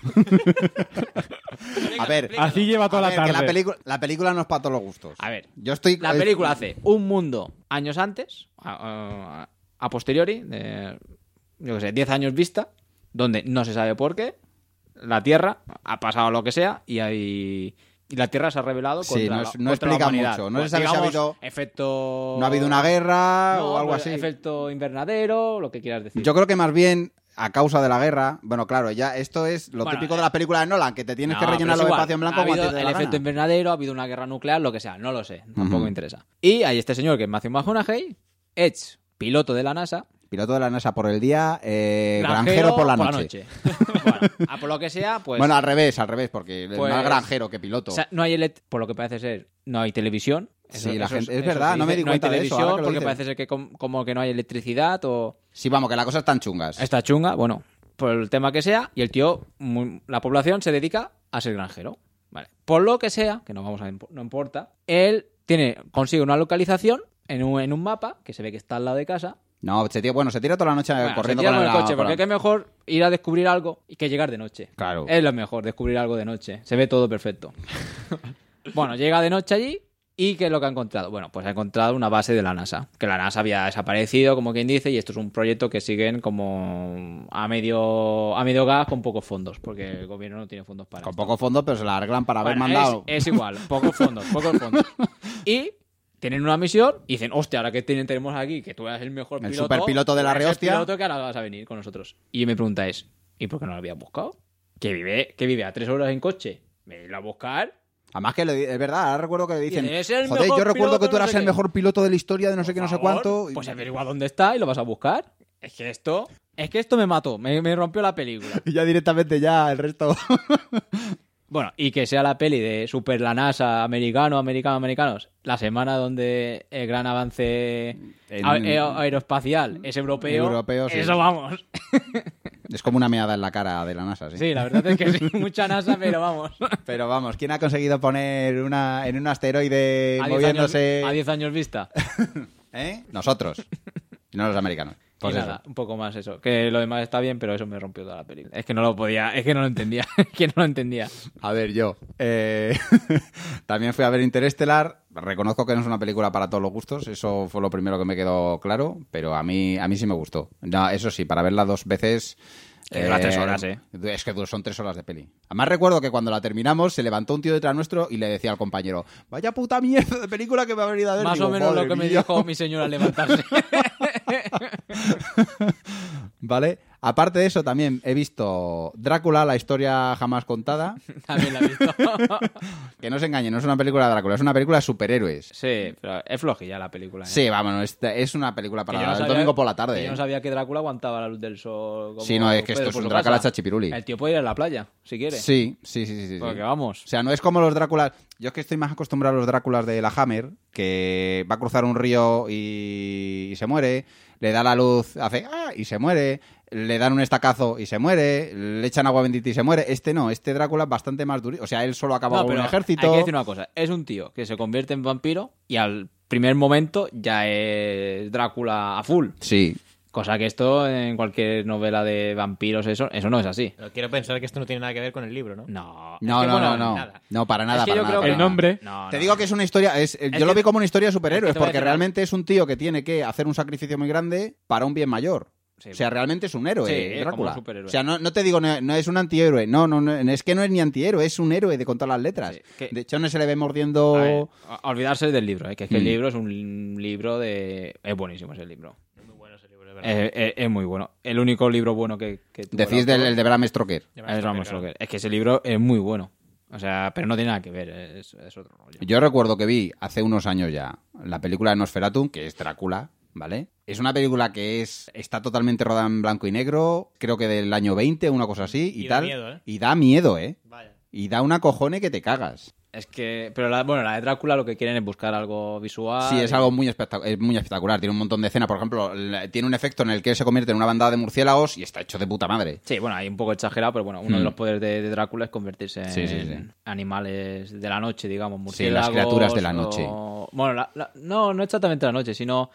A ver, Así lleva toda a la ver, que tarde. la, película, la película no es para todos los gustos. A ver, Yo estoy... la película hace un mundo años antes, a, a- a posteriori, de, yo qué sé, diez años vista, donde no se sabe por qué, la Tierra ha pasado lo que sea y hay... Y la Tierra se ha revelado Sí, contra, no es- no contra la explica humanidad. mucho. No Pues, se sabe si ha digamos, habido- efecto... No ha habido una guerra No, o algo pues, así. efecto invernadero, lo que quieras decir. Yo creo que más bien a causa de la guerra, bueno, claro, ya esto es lo Bueno, típico eh, de la película de Nolan, que te tienes No, que pero rellenar es los igual. espacios en blanco Ha como a ti habido te dé el la efecto gana. invernadero, ha habido una guerra nuclear, lo que sea, no lo sé, tampoco Ujú. me interesa. Y hay este señor que es Matthew McConaughey, ex piloto de la NASA, Piloto de la NASA por el día, eh, granjero, granjero por la noche. bueno, a por lo que sea, pues... Bueno, al revés, al revés, porque es Pues- más granjero que piloto. o sea, no hay elect- por lo que parece ser, no hay televisión. Sí, la gente- es eso verdad, se no me dice, di cuenta no hay de eso, televisión ahora que lo porque dices. parece ser que com- como que no hay electricidad o... Sí, vamos, que las cosas están chungas. Está chunga, bueno, por el tema que sea, y el tío, muy- la población se dedica a ser granjero. Vale. Por lo que sea, que no vamos a imp- no importa, él tiene, consigue una localización en un, en un mapa que se ve que está al lado de casa. No, se tira, bueno, se tira toda la noche Bueno, corriendo se tira con con el la- coche, con porque la- es mejor ir a descubrir algo y que llegar de noche. Claro. Es lo mejor, descubrir algo de noche. Se ve todo perfecto. Bueno, llega de noche allí y ¿qué es lo que ha encontrado? Bueno, pues ha encontrado una base de la NASA, que la NASA había desaparecido, como quien dice, y esto es un proyecto que siguen como a medio a medio gas con pocos fondos, porque el gobierno no tiene fondos para Con esto. poco fondo, pero se la arreglan para haber Bueno, mandado. Es, es igual, pocos fondos, pocos fondos. Y tienen una misión y dicen, hostia, ahora que tienen- tenemos aquí, que tú eres el mejor El piloto. superpiloto de la tú eres el rehostia. piloto que ahora vas a venir con nosotros. Y mi pregunta es, ¿y por qué no lo habías buscado? Que vive, que vive a tres horas en coche. Venirlo a buscar. Además que le di- es verdad, ahora recuerdo que le dicen, Dice, "Es el joder, mejor yo recuerdo piloto, que tú no eras sé el qué". mejor piloto de la historia de no sé qué, no sé Por favor, cuánto. Pues averigua dónde está y lo vas a buscar. Es que esto, es que esto me mató, me, me rompió la película. Y ya directamente ya el resto... Bueno, y que sea la peli de Super la NASA, americano, americano, americanos, la semana donde el gran avance En- a- aer- aeroespacial es europeo, Europeo, sí. eso vamos. Es como una meada en la cara de la NASA, ¿sí? Sí, la verdad es que sí, mucha NASA, pero vamos. Pero vamos, ¿quién ha conseguido poner una en un asteroide A diez moviéndose? años, a diez años vista. ¿Eh? Nosotros, no los americanos. Pues y eso. nada, un poco más eso. Que lo demás está bien, pero eso me rompió toda la película. Es que no lo podía, es que no lo entendía. Es que no lo entendía. A ver, yo. eh, También fui a ver Interestelar. Reconozco que no es una película para todos los gustos. Eso fue lo primero que me quedó claro. Pero a mí, a mí sí me gustó. No, eso sí, para verla dos veces. Que dura tres horas, ¿eh? Es que son tres horas de peli. Además recuerdo que cuando la terminamos se levantó un tío detrás nuestro y le decía al compañero: vaya puta mierda de película que me ha venido a ver. Más Digo, o menos lo madre que me mía. dijo mi señora al levantarse. ¿Vale? Aparte de eso, también he visto Drácula, la historia jamás contada. También la he visto. Que no se engañen, no es una película de Drácula, es una película de superhéroes. Sí, pero es flojilla la película. ¿eh? Sí, vámonos, es, es una película Que para yo no el sabía- domingo por la que tarde. Yo ¿eh? no sabía que Drácula aguantaba la luz del sol. Como Sí, no, es que Pedro esto es por un su Drácula casa. chachipiruli. El tío puede ir a la playa, si quiere. Sí, sí, sí, sí, sí. Porque vamos. O sea, no es como los Dráculas. Yo es que estoy más acostumbrado a los Dráculas de la Hammer, que va a cruzar un río y, y se muere, le da la luz, hace ¡ah! Y se muere, le dan un estacazo y se muere, le echan agua bendita y se muere. Este no, este Drácula es bastante más duro. O sea, él solo acaba No, con pero un ejército. hay que decir una cosa. Es un tío que se convierte en vampiro y al primer momento ya es Drácula a full. Sí. Cosa que esto en cualquier novela de vampiros, eso, eso no es así. Pero quiero pensar que esto no tiene nada que ver con el libro, ¿no? No. No, es que, no, bueno, no, no. nada. No, para nada. Es que para yo nada, creo para El nada. nombre. No, Te no. digo que es una historia, es, yo que- lo vi como una historia de superhéroes, es que te voy a porque decir realmente es un tío que tiene que hacer un sacrificio muy grande para un bien mayor. Sí, O sea, realmente es un héroe, Sí, es como Drácula. un superhéroe. O sea, no, no te digo, no, no es un antihéroe, no, no, no, es que no es ni antihéroe, es un héroe de contar las letras. Sí, que- De hecho, no se le ve mordiendo... A ver, a- a olvidarse del libro, ¿eh? que es que el Mm. libro es un libro de... Es buenísimo ese libro. Es muy bueno ese libro, de verdad. Es, es- es muy bueno. El único libro bueno que... que tuvo Decís el del autor el de Bram Stoker. Ya me es has Bram explicado. Stoker. Es que ese libro es muy bueno. O sea, pero no tiene nada que ver, es, es otro rollo. Yo recuerdo que vi hace unos años ya la película de Nosferatu, que es Drácula, ¿vale? Es una película que es está totalmente rodada en blanco y negro, creo que del año veinte, una cosa así, y, Y da tal. miedo, ¿eh? Y da miedo, ¿eh? Vaya. Y da una cojone que te cagas. Es que... Pero la, bueno, la de Drácula lo que quieren es buscar algo visual. Sí, es y- algo muy, espectac- es muy espectacular. Tiene un montón de escenas. Por ejemplo, la- tiene un efecto en el que él se convierte en una bandada de murciélagos y está hecho de puta madre. Sí, bueno, hay un poco exagerado, pero bueno, uno Mm. de los poderes de, de Drácula es convertirse en Sí, sí, sí. animales de la noche, digamos, Sí, murciélagos. las criaturas de la noche. o- Bueno, la- la- no, no exactamente la noche, sino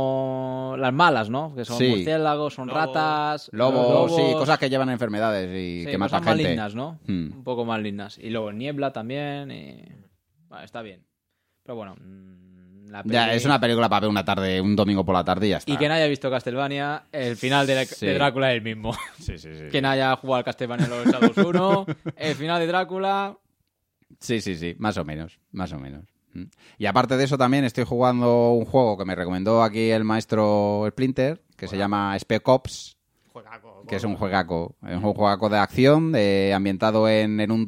como las malas, ¿no? Que son Sí. murciélagos, son Lobos. ratas, Lobos, sí, cosas que llevan enfermedades y sí, que cosas matan más gente. lindas, ¿no? Mm. Un poco más lindas. Y luego niebla también y... Vale, está bien. Pero bueno, mm, la Ya, peli- es una película para ver una tarde, un domingo por la tarde y ya está. Y quien haya visto Castlevania, el final de, la- Sí. de Drácula es el mismo. Sí, sí, sí. Quien haya jugado al Castlevania los Shadows uno, el final de Drácula... Sí, sí, sí, más o menos, más o menos. Mm. Y aparte de eso también estoy jugando un juego que me recomendó aquí el maestro Splinter, que se llama Spec Ops, Juegaco, que es un juegaco, es un juegaco de acción eh, ambientado en, en un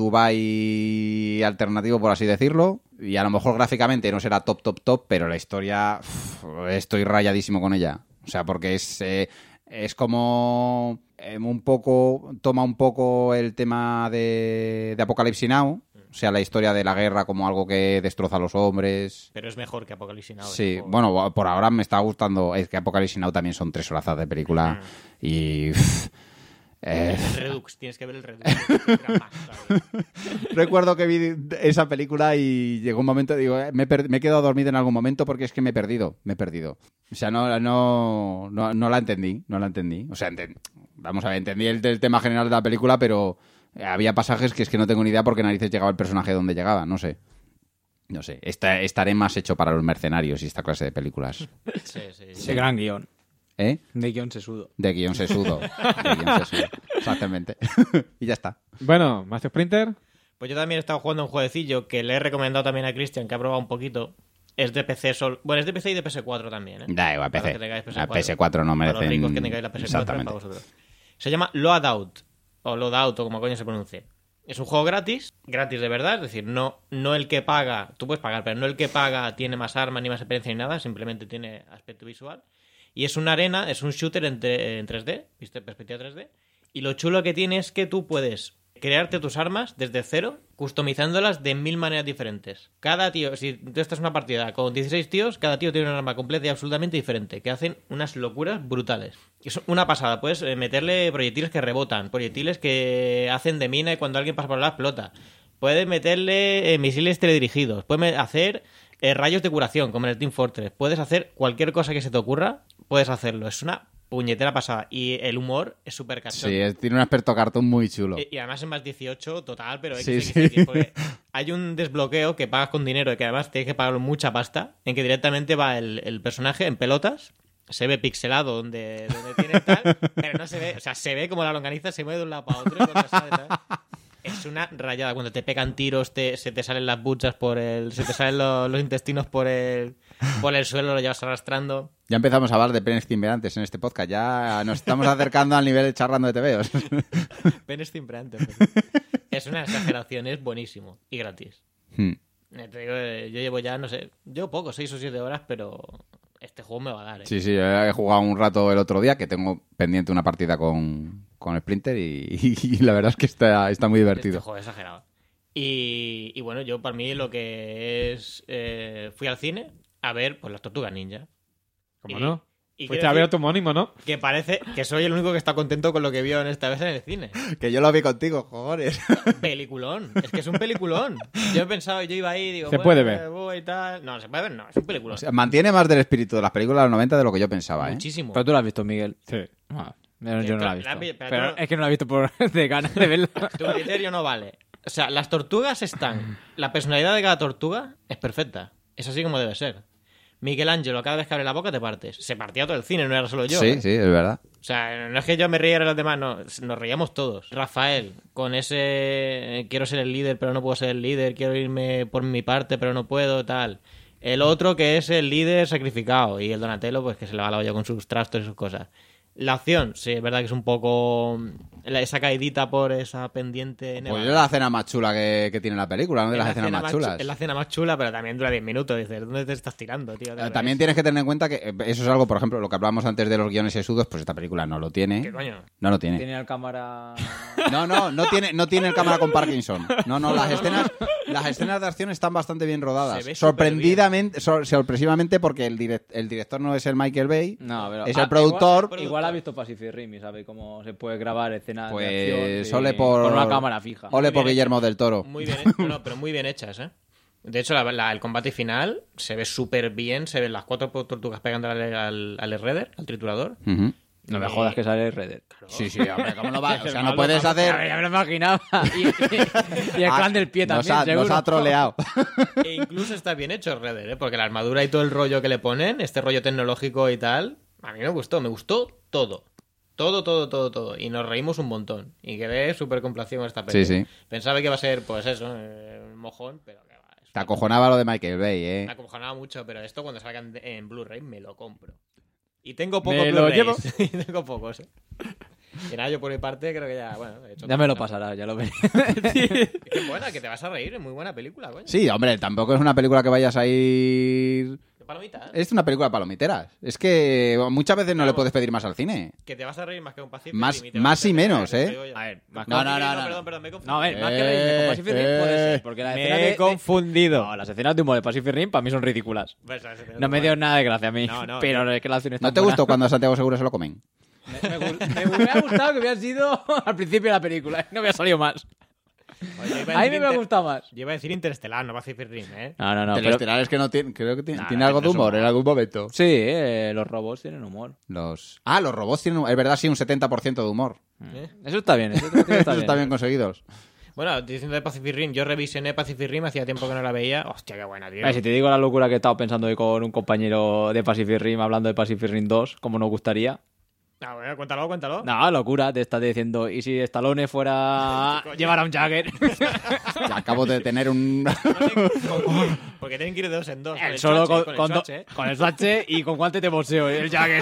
Dubai alternativo, por así decirlo, y a lo mejor gráficamente no será top, top, top, pero la historia uf, estoy rayadísimo con ella. O sea, porque es, eh, es como eh, un poco, toma un poco el tema de, de Apocalypse Now, o sea, la historia de la guerra como algo que destroza a los hombres. Pero es mejor que Apocalipsis Now. Sí, ese juego. bueno, por ahora me está gustando. Es que Apocalypse Now también son tres horas de película. Y. uff, eh, El Redux, tienes que ver el Redux. es drama, ¿sabes? recuerdo que vi esa película y llegó un momento, digo, eh, me, he per- me he quedado dormido en algún momento porque es que me he perdido. Me he perdido. O sea, no, no, no, no la entendí. No la entendí. O sea, enten- vamos a ver, entendí el, el tema general de la película, pero había pasajes que es que no tengo ni idea porque narices llegaba el personaje donde llegaba. No sé. No sé. Esta- estaré más hecho para los mercenarios y esta clase de películas. Sí, sí, sí. De gran guión. ¿Eh? De guión sesudo. De guión sesudo. De guión sesudo. Exactamente. Y ya está. Bueno, Master Splinter. Pues yo también he estado jugando un jueguecillo que le he recomendado también a Cristian, que ha probado un poquito. Es de P C solo. Bueno, es de P C y de P S cuatro también, ¿eh? Da igual, Para P C. que tengáis La P S cuatro no Para merecen... los ricos que tengáis la P S cuatro, para vosotros. Se llama Loadout, o Loadout, o como coño se pronuncie. Es un juego gratis, gratis de verdad, es decir, no, no el que paga, tú puedes pagar, pero no el que paga tiene más armas, ni más experiencia, ni nada, simplemente tiene aspecto visual. Y es una arena, es un shooter en, tre- en tres D, viste, perspectiva tres D. Y lo chulo que tiene es que tú puedes crearte tus armas desde cero, customizándolas de mil maneras diferentes. Cada tío, si tú estás en una partida con dieciséis tíos, cada tío tiene un arma completa y absolutamente diferente, que hacen unas locuras brutales. Es una pasada, puedes meterle proyectiles que rebotan, proyectiles que hacen de mina y cuando alguien pasa por al lado explota. Puedes meterle eh, misiles teledirigidos, puedes hacer eh, rayos de curación, como en el Team Fortress. Puedes hacer cualquier cosa que se te ocurra, puedes hacerlo. Es una puñetera pasada. Y el humor es súper cachondo. Sí, es- tiene un aspecto cartoon muy chulo. Y, y además es más dieciocho total, pero Sí, X X X, sí. porque hay un desbloqueo que pagas con dinero y que además tienes que pagar mucha pasta, en que directamente va el, el personaje en pelotas, se ve pixelado donde, donde tiene tal, pero no se ve, o sea, se ve como la longaniza se mueve de un lado para otro y cuando sale, ¿sabes? Es una rayada. Cuando te pegan tiros, te, se te salen las buchas por el. Se te salen los, los intestinos por el. Por el suelo, lo llevas arrastrando. Ya empezamos a hablar de penes cimberantes en este podcast. Ya nos estamos acercando al nivel de charlando de tebeos. Penes cimbrantes. Es una exageración, es buenísimo. Y gratis. Hmm. Eh, Te digo, eh, yo llevo ya, no sé, llevo poco, seis o siete horas, pero este juego me va a dar, ¿eh? Sí, sí, he jugado un rato el otro día que tengo pendiente una partida con, con Splinter y, y la verdad es que está, está muy Este divertido. juego es exagerado. Y, y bueno, yo para mí lo que es... eh, fui al cine a ver pues las Tortugas Ninja. ¿Cómo Y- no? y Fuiste quiero a ver a decir tu homónimo, ¿no? que parece que soy el único que está contento con lo que vio en esta vez en el cine. Que yo lo vi contigo, joder. Peliculón. Es que es un peliculón. Yo he pensado, yo iba ahí y digo... Se bueno, puede ver. voy y tal. No, se puede ver, no. Es un peliculón. O sea, mantiene más del espíritu de las películas de los noventa de lo que yo pensaba, ¿eh? Muchísimo. Pero tú lo has visto, Miguel. Sí. Ah, yo yo no la he La- visto. pero Pero tú- es que no la he visto por de ganas de verla. Tu criterio no vale. O sea, las tortugas están... La personalidad de cada tortuga es perfecta. Es así como debe ser. Miguel Ángelo, cada vez que abre la boca te partes. Se partía todo el cine, no era solo yo. Sí, ¿eh? sí, es verdad. O sea, no es que yo me riera de los demás, no. Nos reíamos todos. Rafael, con ese... eh, Quiero ser el líder, pero no puedo ser el líder. Quiero irme por mi parte, pero no puedo, tal. El otro que es el líder sacrificado. Y el Donatello, pues que se le va la olla con sus trastos y sus cosas. La acción, sí, es verdad que es un poco... la- Esa caidita por esa pendiente... Pues es la escena más chula que, que tiene la película, una de Es las la escenas escena más chu- chulas. Es la escena más chula, pero también dura diez minutos. Dices, ¿dónde te estás tirando, tío? De Eh, verdad, También es- tienes que tener en cuenta que eh, eso es algo, por ejemplo, lo que hablábamos antes de los guiones sesudos, pues esta película no lo tiene. ¿Qué coño? No lo tiene. Tiene la cámara... No, no, no tiene, no tiene el cámara con Parkinson. No, no, las escenas, las escenas de acción están bastante bien rodadas. Se ve Sorprendidamente, sor- sorpresivamente, porque el, direct- el director no es el Michael Bay, No, pero... es Ah, el productor. Igual, igual ha visto Pacific Rim y sabe cómo se puede grabar escenas de acción. Pues y- ole por, con una cámara fija. ole por bien Guillermo hecha. del Toro. Muy bien, he- no, no, pero muy bien hechas, ¿eh? De hecho, la- la- el combate final se ve súper bien. Se ven las cuatro tortugas pegando al, al, al Shredder, al triturador. Ujú. No me jodas que sale Redder. Sí, sí, hombre, ¿cómo lo va? O sea, no malo, puedes Ya hacer... me lo imaginaba. Y, y el Ah, clan del pie nos también, ha, seguro. nos ha troleado. E incluso está bien hecho Shredder, ¿eh? Porque la armadura y todo el rollo que le ponen, este rollo tecnológico y tal, a mí me gustó. Me gustó todo. Todo, todo, todo, todo. Y nos reímos un montón. Y quedé súper complacido con esta Sí, película. sí. Pensaba que iba a ser, pues eso, eh, un mojón, pero que va. es Te una- acojonaba lo de Michael Bay, ¿eh? Me acojonaba mucho, pero esto cuando salga en, en Blu-ray me lo compro. Y tengo pocos Me lo Blu-rays. llevo. Y tengo pocos, ¿eh? Y nada, yo por mi parte creo que ya, bueno, he hecho Ya me lo cosas. pasará, ya lo veré. Qué buena, que te vas a reír, es muy buena película, coño. Sí, hombre, tampoco es una película que vayas a ir... ¿Qué palomita? ¿eh? Es una película de palomiteras. Es que muchas veces no le Vamos. puedes pedir más al cine. Que te vas a reír más que un Pacific Más- Rim te más vas a y reír, menos, te ¿eh? digo ya. A ver, más No, que- no, no, no. Perdón, perdón, me he confundido. No, a ver, más que Eh, reírme con Pacific Rim puede ser. Porque la escena Me de, he confundido. No, las escenas de humor de Pacific Rim para mí son ridículas. Pues, ¿sabes? No me dio nada de gracia a mí. No, no, pero tío. es que la acción está ¿No te buena. gustó cuando a Santiago Segura se lo comen? Me, me gu- me hubiera gustado que hubiera sido al principio de la película. No hubiera salido más. Oye, yo iba a A mí decir me hubiera Inter- gustado más. Yo iba a decir Interestelar, no Pacific Rim, ¿eh? No, no, no. Pero... Telestelar es que no tiene... Creo que tiene, Nah, tiene no, algo de no es humor humor. en algún momento. Sí, eh, los robots tienen humor. Los... Ah, los robots tienen... Es verdad, sí, un setenta por ciento de humor. ¿Eh? Eso está bien. Eso está bien. Eso está bien conseguidos. Bueno, diciendo de Pacific Rim, yo revisioné Pacific Rim, hacía tiempo que no la veía. Hostia, qué buena, tío. A ver, si te digo la locura que he estado pensando hoy con un compañero de Pacific Rim hablando de Pacific Rim dos, como nos gustaría. Ah, bueno, cuéntalo, cuéntalo. No, locura, te estás diciendo. ¿Y si Stallone fuera ¿Qué coño? llevar a un Jagger? Ya acabo de tener un... Porque tienen que ir de dos en dos. Con Él el solo Swatch, con, con con, el do- Swatch, ¿eh? con el Swatch y con guantes de boxeo, el Jagger.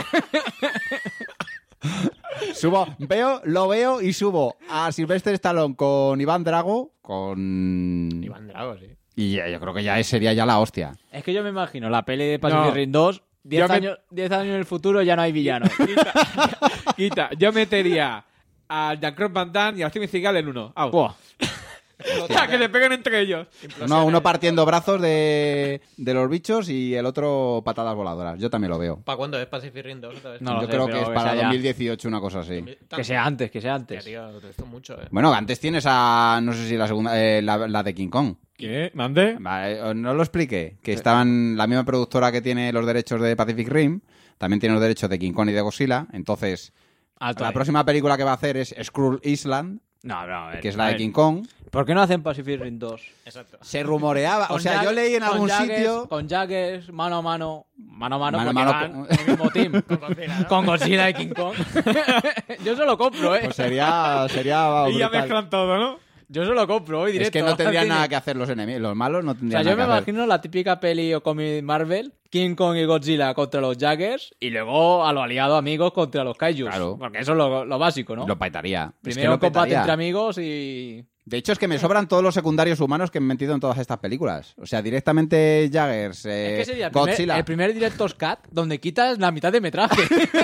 Subo, veo, lo veo y subo a Sylvester Stallone con Iván Drago, con... Iván Drago, sí. Y ya- yo creo que ya es- sería ya la hostia. Es que yo me imagino la peli de Pacific No. Rim dos, diez Yo me- años, diez años en el futuro ya no hay villano. Quita, yo metería al Jean-Claude Van Damme y al Steven Seagal en uno. Out. Buah. O sea, que se peguen entre ellos. No, uno partiendo brazos de, de los bichos y el otro patadas voladoras. Yo también lo veo. ¿Para cuándo es Pacific Rim dos otra vez? No lo Yo sé, creo pero que es que para sea ya. dos mil dieciocho, una cosa así. Que sea antes, que sea antes. Tío, tío, esto es mucho, eh. Bueno, antes tienes a, no sé si la segunda, eh, la, la de King Kong. ¿Qué? ¿Mande? Vale, no lo expliqué. Que estaban, la misma productora que tiene los derechos de Pacific Rim, también tiene los derechos de King Kong y de Godzilla. Entonces, Alto la ahí. próxima película que va a hacer es Skrull Island, No, no, a ver, que es a la de ver. King Kong. ¿Por qué no hacen Pacific Rim dos? Exacto. Se rumoreaba, o Con sea, yo Jag- leí en con algún Jaggers- sitio... Con Jaggers, mano a mano. Mano a mano, Mano a porque mano van con- en el mismo team. Con Godzilla, ¿no? Con Godzilla y King Kong. Yo se lo compro, ¿eh? Pues sería, sería vamos, Y ya brutal. mezclan todo, ¿no? Yo se lo compro hoy directo. Es que no al tendrían cine. nada que hacer los enemigos. Los malos no O sea, tendrían yo me nada que hacer. imagino la típica peli o cómic Marvel, King Kong y Godzilla contra los Jaggers y luego a los aliados amigos contra los Kaijus. Claro. Porque eso es lo, lo básico, ¿no? Lo paitaría. Es que Primero lo combate petaría. entre amigos y... De hecho, es que me sobran todos los secundarios humanos que han metido en todas estas películas. O sea, directamente Jaggers, eh, Es que sería el primer, Godzilla. el primer Director's Cut donde quitas la mitad de metraje.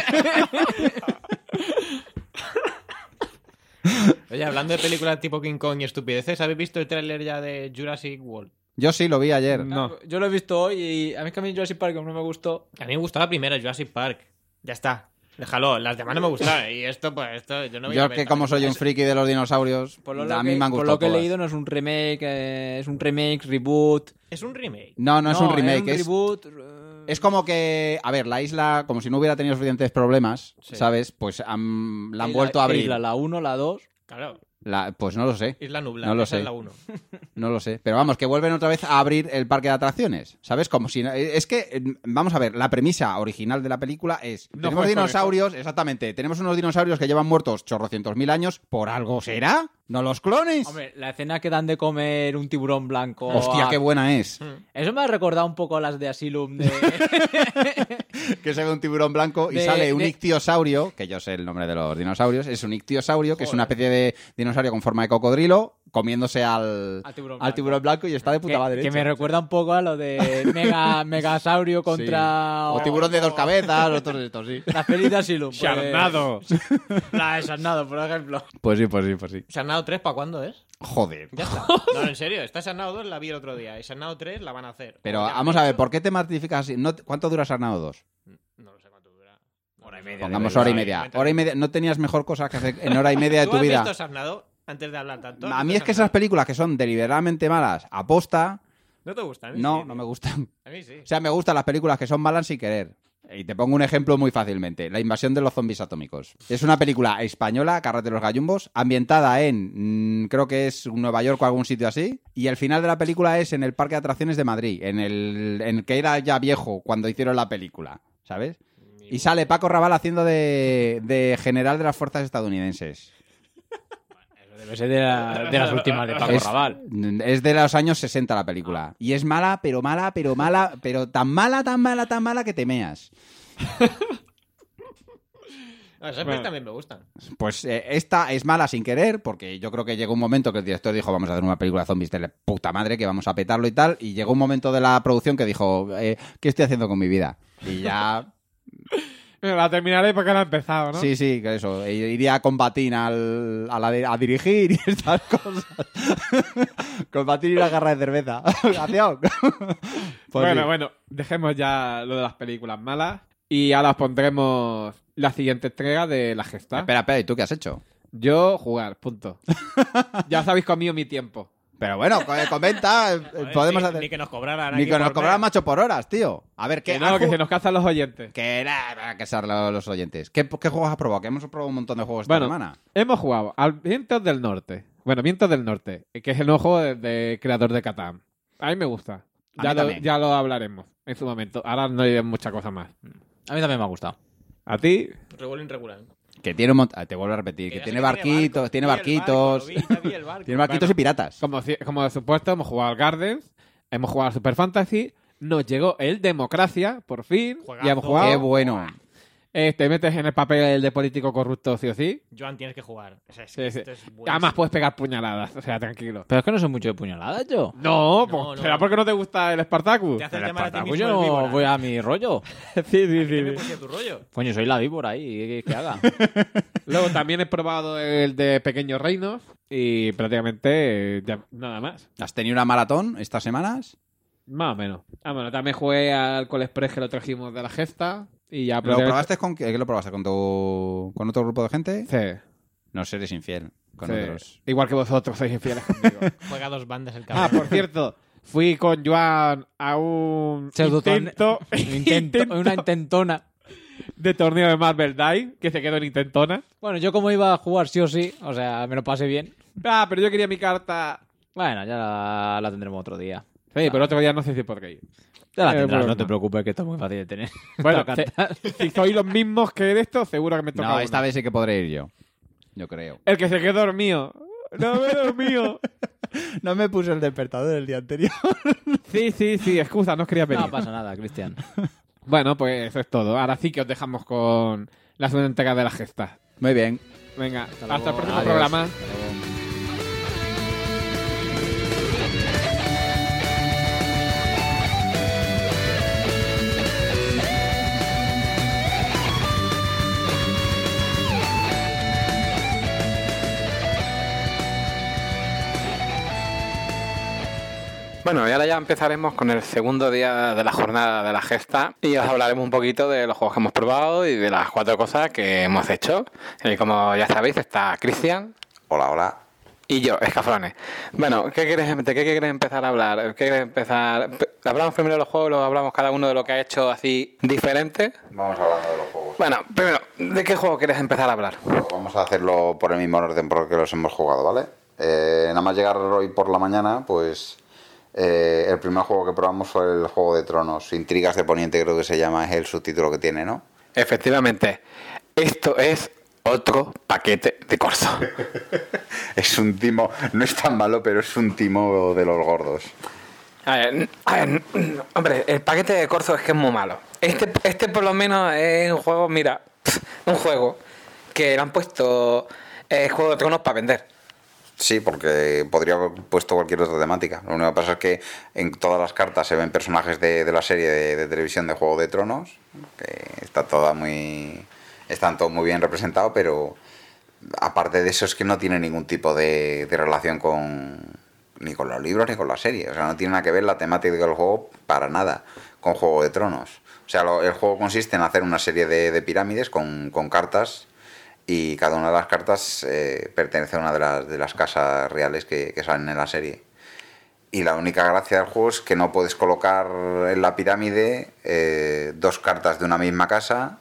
Oye, hablando de películas tipo King Kong y estupideces, ¿habéis visto el tráiler ya de Jurassic World? Yo sí lo vi ayer. No. Yo lo he visto hoy y a mí es que a mí Jurassic Park no me gustó. A mí me gustaba primero Jurassic Park. Ya está. Déjalo. Las demás no me gustaban. Y esto, pues, esto, yo no voy a Yo ver que como soy un también. friki de los dinosaurios, Por lo, a lo mí que, me han por gustado lo que he todas. leído no es un remake, eh, es un remake, reboot. Es un remake. No, no, es un remake. Es Es, un reboot. eh, es como que, a ver, la isla, como si no hubiera tenido suficientes problemas, Sí. ¿sabes? Pues han- la han isla- vuelto a ¿qué abrir. isla? La uno, la dos. Claro. La- pues no lo sé. Isla Nublada. No lo esa sé. es la uno. No lo sé. Pero vamos, que vuelven otra vez a abrir el parque de atracciones. ¿Sabes? Como si... Es que, eh, vamos a ver, la premisa original de la película es... No tenemos juegues con dinosaurios, exactamente. Tenemos unos dinosaurios que llevan muertos chorrocientos mil años. ¿Por algo será? ¿No los clones? Hombre, la escena que dan de comer un tiburón blanco. Hostia, a- qué buena es. Eso me ha recordado un poco a las de Asylum de... Que se ve un tiburón blanco y De- sale un de- ictiosaurio, que yo sé el nombre de los dinosaurios, es un ictiosaurio, que es una especie de dinosaurio con forma de cocodrilo, comiéndose al, Al tiburón al blanco. tiburón blanco y está de puta que, madre. que hecho. me recuerda un poco a lo de Mega, Megasaurio contra... Sí. O tiburón de dos cabezas, o todos estos, sí. Las pelis de Asylum. pues- Charnado. La de Charnado, por ejemplo. Pues sí, pues sí, pues sí. Sarnado tres, ¿para cuándo es? Joder. Ya está. No, en serio. Esta Sarnado dos la vi el otro día. Y Sarnado tres la van a hacer. Pero O ya vamos han a ver, hecho. ¿por qué te mortificas así? No- ¿Cuánto dura Sarnado dos? No lo sé cuánto dura. Hora y media. Pongamos de hora y verdad. media. cuéntame. Hora y media. ¿No tenías mejor cosa que hacer en hora y media de ¿Tú tu has vida? visto Sarnado antes de hablar tanto? A ¿Has mí visto es que esas Sarnado? películas que son deliberadamente malas, aposta, ¿No te gustan? A mí no, sí, no tío. me gustan. A mí sí. O sea, me gustan las películas que son malas sin querer. Y te pongo un ejemplo muy fácilmente. La invasión de los zombies atómicos. Es una película española, Carrete de los Gallumbos, ambientada en, mm, creo que es Nueva York o algún sitio así. Y el final de la película es en el Parque de Atracciones de Madrid, en el, en el que era ya viejo cuando hicieron la película, ¿sabes? Y sale Paco Rabanne haciendo de, de general de las fuerzas estadounidenses. Debe ser de, la- de las últimas de Paco Es, Rabanne. es de los años sesenta la película. Y es mala, pero mala, pero mala, pero tan mala, tan mala, tan mala que te meas. No, esas Bueno. pelis también me gustan. Pues eh, esta es mala sin querer, porque yo creo que llegó un momento que el director dijo, vamos a hacer una película de zombies de la puta madre, que vamos a petarlo y tal, y llegó un momento de la producción que dijo, eh, ¿qué estoy haciendo con mi vida? Y ya... La terminaré porque la he empezado, ¿no? Sí, sí, que eso, e iría a combatir al, a, la de- a dirigir y estas cosas. Combatir y una garra de cerveza. Acción. Pues bueno, sí. bueno, dejemos ya lo de las películas malas y ahora os pondremos la siguiente entrega de la gesta. Espera, espera, ¿y tú qué has hecho? Yo jugar, punto. Ya os habéis comido mi tiempo. Pero bueno, co- comenta, eh, Joder, podemos ni, hacer... Ni que nos cobraran. Ni aquí que nos por cobraran ver. macho por horas, tío. A ver, ¿qué? Que no, has que ju- se nos casan los oyentes. Que nada, que ser lo- los oyentes. ¿Qué, ¿Qué juegos has probado? Que hemos probado un montón de juegos esta Bueno, semana. hemos jugado al Vientos del Norte. Bueno, Vientos del Norte, que es el nuevo juego de, de creador de Catán. A mí me gusta. A Ya mí lo, también. ya lo hablaremos en su momento. Ahora no diré mucha cosa más. A mí también me ha gustado. ¿A ti? Regulín regular. Que tiene un montón... Te vuelvo a repetir. Que, ya sé tiene que barquitos, tiene barco. Vi el barquitos... barco, lo vi, ya vi el barco. Tiene barquitos Bueno. y piratas. Como, ci- como de supuesto, hemos jugado al Gardens, hemos jugado al Super Fantasy, nos llegó el Democracia, por fin, Juegazo. y hemos jugado... Qué bueno. Eh, te metes en el papel de político corrupto sí o sí. Joan, tienes que jugar. O sea, es Sí, que sí. esto es buenísimo. Además puedes pegar puñaladas, o sea, tranquilo. Pero es que no soy mucho de puñaladas yo. No, No, pues, no. ¿será porque no te gusta el Spartacus? Te haces Pero llamar a ti Espartaco, mismo yo el no víbora. voy a mi rollo. Sí, sí, ¿Qué sí. me sí. pusiste tu rollo? Coño, soy la víbora ahí. ¿Qué, qué haga? Luego también he probado el de Pequeños Reinos y prácticamente eh, ya nada más. ¿Has tenido una maratón estas semanas? Más o menos. Ah, bueno, también jugué al Call Express que lo trajimos de la gesta y ya ¿Lo prácticamente- probaste con qué? ¿Qué lo probaste? ¿Con, tu, ¿Con otro grupo de gente? Sí, No eres infiel con sí. otros. Igual que vosotros sois infieles conmigo. Juega dos bandas el Ah, cabrón. por cierto, fui con Joan a un Pseudo intento, Intento, intento una intentona. de torneo de Marvel Die, que se quedó en intentona. Bueno, yo como iba a jugar sí o sí, o sea, me lo pasé bien. Ah, pero yo quería mi carta. Bueno, ya la, la tendremos otro día. Sí, pero otro día no sé si por qué ir. Ya la Eh, tendrás, bueno, no te no. preocupes, que esto es muy fácil de tener. Bueno, Esta se- carta. si sois los mismos que de esto, seguro que me toca No, uno. esta vez sí que podré ir yo. Yo creo. El que se quedó dormido. No me dormido. No me puso el despertador el día anterior. Sí, sí, sí, excusa, no os quería pedir. No pasa nada, Cristian. Bueno, pues eso es todo. Ahora sí que os dejamos con la segunda entrega de la gesta. Muy bien. Venga, hasta, luego. el próximo Adiós. programa. Hasta luego. Bueno, y ahora ya empezaremos con el segundo día de la jornada de la gesta y os hablaremos un poquito de los juegos que hemos probado y de las cuatro cosas que hemos hecho. Y como ya sabéis, está Cristian Hola, hola. y yo, Escafrones. Bueno, ¿qué quieres, ¿de qué quieres empezar a hablar? ¿Qué quieres empezar? ¿Hablamos primero de los juegos, luego hablamos cada uno de lo que ha hecho así diferente? Vamos hablando de los juegos. Bueno, primero, ¿de qué juego quieres empezar a hablar? Vamos a hacerlo por el mismo orden por el que los hemos jugado, ¿vale? Eh, nada más llegar hoy por la mañana, pues eh, el primer juego que probamos fue el Juego de Tronos. Intrigas de Poniente creo que se llama, es el subtítulo que tiene, ¿no? Efectivamente, esto es otro paquete de corzo. Es un timo, no es tan malo, pero es un timo de los gordos. A ver, a ver, hombre, el paquete de corzo es que es muy malo. Este, este por lo menos es un juego, mira, un juego que le han puesto eh, Juego de Tronos para vender. Sí, porque podría haber puesto cualquier otra temática. Lo único que pasa es que en todas las cartas se ven personajes de, de la serie de, de televisión de Juego de Tronos, que está toda muy, están todos muy bien representados, pero aparte de eso es que no tiene ningún tipo de, de relación con ni con los libros ni con la serie. O sea, no tiene nada que ver la temática del juego para nada con Juego de Tronos. O sea, lo, el juego consiste en hacer una serie de, de pirámides con, con cartas. Y cada una de las cartas eh, pertenece a una de las, de las casas reales que, que salen en la serie. Y la única gracia del juego es que no puedes colocar en la pirámide eh, dos cartas de una misma casa.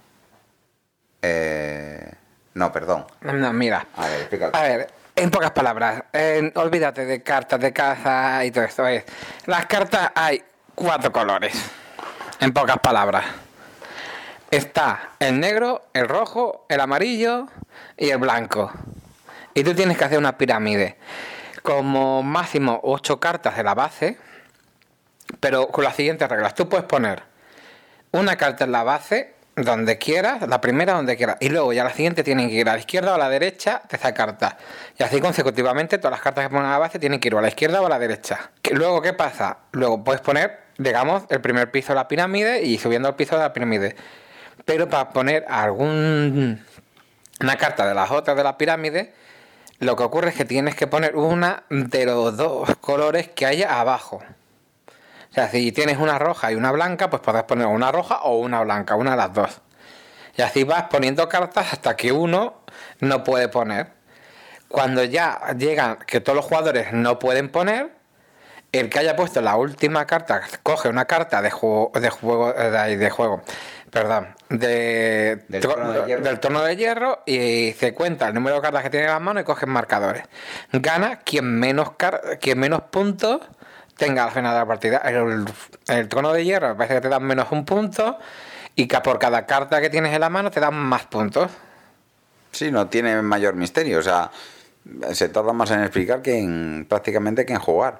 Eh, no, perdón. No, mira, A ver, explícate. a ver, en pocas palabras, eh, olvídate de cartas de caza y todo esto. Es, las cartas hay cuatro colores, en pocas palabras. Está el negro, el rojo, el amarillo y el blanco. Y tú tienes que hacer una pirámide. Como máximo ocho cartas de la base, pero con las siguientes reglas. Tú puedes poner una carta en la base donde quieras, la primera donde quieras, y luego ya la siguiente tienen que ir a la izquierda o a la derecha de esa carta. Y así consecutivamente todas las cartas que pongan a la base tienen que ir o a la izquierda o a la derecha. Que- Luego, ¿qué pasa? Luego puedes poner, digamos, el primer piso de la pirámide y subiendo al piso de la pirámide. Pero para poner algún una carta de las otras de la pirámide, lo que ocurre es que tienes que poner una de los dos colores que haya abajo. O sea, si tienes una roja y una blanca, pues puedes poner una roja o una blanca, una de las dos. Y así vas poniendo cartas hasta que uno no puede poner. Cuando ya llegan que todos los jugadores no pueden poner, el que haya puesto la última carta coge una carta de juego, de juego, de, de juego, perdón, de, Del tro- trono de hierro. del trono de hierro y se cuenta el número de cartas que tiene en las manos y coge marcadores. Gana quien menos car- quien menos puntos tenga al final de la partida. El, el trono de hierro me parece que te dan menos un punto y que por cada carta que tienes en la mano te dan más puntos. Sí, no tiene mayor misterio. O sea, se tarda más en explicar que en prácticamente que en jugar.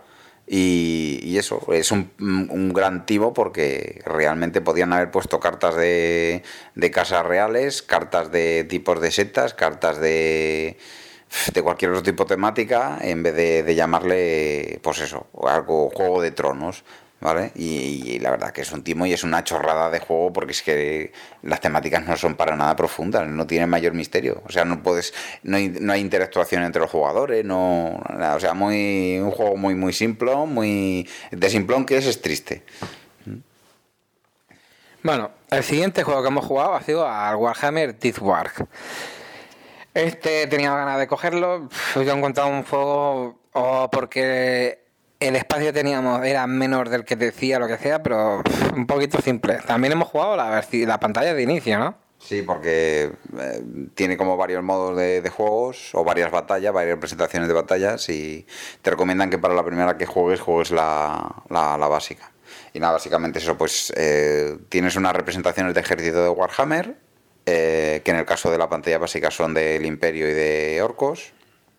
Y, y eso, es un, un gran timo porque realmente podían haber puesto cartas de, de casas reales, cartas de tipos de setas, cartas de, de cualquier otro tipo de temática, en vez de, de llamarle, pues eso, algo Juego de Tronos. ¿Vale? Y, y la verdad que es un timo y es una chorrada de juego porque es que las temáticas no son para nada profundas, no tienen mayor misterio. O sea, no puedes, no hay, no hay interactuación entre los jugadores, no, o sea, muy un juego muy muy simple, muy de simplón que es, es triste. Bueno, el siguiente juego que hemos jugado ha sido al Warhammer Death Warg. Este tenía ganas de cogerlo, yo he encontrado un juego oh, porque el espacio que teníamos era menor del que decía, lo que sea, pero pff, un poquito simple. También hemos jugado la, la pantalla de inicio, ¿no? Sí, porque eh, tiene como varios modos de, de juegos o varias batallas, varias presentaciones de batallas y te recomiendan que para la primera que juegues, juegues la, la, la básica. Y nada, básicamente eso, pues eh, tienes unas representaciones de ejército de Warhammer, eh, que en el caso de la pantalla básica son del Imperio y de Orcos.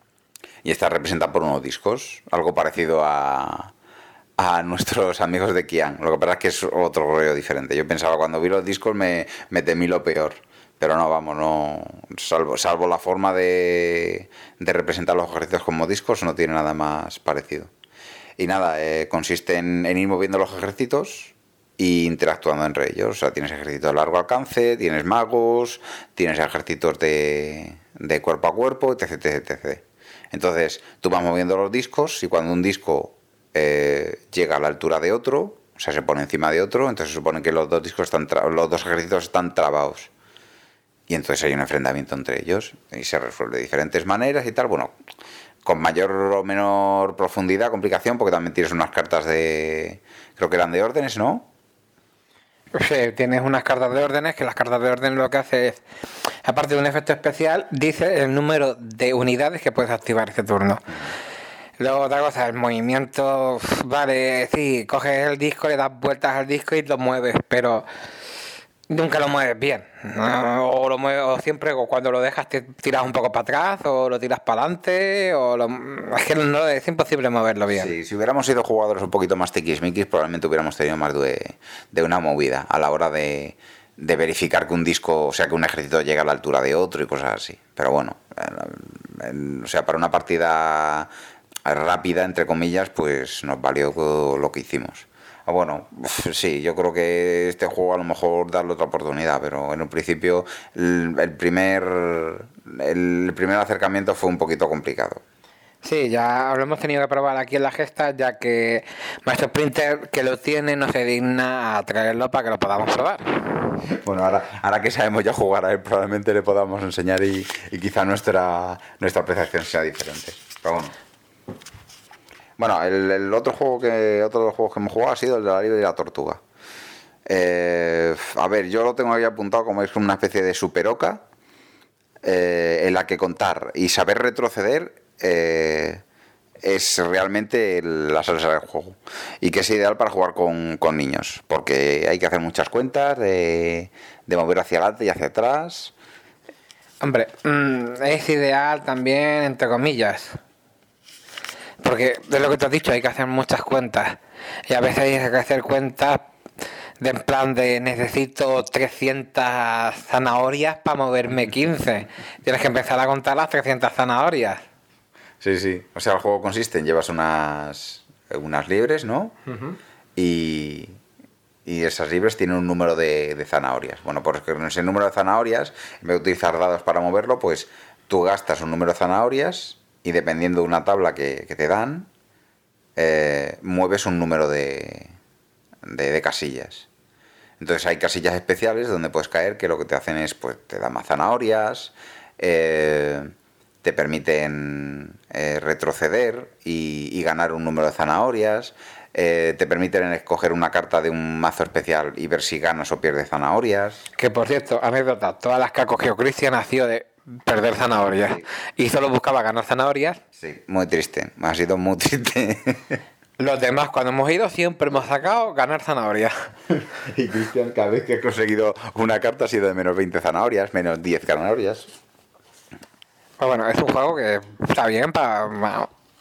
Y está representada por unos discos, algo parecido a, a nuestros amigos de Kian. Lo que pasa es que es otro rollo diferente. Yo pensaba, cuando vi los discos me, me temí lo peor. Pero no, vamos, no salvo, salvo la forma de, de representar los ejércitos como discos, no tiene nada más parecido. Y nada, eh, consiste en, en ir moviendo los ejércitos e interactuando entre ellos. O sea, tienes ejércitos de largo alcance, tienes magos, tienes ejércitos de, de cuerpo a cuerpo, etc, etc, etcétera. Entonces, tú vas moviendo los discos y cuando un disco eh, llega a la altura de otro, o sea, se pone encima de otro, entonces se supone que los dos discos están tra- los dos ejércitos están trabados. Y entonces hay un enfrentamiento entre ellos y se resuelve de diferentes maneras y tal. Bueno, con mayor o menor profundidad, complicación, porque también tienes unas cartas de... creo que eran de órdenes, ¿no? Sí, tienes unas cartas de órdenes, que las cartas de orden lo que hace es, aparte de un efecto especial, dice el número de unidades que puedes activar ese turno. Luego otra cosa, el movimiento, vale, sí, coges el disco, le das vueltas al disco y lo mueves, pero nunca lo mueves bien, ¿no? O lo mueves, o siempre, o cuando lo dejas te tiras un poco para atrás, o lo tiras para adelante, o lo, es que no es imposible moverlo bien. Sí, si hubiéramos sido jugadores un poquito más tiquismiquis, probablemente hubiéramos tenido más de, de una movida a la hora de, de verificar que un disco, o sea, que un ejército llega a la altura de otro y cosas así. Pero bueno, o sea, para una partida rápida, entre comillas, pues nos valió lo que hicimos. Bueno, sí, yo creo que este juego a lo mejor darle otra oportunidad, pero en un principio el, el primer el primer acercamiento fue un poquito complicado. Sí, ya lo hemos tenido que probar aquí en la gesta, ya que Maestro Splinter, que lo tiene, no se digna a traerlo para que lo podamos probar. Bueno, ahora, ahora que sabemos ya jugar a él, probablemente le podamos enseñar y, y quizá nuestra nuestra apreciación sea diferente. Pero bueno. Bueno, el, el otro juego que otro de los juegos que hemos jugado ha sido el de la Liebre y la Tortuga. Eh, a ver, yo lo tengo aquí apuntado como es una especie de superoca eh, en la que contar y saber retroceder eh, es realmente la salsa del juego y que es ideal para jugar con, con niños porque hay que hacer muchas cuentas de, de mover hacia adelante y hacia atrás. Hombre, mmm, es ideal también, entre comillas. Porque de lo que te has dicho, hay que hacer muchas cuentas. Y a veces hay que hacer cuentas de en plan de necesito trescientas zanahorias para moverme quince. Tienes que empezar a contar las trescientas zanahorias. Sí, sí. O sea, el juego consiste en llevas unas, unas liebres, ¿no? Uh-huh. Y, y esas liebres tienen un número de, de zanahorias. Bueno, pues con ese número de zanahorias, en vez de utilizar dados para moverlo, pues tú gastas un número de zanahorias y dependiendo de una tabla que, que te dan, eh, mueves un número de, de, de casillas. Entonces hay casillas especiales donde puedes caer que lo que te hacen es, pues te dan más zanahorias, eh, te permiten eh, retroceder y, y ganar un número de zanahorias, eh, te permiten escoger una carta de un mazo especial y ver si ganas o pierdes zanahorias. Que por cierto, anécdota, todas las que ha cogido Cristian ha sido de perder zanahorias. Sí. Y solo buscaba ganar zanahorias. Sí, muy triste. Ha sido muy triste. Los demás, cuando hemos ido, siempre hemos sacado ganar zanahorias. Y Cristian, cada vez que ha conseguido una carta ha sido de menos veinte zanahorias, menos diez zanahorias. Pues bueno, es un juego que está bien para... Bueno,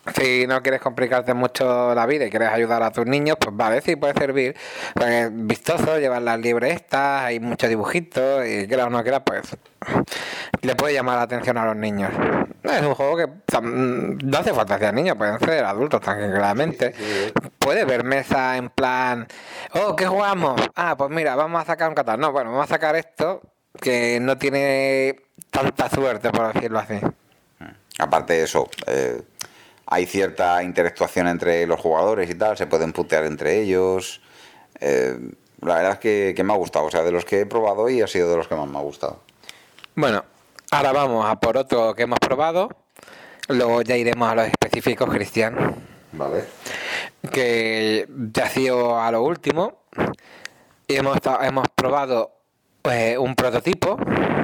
Si no quieres complicarte mucho la vida y quieres ayudar a tus niños, pues vale, sí puede servir. Pues es vistoso, llevar las libres estas, hay muchos dibujitos y quieras o no quieras, pues le puede llamar la atención a los niños. Es un juego que tam- no hace falta ser niños, pueden ser adultos tranquilamente. Puede ver mesa en plan, oh, ¿qué jugamos? Ah, pues mira, vamos a sacar un Catán. No, bueno, vamos a sacar esto que no tiene tanta suerte, por decirlo así. Aparte de eso, eh, hay cierta interactuación entre los jugadores y tal, se pueden putear entre ellos. Eh, la verdad es que, que me ha gustado, o sea, de los que he probado hoy ha sido de los que más me ha gustado. Bueno, ahora vamos a por otro que hemos probado. Luego ya iremos a los específicos, Cristian. Vale. Que ya ha sido a lo último. Y hemos, hemos probado eh, un prototipo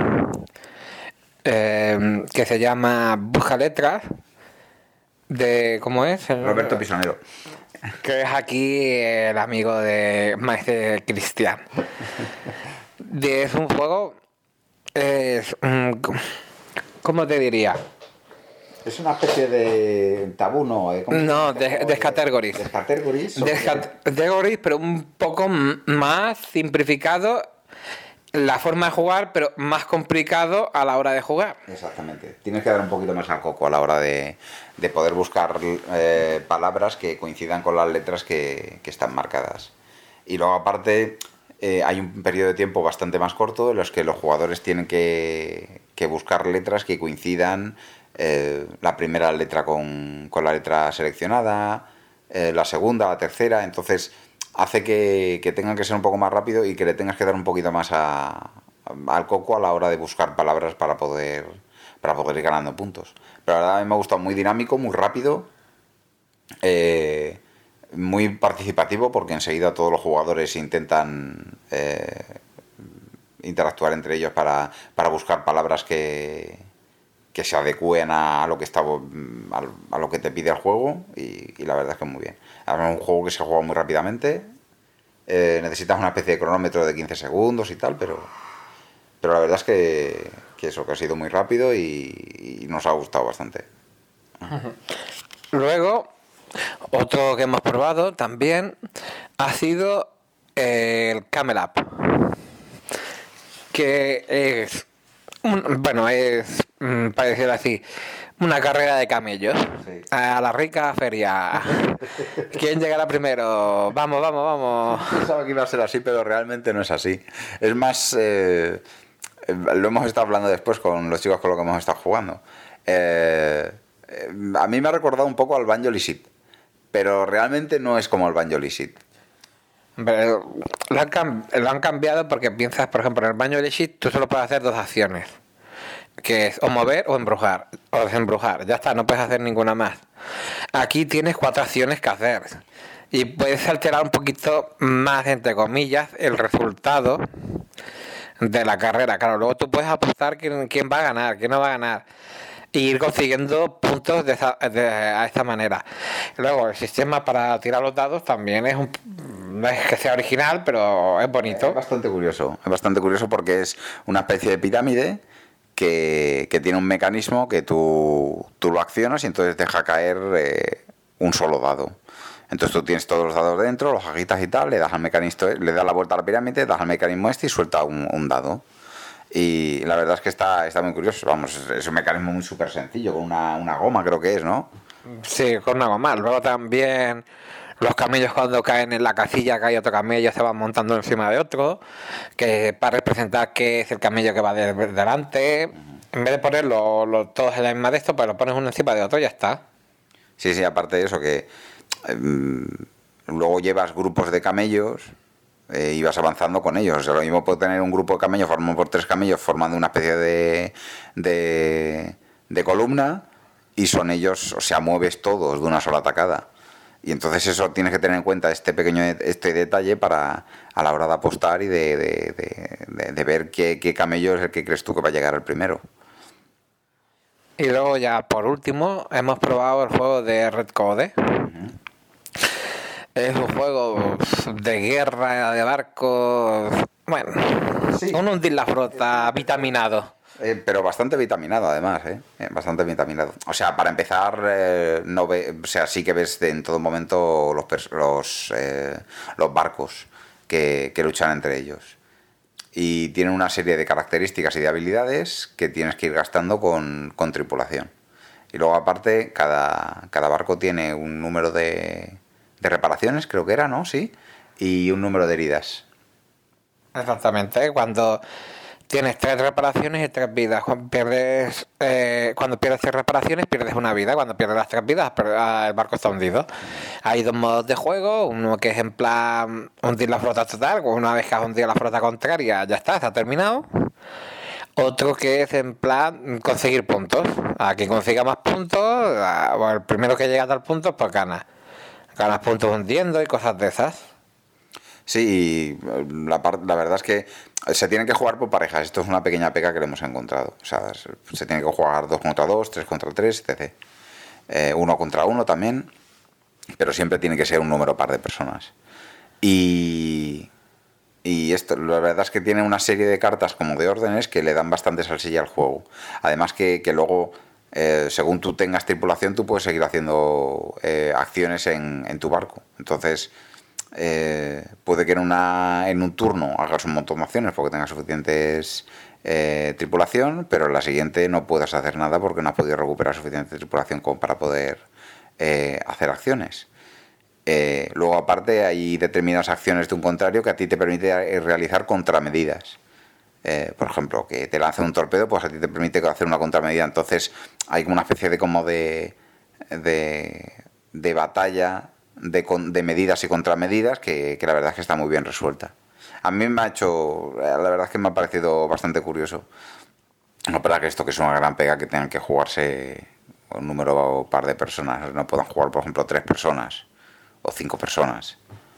eh, que se llama Busca Letras. De, ¿cómo es? El- Roberto Pisonero. que es aquí el amigo de Maestro Cristian. De- Es un juego. Es. mm, ¿Cómo te diría? Es una especie de tabú, ¿no? ¿Eh? ¿Cómo se No, llama? de, de categories. ¿De categories? De categories, pero un poco m- más simplificado la forma de jugar, pero más complicado a la hora de jugar. Exactamente. Tienes que dar un poquito más al coco a la hora de, de poder buscar eh, palabras que coincidan con las letras que, que están marcadas. Y luego, aparte, eh, hay un periodo de tiempo bastante más corto en los que los jugadores tienen que, que buscar letras que coincidan, eh, la primera letra con, con la letra seleccionada, eh, la segunda, la tercera. Entonces hace que, que tengan que ser un poco más rápido y que le tengas que dar un poquito más a, al coco a la hora de buscar palabras para poder, para poder ir ganando puntos. Pero la verdad a mí me ha gustado, muy dinámico, muy rápido, eh, muy participativo, porque enseguida todos los jugadores intentan eh, interactuar entre ellos para, para buscar palabras que, que se adecúen a lo que está, a, a lo que te pide el juego, y, y la verdad es que muy bien. Es un juego que se juega muy rápidamente, eh, necesitas una especie de cronómetro de quince segundos y tal, pero, pero la verdad es que, que eso, que ha sido muy rápido y, y nos ha gustado bastante. Luego, otro que hemos probado también ha sido el Camel Up, que es, un- bueno, es, mm, para decirlo así, una carrera de camellos. Sí. A la rica feria. ¿Quién llegará primero? Vamos, vamos, vamos. Pensaba que iba a ser así, pero realmente no es así. Es más, eh, eh, lo hemos estado hablando después con los chicos con los que hemos estado jugando. Eh, eh, a mí me ha recordado un poco al Banjo-Licit, pero realmente no es como el Banjo-Licit. Pero lo han, cam- lo han cambiado porque piensas, por ejemplo, en el baño de Shit tú solo puedes hacer dos acciones, que es o mover o embrujar, o desembrujar. Ya está, no puedes hacer ninguna más. Aquí tienes cuatro acciones que hacer y puedes alterar un poquito más, entre comillas, el resultado de la carrera. Claro, luego tú puedes apostar quién, quién va a ganar, quién no va a ganar, y ir consiguiendo puntos de esa- de- a esta manera. Luego, el sistema para tirar los dados también es un, no es que sea original, pero es bonito. Es bastante curioso, es bastante curioso porque es una especie de pirámide que, que tiene un mecanismo que tú, tú lo accionas y entonces deja caer eh, un solo dado. Entonces tú tienes todos los dados dentro, los agitas y tal, le das al mecanismo, le das la vuelta a la pirámide, das al mecanismo este y suelta un, un dado. Y la verdad es que está, está muy curioso. Vamos, es, es un mecanismo muy súper sencillo, con una, una goma creo que es, ¿no? Sí, con una goma. Luego también los camellos, cuando caen en la casilla que hay otro camello, se van montando encima de otro, que para representar que es el camello que va de, delante. En vez de ponerlo los, todos en la misma de esto, pues lo pones uno encima de otro y ya está. Sí, sí, aparte de eso, que eh, luego llevas grupos de camellos eh, y vas avanzando con ellos. O sea, lo mismo puede tener un grupo de camellos formado por tres camellos formando una especie de, de, de columna, y son ellos, o sea, mueves todos de una sola tacada. Y entonces eso tienes que tener en cuenta, este pequeño este detalle, para a la hora de apostar y de, de, de, de, de ver qué, qué camello es el que crees tú que va a llegar el primero. Y luego ya por último hemos probado el juego de Red Code. Es un juego de guerra, de barcos. Bueno, Sí. un hundir la flota vitaminado. Eh, pero bastante vitaminado, además, ¿eh? Eh, Bastante vitaminado. O sea, para empezar, eh, no ve, o sea, sí que ves de- en todo momento los, pers- los, eh, los barcos que, que luchan entre ellos. Y tienen una serie de características y de habilidades que tienes que ir gastando con, con tripulación. Y luego, aparte, cada, cada barco tiene un número de, de reparaciones, creo que era, ¿no? Sí. Y un número de heridas. Exactamente, cuando tienes tres reparaciones y tres vidas. Cuando pierdes, eh, cuando pierdes tres reparaciones, pierdes una vida. Cuando pierdes las tres vidas, per- ah, el barco está hundido. Hay dos modos de juego. Uno que es en plan hundir la flota total. Una vez que has hundido la flota contraria, ya está, está terminado. Otro que es en plan conseguir puntos. A quien consiga más puntos, a- o el primero que llega a tal punto, pues gana. Ganas puntos hundiendo y cosas de esas. Sí, y la, par- la verdad es que se tiene que jugar por parejas. Esto es una pequeña pega que le hemos encontrado. O sea, se, se tiene que jugar dos contra dos, tres contra tres, etcétera. Eh, uno contra uno también, pero siempre tiene que ser un número par de personas. Y, y esto, la verdad es que tiene una serie de cartas como de órdenes que le dan bastante salsilla al juego. Además que, que luego, eh, según tú tengas tripulación, tú puedes seguir haciendo eh, acciones en, en tu barco. Entonces... Eh, puede que en, una, en un turno hagas un montón de acciones porque tengas suficientes eh, tripulación, pero en la siguiente no puedas hacer nada porque no has podido recuperar suficiente tripulación como para poder eh, hacer acciones. Eh, luego, aparte, hay determinadas acciones de un contrario que a ti te permite realizar contramedidas. Eh, por ejemplo, que te lancen un torpedo, pues a ti te permite hacer una contramedida. Entonces, hay como una especie de como de, de, de batalla de, de medidas y contramedidas que, que la verdad es que está muy bien resuelta. A mí me ha hecho, la verdad es que me ha parecido bastante curioso. No para que esto que es una gran pega que tengan que jugarse un número par de personas, no puedan jugar, por ejemplo, tres personas o cinco personas.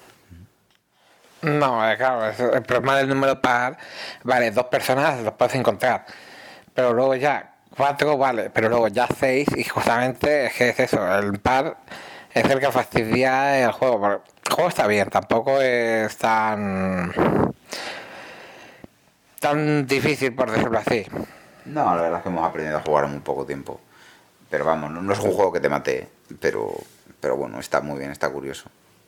No, eh, claro, es- el problema del número par, vale, dos personas los puedes encontrar, pero luego ya cuatro, vale, pero luego ya seis, y justamente es que es eso, el par es el que fastidia el juego. Porque el juego está bien, tampoco es tan tan difícil, por decirlo así. No, la verdad es que hemos aprendido a jugar en muy poco tiempo. Pero vamos, no, no es un juego que te mate, pero, pero bueno, está muy bien, está curioso.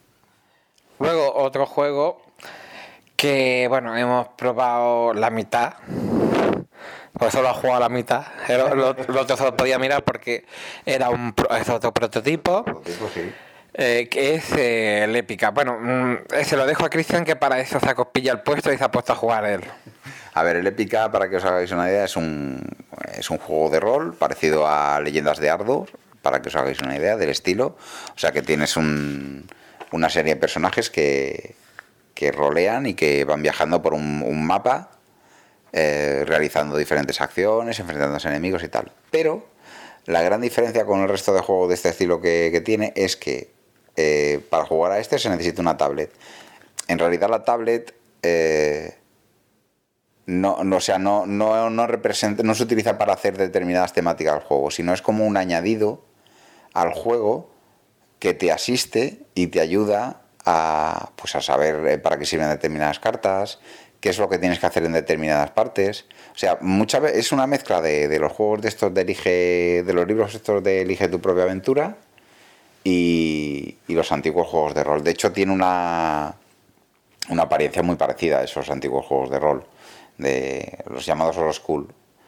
Luego otro juego que, bueno, hemos probado la mitad. Pues solo ha jugado la mitad. El, lo, lo otro solo podía mirar porque era un pro- es otro prototipo. Eh, que es eh, el Épica. Bueno, mm, eh, se lo dejo a Cristian, que para eso se ha copilla el puesto y se ha puesto a jugar él. A ver, el Épica, para que os hagáis una idea, es un, es un juego de rol parecido a Leyendas de Ardor, para que os hagáis una idea del estilo. O sea, que tienes un, una serie de personajes que, que rolean y que van viajando por un, un mapa, eh, realizando diferentes acciones, enfrentándose a enemigos y tal. Pero la gran diferencia con el resto de juegos de este estilo que, que tiene es que eh, para jugar a este se necesita una tablet. En realidad la tablet... Eh, No, no, o sea, no, no, no representa, no se utiliza para hacer determinadas temáticas del juego, sino es como un añadido al juego que te asiste y te ayuda a, pues a saber para qué sirven determinadas cartas, qué es lo que tienes que hacer en determinadas partes. O sea, muchas veces es una mezcla de, de los juegos de estos de elige, de los libros estos de Elige tu propia aventura y, y los antiguos juegos de rol. De hecho, tiene una, una apariencia muy parecida a esos antiguos juegos de rol, de los llamados old school.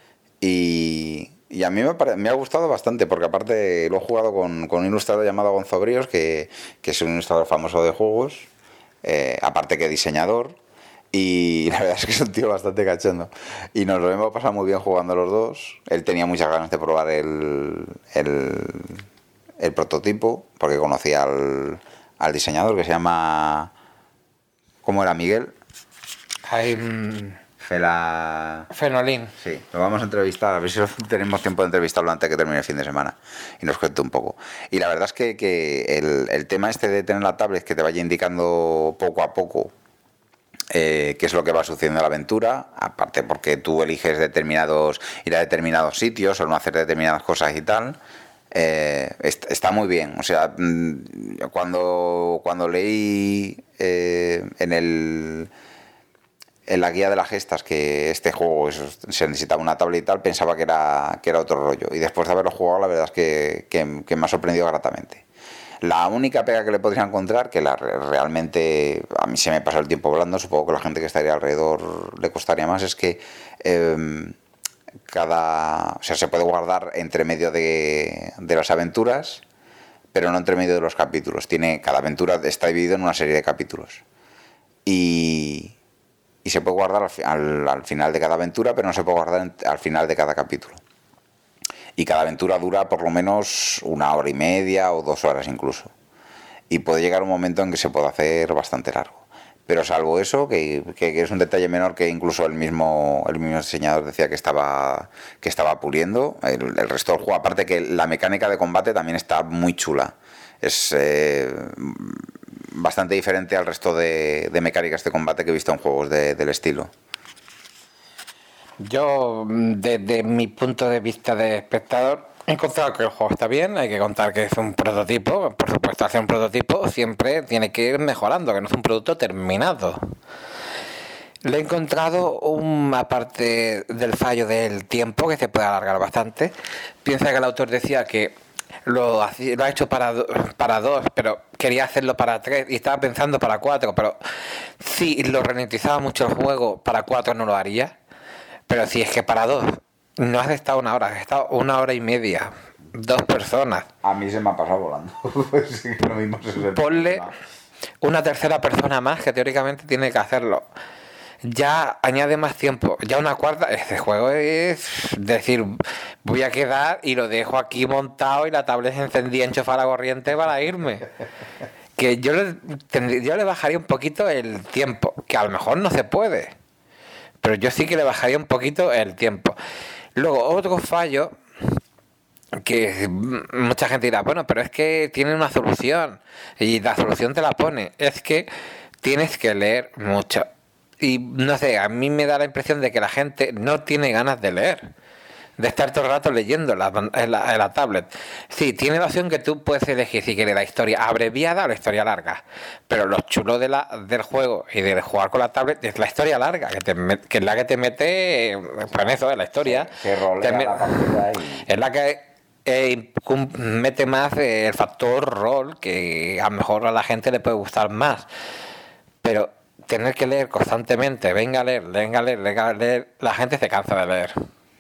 Y, y a mí me, pare, me ha gustado bastante, porque aparte lo he jugado con, con un ilustrador llamado Gonzo Bríos, que, que es un ilustrador famoso de juegos, eh, aparte que diseñador, y la verdad es que es un tío bastante cachondo. Y nos lo hemos pasado muy bien jugando los dos. Él tenía muchas ganas de probar el, el, el prototipo, porque conocía al, al diseñador, que se llama... ¿Cómo era, Miguel? Hay mm, Fela... Fenolín. Sí, lo vamos a entrevistar, a ver si tenemos tiempo de entrevistarlo antes de que termine el fin de semana y nos cuente un poco. Y la verdad es que, que el, el tema este de tener la tablet que te vaya indicando poco a poco eh, qué es lo que va sucediendo en la aventura, aparte porque tú eliges determinados, ir a determinados sitios o no hacer determinadas cosas y tal, eh, est- está muy bien. O sea, cuando, cuando leí eh, en el... en la guía de las gestas que este juego eso, se necesitaba una tablet y tal, pensaba que era, que era otro rollo. Y después de haberlo jugado, la verdad es que, que, que me ha sorprendido gratamente. La única pega que le podría encontrar, que la, realmente a mí se me pasa el tiempo hablando, supongo que a la gente que estaría alrededor le costaría más, es que eh, cada, o sea, se puede guardar entre medio de, de las aventuras, pero no entre medio de los capítulos. Tiene, cada aventura está dividida en una serie de capítulos. Y, y se puede guardar al, al, al final de cada aventura, pero no se puede guardar en, al final de cada capítulo. Y cada aventura dura por lo menos una hora y media o dos horas incluso. Y puede llegar un momento en que se puede hacer bastante largo. Pero salvo eso, que, que, que es un detalle menor que incluso el mismo, el mismo diseñador decía que estaba, que estaba puliendo, el, el resto del juego, aparte que la mecánica de combate también está muy chula. Es eh, bastante diferente al resto de, de mecánicas de combate que he visto en juegos de, del estilo. Yo, desde mi punto de vista de espectador, he encontrado que el juego está bien. Hay que contar que es un prototipo. Por supuesto, hacer un prototipo siempre tiene que ir mejorando, que no es un producto terminado. Le he encontrado, un, aparte del fallo del tiempo, que se puede alargar bastante. Piensa que el autor decía que lo, hacía, lo ha hecho para, para dos, pero quería hacerlo para tres y estaba pensando para cuatro. Pero si lo ralentizaba mucho el juego, para cuatro no lo haría. Pero si es que para dos no has estado una hora, has estado una hora y media, dos personas. A mí se me ha pasado volando. Sí, lo mismo es el Ponle problema. una tercera persona más que teóricamente tiene que hacerlo. Ya añade más tiempo. Ya una cuarta, este juego es decir, voy a quedar y lo dejo aquí montado y la tablet encendida, enchufar la corriente para irme. Que yo le, yo le bajaría un poquito el tiempo, que a lo mejor no se puede. Pero yo sí que le bajaría un poquito el tiempo. Luego, otro fallo, que mucha gente dirá, bueno, pero es que tiene una solución, y la solución te la pone, es que tienes que leer mucho. Y no sé, a mí me da la impresión de que la gente no tiene ganas de leer, de estar todo el rato leyendo la, en, la, en la tablet. Sí, tiene la opción que tú puedes elegir si quieres la historia abreviada o la historia larga, pero lo chulo de la, del juego y de jugar con la tablet es la historia larga, que, te, que es la que te mete, pues en eso, en la historia. Sí, que rolea te, la partida y... Es la que eh, mete más eh, el factor rol, que a lo mejor a la gente le puede gustar más. Pero tener que leer constantemente, venga a leer, venga a leer, venga a leer, la gente se cansa de leer.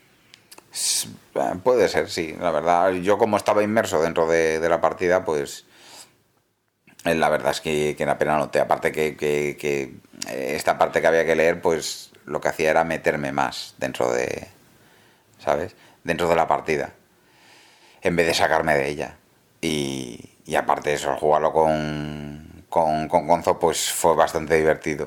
Puede ser, sí, la verdad. Yo como estaba inmerso dentro de, de la partida, pues la verdad es que, que la pena noté. Aparte que, que, que esta parte que había que leer, pues lo que hacía era meterme más dentro de, ¿sabes? Dentro de la partida, en vez de sacarme de ella. Y, y aparte de eso, jugarlo con, con, con Gonzo, pues fue bastante divertido.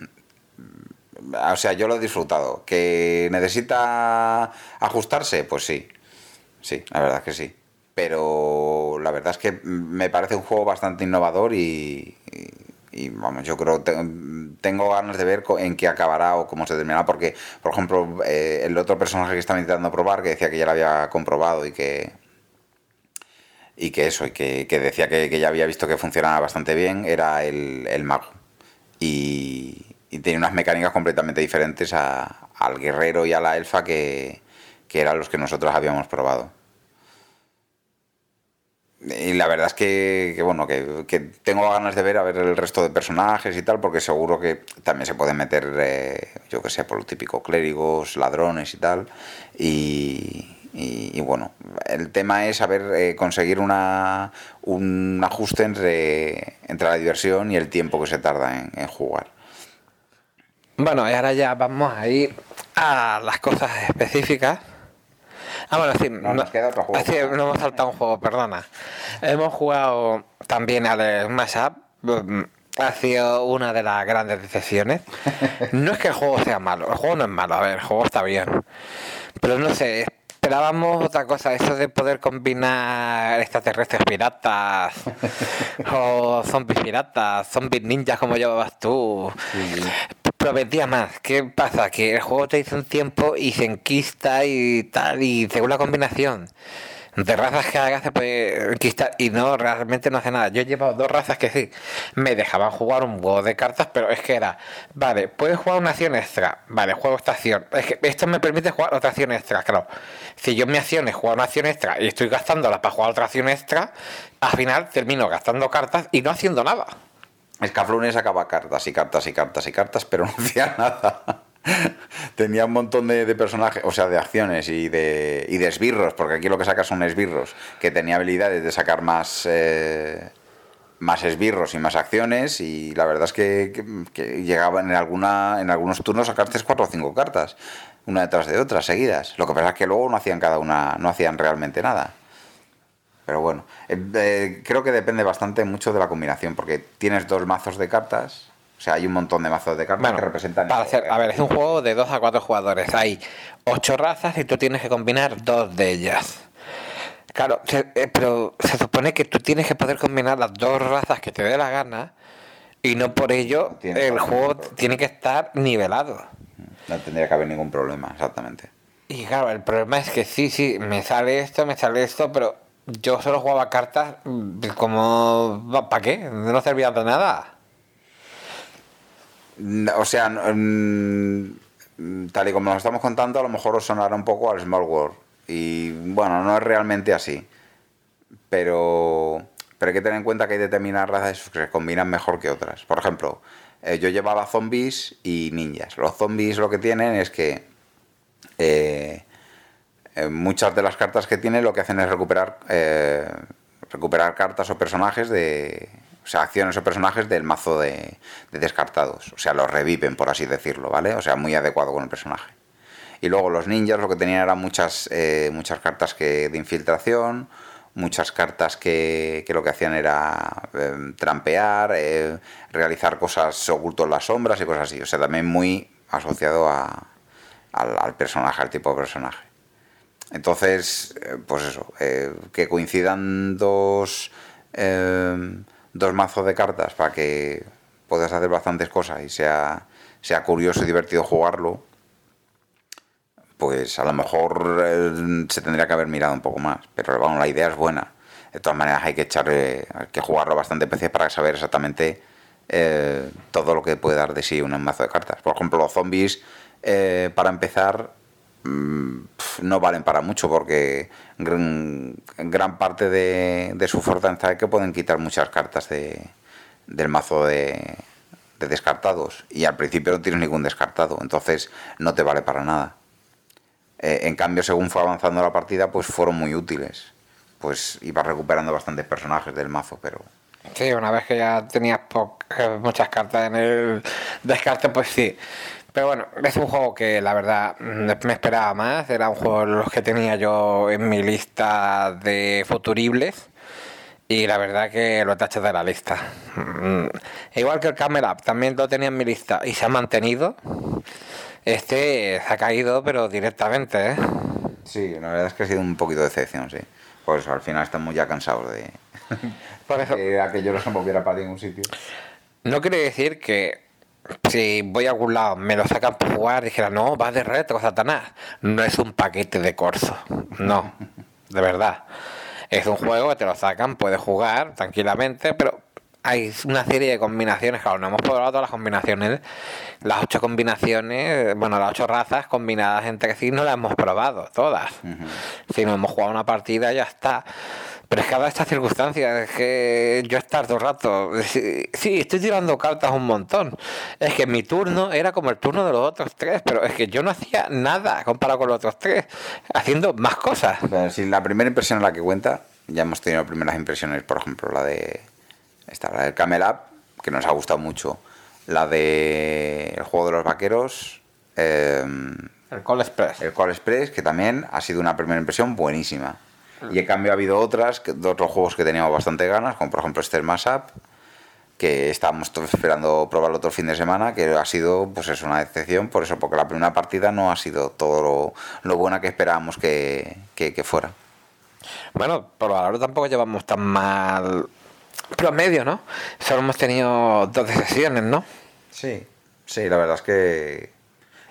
O sea, yo lo he disfrutado. ¿Que necesita ajustarse? Pues sí. Sí, la verdad es que sí. Pero la verdad es que me parece un juego bastante innovador y, y, y vamos, yo creo que tengo ganas de ver en qué acabará o cómo se terminará. Porque, por ejemplo, eh, el otro personaje que estaba intentando probar, que decía que ya lo había comprobado y que... Y que eso, y que, que decía que, que ya había visto que funcionaba bastante bien, era el, el mago. Y... y tiene unas mecánicas completamente diferentes a, al guerrero y a la elfa que, que eran los que nosotros habíamos probado. Y la verdad es que, que bueno, que, que tengo ganas de ver a ver el resto de personajes y tal, porque seguro que también se pueden meter, eh, yo que sé, por lo típico, clérigos, ladrones y tal. Y, y, y bueno, el tema es saber eh, conseguir una, un ajuste entre, entre la diversión y el tiempo que se tarda en, en jugar. Bueno, y ahora ya vamos a ir a las cosas específicas. Ah, bueno, sí, No, no, nos queda otro juego. sí, no hemos saltado un juego, perdona. Hemos jugado también al Smash Up. Ha sido una de las grandes decepciones. No es que el juego sea malo, el juego no es malo, a ver, el juego está bien. Pero no sé, esperábamos otra cosa, eso de poder combinar extraterrestres piratas o zombies piratas, zombies ninjas como llevabas tú. Sí. Prometía más. ¿Qué pasa? Que el juego te dice un tiempo y se enquista y tal, y según la combinación De razas que hagas se puede enquistar y no, realmente no hace nada. Yo he llevado dos razas que sí, me dejaban jugar un juego de cartas, pero es que era, vale, puedes jugar una acción extra, vale, juego esta acción. Es que esto me permite jugar otra acción extra, claro. Si yo mi acción es jugar una acción extra y estoy gastándola para jugar otra acción extra, al final termino gastando cartas y no haciendo nada. Scaflowne sacaba cartas y cartas y cartas y cartas, pero no hacía nada. Tenía un montón de, de personajes, o sea, de acciones y de, y de esbirros, porque aquí lo que saca son esbirros, que tenía habilidades de sacar más, eh, más esbirros y más acciones, y la verdad es que, que, que llegaban en, alguna, en algunos turnos a sacaste cuatro o cinco cartas, una detrás de otra, seguidas. Lo que pasa es que luego no hacían cada una, no hacían realmente nada. Pero bueno, eh, eh, creo que depende bastante mucho de la combinación, porque tienes dos mazos de cartas. O sea, hay un montón de mazos de cartas Bueno, que representan... para eso. hacer, a ver, es un juego de dos a cuatro jugadores. Hay ocho razas y tú tienes que combinar dos de ellas. Claro, se- eh, pero se supone que tú tienes que poder combinar las dos razas que te dé la gana y no por ello Tiene el razón, juego pero- tiene que estar nivelado. No tendría que haber ningún problema, exactamente. Y claro, el problema es que sí, sí, me sale esto, me sale esto, pero yo solo jugaba cartas mm, como... ¿Para qué? No servían de nada. O sea, mm, tal y como nos estamos contando, a lo mejor os sonará un poco al Small World. Y bueno, no es realmente así. Pero, pero hay que tener en cuenta que hay determinadas razas que se combinan mejor que otras. Por ejemplo, eh, yo llevaba zombies y ninjas. Los zombies lo que tienen es que eh, eh, muchas de las cartas que tienen lo que hacen es recuperar, eh, recuperar cartas o personajes de... O sea, acciones o personajes del mazo de, de descartados. O sea, los reviven, por así decirlo, ¿vale? O sea, muy adecuado con el personaje. Y luego los ninjas lo que tenían eran muchas, eh, muchas cartas que de infiltración, muchas cartas que, que lo que hacían era eh, trampear, eh, realizar cosas ocultos en las sombras y cosas así. O sea, también muy asociado a, al, al personaje, al tipo de personaje. Entonces, eh, pues eso, eh, que coincidan dos... Eh, dos mazos de cartas para que puedas hacer bastantes cosas y sea, sea curioso y divertido jugarlo, pues a lo mejor eh, se tendría que haber mirado un poco más, pero vamos, la idea es buena. De todas maneras hay que echarle, hay que jugarlo bastante veces para saber exactamente eh, todo lo que puede dar de sí un mazo de cartas. Por ejemplo, los zombies, eh, para empezar, mmm, no valen para mucho porque gran, gran parte de, de su fortaleza es que pueden quitar muchas cartas de, del mazo de, de descartados, y al principio no tienes ningún descartado, entonces no te vale para nada. Eh, en cambio, según fue avanzando la partida, pues fueron muy útiles. Pues ibas recuperando bastantes personajes del mazo, pero... Sí, una vez que ya tenías po- eh, muchas cartas en el descarte, pues sí. Pero bueno, es un juego que la verdad mm, me esperaba más. Era un juego de los que tenía yo en mi lista de futuribles. Y la verdad que lo he tachado de la lista. Mm, Igual que el Camel Up, también lo tenía en mi lista y se ha mantenido. Este se ha caído, pero directamente, ¿eh? Sí, la verdad es que ha sido un poquito de decepción, sí. Pues al final estamos ya cansados de... Por eso, que aquello no se moviera para ningún sitio. no quiere decir que si voy a algún lado me lo sacan por jugar y dijera, no, va de retro, Satanás. No es un paquete de corso. No, de verdad. Es un juego que te lo sacan, puedes jugar tranquilamente, pero hay una serie de combinaciones. Claro, no hemos probado todas las combinaciones. Las ocho combinaciones, bueno, las ocho razas combinadas entre sí no las hemos probado todas. Uh-huh. Si no hemos jugado una partida, ya está. Pero es que ahora estas circunstancias, es que yo estar todo el rato, sí, sí, estoy tirando cartas un montón. Es que mi turno era como el turno de los otros tres, pero es que yo no hacía nada comparado con los otros tres, haciendo más cosas. Pero si la primera impresión es la que cuenta, ya hemos tenido primeras impresiones, por ejemplo, la de esta, la del Camel Up, que nos ha gustado mucho, la de el juego de los vaqueros, eh, El Call Express. el Call Express, que también ha sido una primera impresión buenísima. Y en cambio ha habido otras, que, de otros juegos que teníamos bastante ganas, como por ejemplo este Mass Up, que estábamos todos esperando probarlo otro fin de semana, que ha sido, pues es una decepción, por eso, porque la primera partida no ha sido todo lo, lo buena que esperábamos que, que, que fuera. Bueno, por valor tampoco llevamos tan mal promedio, ¿no? Solo hemos tenido dos sesiones, ¿no? Sí, sí, la verdad es que...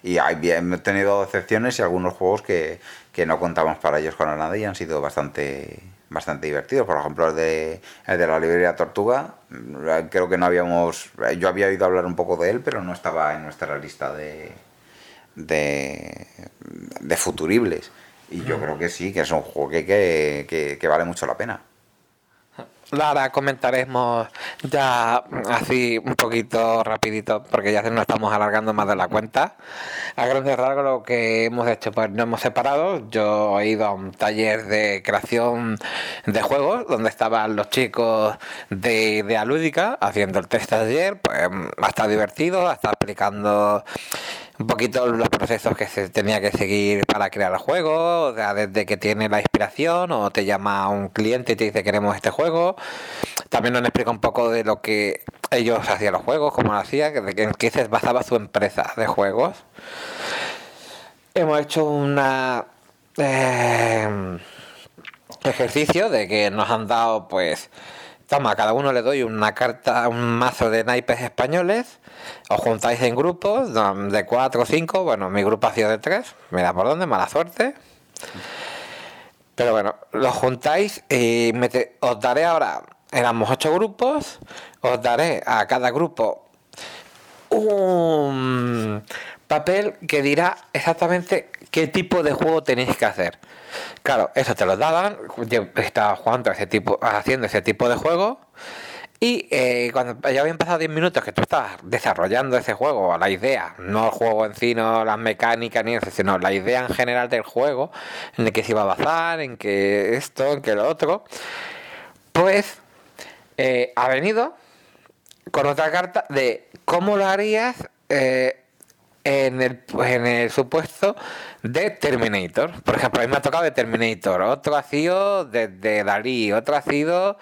Y hay, hemos tenido excepciones y algunos juegos que, que no contamos para ellos con nada y han sido bastante bastante divertidos. Por ejemplo, el de, el de la librería Tortuga, creo que no habíamos... Yo había oído hablar un poco de él, pero no estaba en nuestra lista de, de, de futuribles. Y yo creo que sí, que es un juego que, que, que, que vale mucho la pena. Ahora comentaremos ya así un poquito rapidito, porque ya nos estamos alargando más de la cuenta. A grandes rasgos lo que hemos hecho, pues nos hemos separado. Yo he ido a un taller de creación de juegos, donde estaban los chicos de Idea Lúdica haciendo el test taller. Pues ha estado divertido, ha estado explicando un poquito los procesos que se tenía que seguir para crear el juego, o sea, desde que tiene la inspiración o te llama un cliente y te dice queremos este juego. También nos explica un poco de lo que ellos hacían los juegos, cómo lo hacían, en qué se basaba su empresa de juegos. Hemos hecho una eh, ejercicio de que nos han dado, pues, toma, a cada uno le doy una carta, un mazo de naipes españoles. Os juntáis en grupos de cuatro o cinco. Bueno, mi grupo ha sido de tres. Mira por dónde, mala suerte. Pero bueno, los juntáis y me te, os daré ahora, éramos ocho grupos, os daré a cada grupo un papel que dirá exactamente qué tipo de juego tenéis que hacer. Claro, eso te lo daban, yo estaba jugando ese tipo, haciendo ese tipo de juego. Y eh, cuando ya habían pasado diez minutos que tú estabas desarrollando ese juego, la idea, no el juego en sí, no las mecánicas ni eso, sino la idea en general del juego, en el que se iba a basar, en que esto, en que lo otro, pues eh, ha venido con otra carta de cómo lo harías eh, en, el, en el supuesto de Terminator. Por ejemplo, a mí me ha tocado de Terminator, otro ha sido de, de Dalí, otro ha sido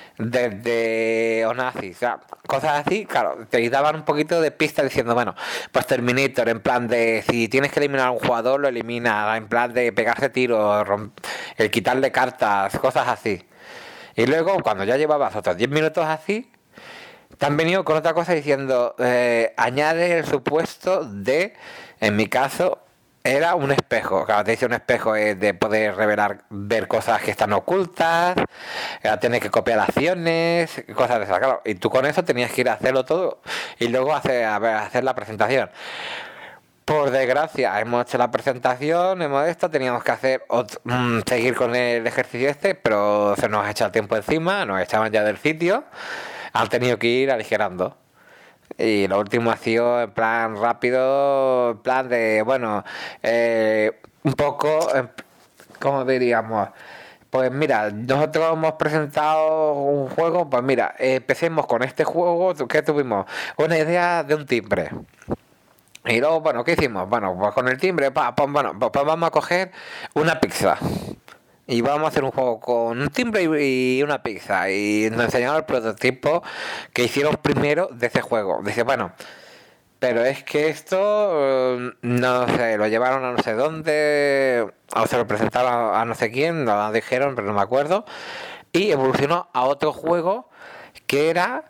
desde Onassis, o sea, cosas así. Claro, te daban un poquito de pista diciendo, bueno, pues Terminator, en plan de si tienes que eliminar a un jugador, lo elimina, en plan de pegarse tiros, el quitarle cartas, cosas así. Y luego, cuando ya llevabas otros diez minutos así, te han venido con otra cosa diciendo, eh, añade el supuesto de, en mi caso, era un espejo. Claro, te dice un espejo es de poder revelar, ver cosas que están ocultas, tener que copiar acciones, cosas de esas. Claro, y tú con eso tenías que ir a hacerlo todo y luego hacer, a ver, hacer la presentación. Por desgracia, hemos hecho la presentación, hemos esto, teníamos que hacer otro, mmm, seguir con el ejercicio este, pero se nos ha echado el tiempo encima, nos echaban ya del sitio, han tenido que ir aligerando. Y lo último ha sido en plan rápido, en plan de, bueno, eh, un poco, ¿cómo diríamos? Pues mira, nosotros hemos presentado un juego, pues mira, eh, empecemos con este juego, ¿qué tuvimos? Una idea de un timbre. Y luego, bueno, ¿qué hicimos? Bueno, pues con el timbre, pa, pues, bueno, pues vamos a coger una pizza. Y vamos a hacer un juego con un timbre y una pizza. Y nos enseñaron el prototipo que hicieron primero de ese juego. Dice, bueno, pero es que esto, no sé, lo llevaron a no sé dónde, o se lo presentaron a no sé quién, lo dijeron, pero no me acuerdo. Y evolucionó a otro juego que era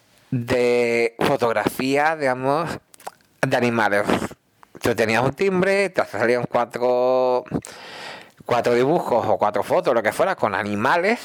de fotografía, digamos, de animales. Tú tenías un timbre, te salían cuatro... cuatro dibujos o cuatro fotos, lo que fuera, con animales.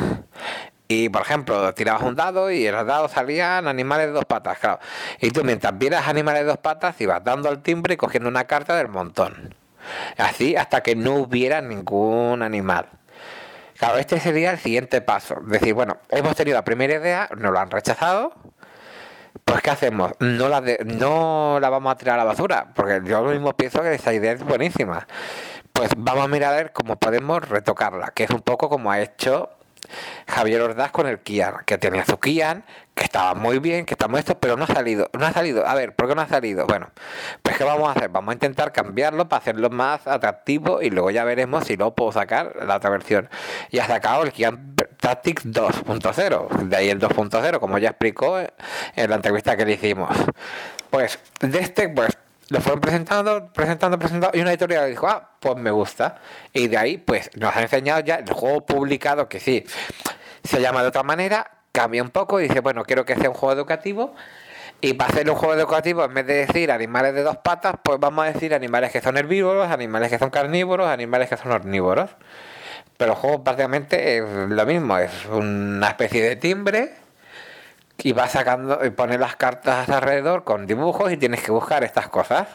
Y, por ejemplo, tirabas un dado y en los dados salían animales de dos patas, claro. Y tú, mientras vieras animales de dos patas, ibas dando al timbre y cogiendo una carta del montón. Así hasta que no hubiera ningún animal. Claro, este sería el siguiente paso. Decir, bueno, hemos tenido la primera idea, nos lo han rechazado. Pues ¿qué hacemos? No la, de, no la vamos a tirar a la basura, porque yo lo mismo pienso que esa idea es buenísima. Pues vamos a mirar a ver cómo podemos retocarla, que es un poco como ha hecho Javier Ordaz con el Kian, que tenía su Kian, que estaba muy bien, que estamos esto, pero no ha salido, no ha salido. A ver, ¿por qué no ha salido? Bueno, pues ¿qué vamos a hacer? Vamos a intentar cambiarlo para hacerlo más atractivo y luego ya veremos si luego puedo sacar la otra versión. Y ha sacado el Kian Tactics dos punto cero, de ahí el dos punto cero, como ya explicó en la entrevista que le hicimos. Pues de este, pues lo fueron presentando, presentando, presentando, y una editorial dijo, ah, pues me gusta. Y de ahí, pues, nos han enseñado ya el juego publicado, que sí, se llama de otra manera, cambia un poco y dice, bueno, quiero que sea un juego educativo. Y para hacer un juego educativo, en vez de decir animales de dos patas, pues vamos a decir animales que son herbívoros, animales que son carnívoros, animales que son omnívoros. Pero el juego prácticamente es lo mismo, es una especie de timbre y vas sacando y pones las cartas alrededor con dibujos y tienes que buscar estas cosas.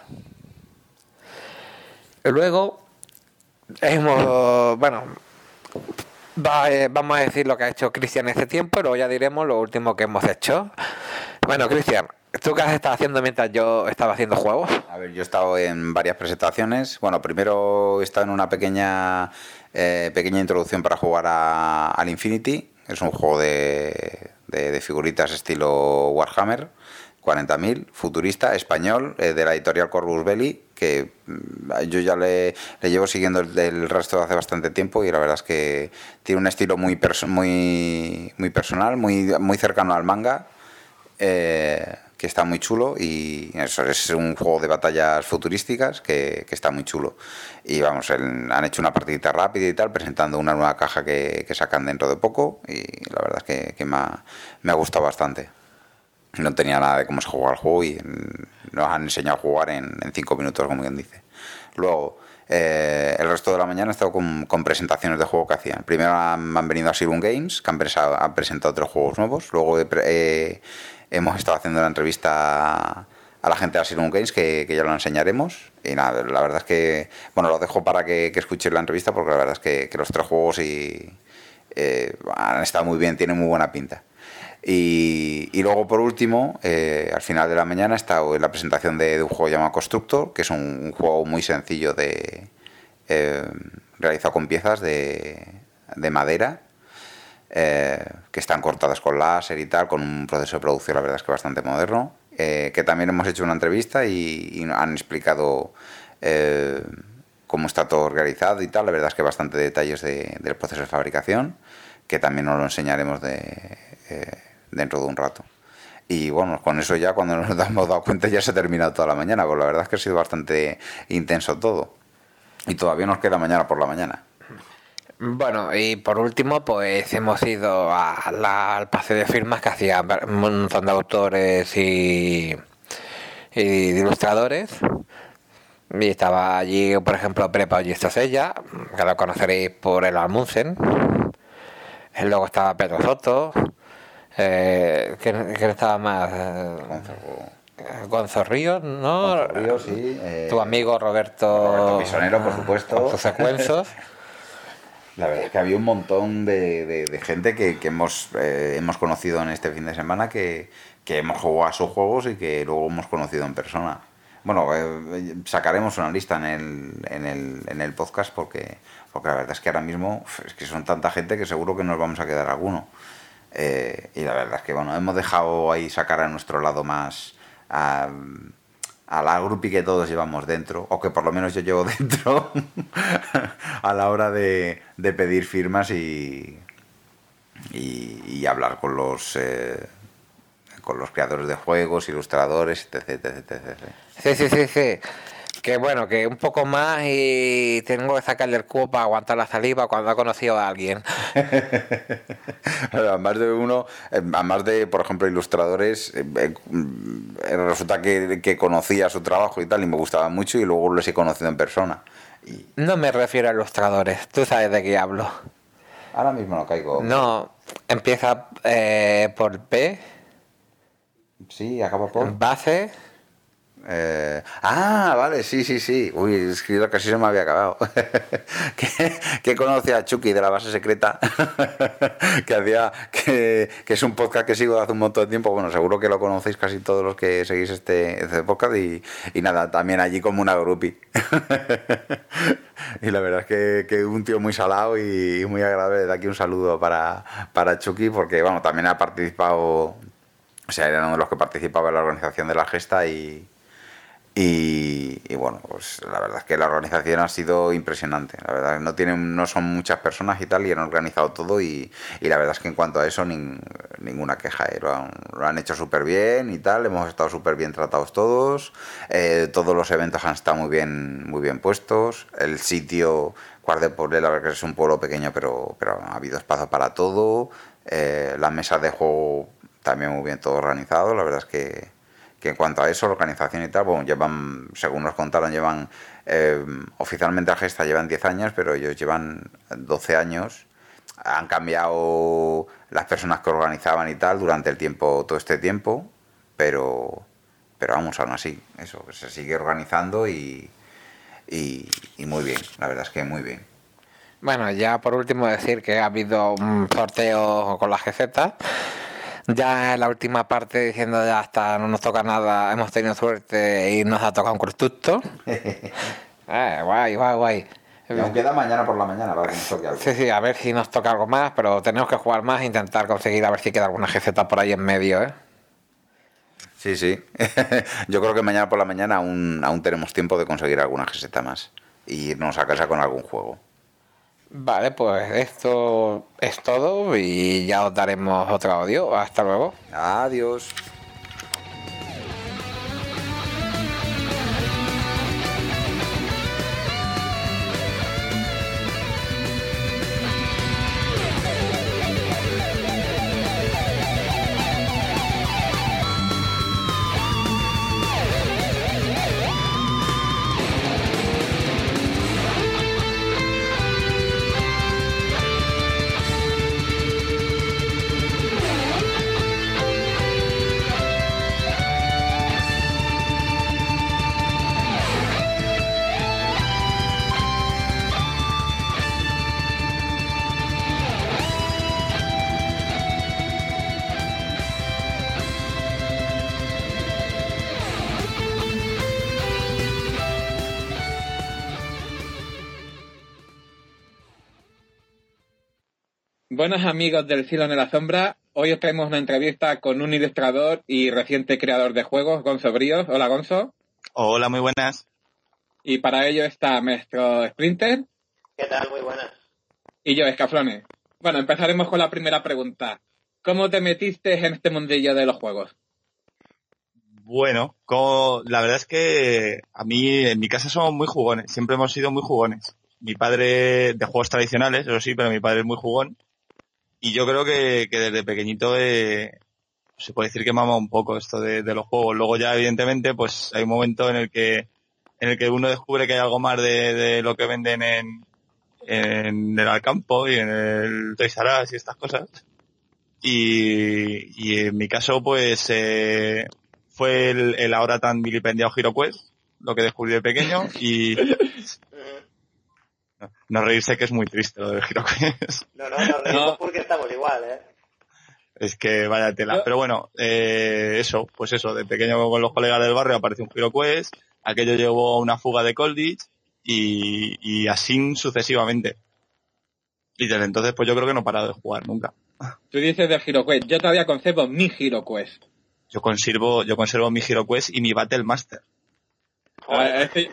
Luego, hemos, bueno, va, eh, vamos a decir lo que ha hecho Cristian este tiempo y luego ya diremos lo último que hemos hecho. Bueno, Cristian, ¿tú qué has estado haciendo mientras yo estaba haciendo juegos? A ver, yo he estado en varias presentaciones. Bueno, primero he estado en una pequeña eh, pequeña introducción para jugar a, al Infinity. Es un juego de, de, de figuritas estilo Warhammer cuarenta mil, futurista, español, eh, de la editorial Corvus Belli, que yo ya le, le llevo siguiendo el, el resto de hace bastante tiempo y la verdad es que tiene un estilo muy perso- muy muy personal, muy muy cercano al manga. Eh, que está muy chulo y eso es un juego de batallas futurísticas que, que está muy chulo y vamos, el, han hecho una partidita rápida y tal, presentando una nueva caja que, que sacan dentro de poco y la verdad es que, que me, ha, me ha gustado bastante. No tenía nada de cómo se juega el juego y nos han enseñado a jugar en, en cinco minutos, como quien dice. Luego eh, el resto de la mañana he estado con, con presentaciones de juego que hacían. Primero han, han venido a Sirun Games, que han, presado, han presentado otros juegos nuevos. Luego he, eh, hemos estado haciendo una entrevista a la gente de Asylum Games, que, que ya lo enseñaremos. Y nada, la verdad es que, bueno, lo dejo para que, que escuchéis la entrevista, porque la verdad es que, que los tres juegos y, eh, han estado muy bien, tienen muy buena pinta. Y, y luego, por último, eh, al final de la mañana he estado en la presentación de, de un juego llamado Constructor, que es un, un juego muy sencillo de eh, realizado con piezas de, de madera, eh, que están cortadas con láser y tal, con un proceso de producción, la verdad es que bastante moderno, eh, que también hemos hecho una entrevista y, y han explicado eh, cómo está todo realizado y tal. La verdad es que bastante detalles de, del proceso de fabricación, que también nos lo enseñaremos de... Eh, dentro de un rato. Y bueno, con eso ya, cuando nos hemos dado cuenta, ya se ha terminado toda la mañana, pues la verdad es que ha sido bastante intenso todo. Y todavía nos queda mañana por la mañana. Bueno, y por último, pues hemos ido a la, al paseo de firmas que hacía un montón de autores y, y de ilustradores. Y estaba allí, por ejemplo, Prepa y Estosella, que lo conoceréis por el Almuncen. Y luego estaba Pedro Soto. Eh, ¿quién, ¿Quién estaba más? Eh, Gonzo Ríos, ¿no? Gonzo Ríos, sí. Eh, tu amigo Roberto... Roberto Pisonero, por supuesto. Con sus secuencias. La verdad es que había un montón de, de, de gente que, que hemos, eh, hemos conocido en este fin de semana, que, que hemos jugado a sus juegos y que luego hemos conocido en persona. Bueno, eh, sacaremos una lista en el, en el, en el podcast porque, porque la verdad es que ahora mismo es que son tanta gente que seguro que nos vamos a quedar alguno. Eh, y la verdad es que bueno, hemos dejado ahí sacar a nuestro lado más a, a la grupi que todos llevamos dentro, o que por lo menos yo llevo dentro, a la hora de, de pedir firmas y, y, y hablar con los eh, con los creadores de juegos, ilustradores, etc, etc, etcétera. Sí, sí, sí, sí. Que bueno, que un poco más y tengo que sacarle el cubo para aguantar la saliva cuando ha conocido a alguien. Además de uno, además de, por ejemplo, ilustradores, eh, eh, resulta que, que conocía su trabajo y tal, y me gustaba mucho, y luego los he conocido en persona. Y No me refiero a ilustradores, tú sabes de qué hablo. ahora mismo no caigo. No, empieza eh, por P, Sí, acaba por... base... Eh, ah, vale, sí, sí, sí. Uy, es que casi se me había acabado. que, que conoce a Chucky de la base secreta, que hacía, que, que es un podcast que sigo hace un montón de tiempo. Bueno, seguro que lo conocéis casi todos los que seguís este, este podcast y, y nada, también allí como una groupie. Y la verdad es que, que un tío muy salado y muy agradable. De aquí un saludo para, para Chucky, porque bueno, también ha participado, o sea, era uno de los que participaba en la organización de la gesta y Y, y bueno, pues la verdad es que la organización ha sido impresionante. La verdad no tienen, no son muchas personas y tal, y han organizado todo y, y la verdad es que en cuanto a eso nin, ninguna queja, ¿eh? lo, han, lo han hecho súper bien y tal, hemos estado súper bien tratados todos, eh, todos los eventos han estado muy bien, muy bien puestos, el sitio, Quart de Poblet, la verdad que es un pueblo pequeño, pero, pero ha habido espacio para todo, eh, las mesas de juego también muy bien todo organizado, la verdad es que que en cuanto a eso, la organización y tal, bueno, llevan, según nos contaron, llevan, eh, oficialmente a Gesta llevan diez años, pero ellos llevan doce años. Han cambiado las personas que organizaban y tal durante el tiempo, todo este tiempo, pero, pero vamos, aún así, eso, se sigue organizando y, y, y muy bien, la verdad es que muy bien. Bueno, ya por último decir que ha habido un sorteo con la G Z. Ya en la última parte diciendo ya hasta no nos toca nada, hemos tenido suerte y nos ha tocado un crustusto. eh, guay, guay, guay. Y aún queda mañana por la mañana para que nos toque algo. Sí, sí, a ver si nos toca algo más, pero tenemos que jugar más e intentar conseguir a ver si queda alguna G Z por ahí en medio, ¿eh? Sí, sí. Yo creo que mañana por la mañana aún, aún tenemos tiempo de conseguir alguna G Z más y irnos a casa con algún juego. Vale, pues esto es todo y ya os daremos otro audio. Hasta luego. Adiós. Buenos amigos del Cielo en la Sombra, hoy os traemos una entrevista con un ilustrador y reciente creador de juegos, Gonzo Bríos. Hola, Gonzo. Hola, muy buenas. Y para ello está Maestro Splinter. ¿Qué tal? Muy buenas. Y yo, Escaflone. Bueno, empezaremos con la primera pregunta. ¿Cómo te metiste en este mundillo de los juegos? Bueno, como, la verdad es que a mí, en mi casa somos muy jugones, siempre hemos sido muy jugones. Mi padre, de juegos tradicionales, eso sí, pero mi padre es muy jugón. Y yo creo que, que desde pequeñito eh, se puede decir que mama un poco esto de, de los juegos. Luego ya, evidentemente, pues hay un momento en el que en el que uno descubre que hay algo más de, de lo que venden en, en el Alcampo y en el Toys R Us y estas cosas. Y, y en mi caso, pues, eh, fue el, el ahora tan vilipendiado HeroQuest, lo que descubrí de pequeño, y no, no reírse que es muy triste lo del HeroQuest. No, no, nos reímos no. Porque estamos igual, ¿eh? Es que vaya tela. Pero bueno, eh, eso, pues eso, de pequeño con los colegas del barrio apareció un HeroQuest, aquello llevó a una fuga de Colditch y, y así sucesivamente. Y desde entonces pues yo creo que no he parado de jugar nunca. Tú dices del HeroQuest, yo todavía conservo mi HeroQuest. Yo conservo, yo conservo mi HeroQuest y mi Battle Master. Joder, sí.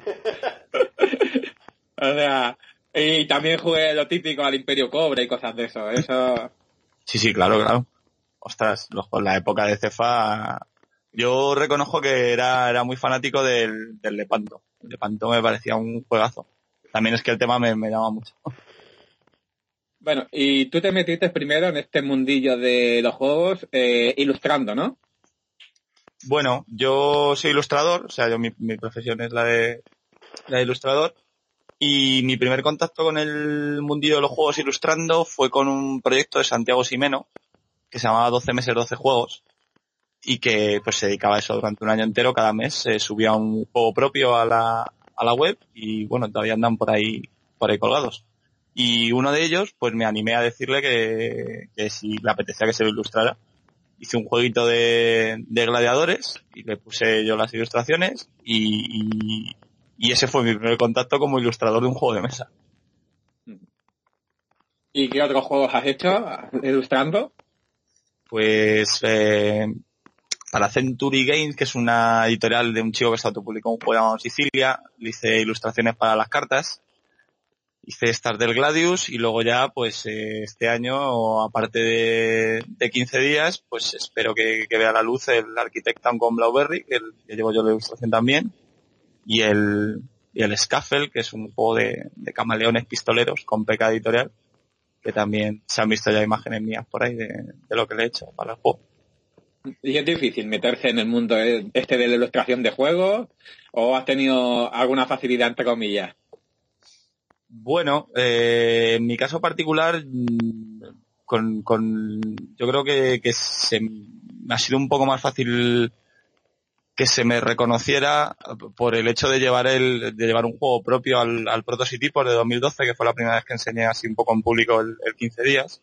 O sea, y también jugué lo típico al Imperio Cobre y cosas de eso, eso... Sí, sí, claro, claro. Ostras, los, la época de Cefa... Yo reconozco que era, era muy fanático del, del Lepanto. El Lepanto me parecía un juegazo. También es que el tema me, me llama mucho. Bueno, y tú te metiste primero en este mundillo de los juegos eh, ilustrando, ¿no? Bueno, yo soy ilustrador, o sea, yo mi, mi profesión es la de, la de ilustrador. Y mi primer contacto con el mundillo de los juegos ilustrando fue con un proyecto de Santiago Simeno, que se llamaba doce meses, doce juegos, y que pues se dedicaba a eso durante un año entero. Cada mes se subía un juego propio a la, a la web y bueno, todavía andan por ahí, por ahí colgados. Y uno de ellos, pues me animé a decirle que, que si le apetecía que se lo ilustrara. Hice un jueguito de, de gladiadores y le puse yo las ilustraciones y, y, y ese fue mi primer contacto como ilustrador de un juego de mesa. ¿Y qué otros juegos has hecho ilustrando? Pues eh, para Century Games, que es una editorial de un chico que se autopublicó un juego llamado Sicilia, le hice ilustraciones para las cartas. Hice estas del Gladius y luego ya, pues eh, este año, aparte de, de quince días, pues espero que, que vea la luz el Architecton con Blauberry, que, el, que llevo yo la ilustración también, y el, y el Scaffel, que es un juego de, de camaleones pistoleros con P K Editorial, que también se han visto ya imágenes mías por ahí de, de lo que le he hecho para el juego. ¿Y es difícil meterse en el mundo este de la ilustración de juegos? ¿O has tenido alguna facilidad, entre comillas? Bueno, eh, en mi caso particular, con, con yo creo que, que se, me ha sido un poco más fácil que se me reconociera por el hecho de llevar el de llevar un juego propio al, al Prototipos de dos mil doce, que fue la primera vez que enseñé así un poco en público el, el quince días.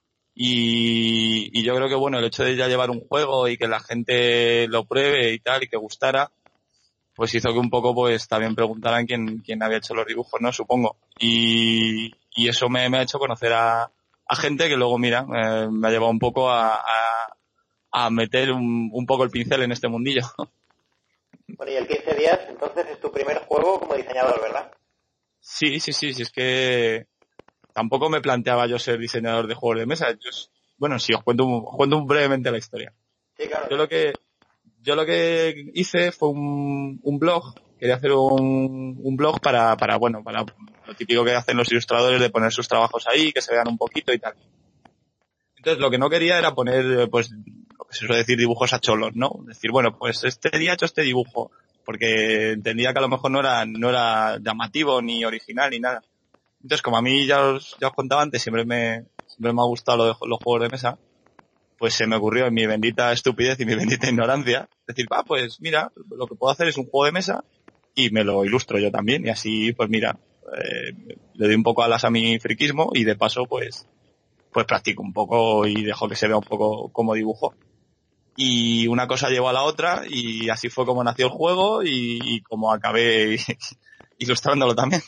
Y, y yo creo que bueno, el hecho de ya llevar un juego y que la gente lo pruebe y tal, y que gustara, pues hizo que un poco pues también preguntaran quién, quién había hecho los dibujos, ¿no? Supongo. Y, y eso me, me ha hecho conocer a, a gente que luego, mira, eh, me ha llevado un poco a, a, a meter un, un poco el pincel en este mundillo. Bueno, y el quince días, entonces, es tu primer juego como diseñador, ¿verdad? Sí, sí, sí, sí, es que tampoco me planteaba yo ser diseñador de juegos de mesa. Yo, bueno, sí, os cuento, un, os cuento un brevemente la historia. Sí, claro. Yo lo que, yo lo que hice fue un, un blog. Quería hacer un, un blog para, para, bueno, para lo típico que hacen los ilustradores de poner sus trabajos ahí, que se vean un poquito y tal. Entonces, lo que no quería era poner, pues, lo que se suele decir, dibujos a cholos, ¿no? Decir, bueno, pues este día he hecho este dibujo, porque entendía que a lo mejor no era, no era llamativo, ni original, ni nada. Entonces, como a mí ya os, ya os contaba antes, siempre me, siempre me ha gustado lo de, los juegos de mesa, pues se me ocurrió en mi bendita estupidez y mi bendita ignorancia, decir, va, pues mira, lo que puedo hacer es un juego de mesa y me lo ilustro yo también, y así, pues mira, eh, le doy un poco alas a mi friquismo y de paso, pues, pues practico un poco y dejo que se vea un poco como dibujo. Y una cosa llevó a la otra y así fue como nació el juego y, y como acabé ilustrándolo también.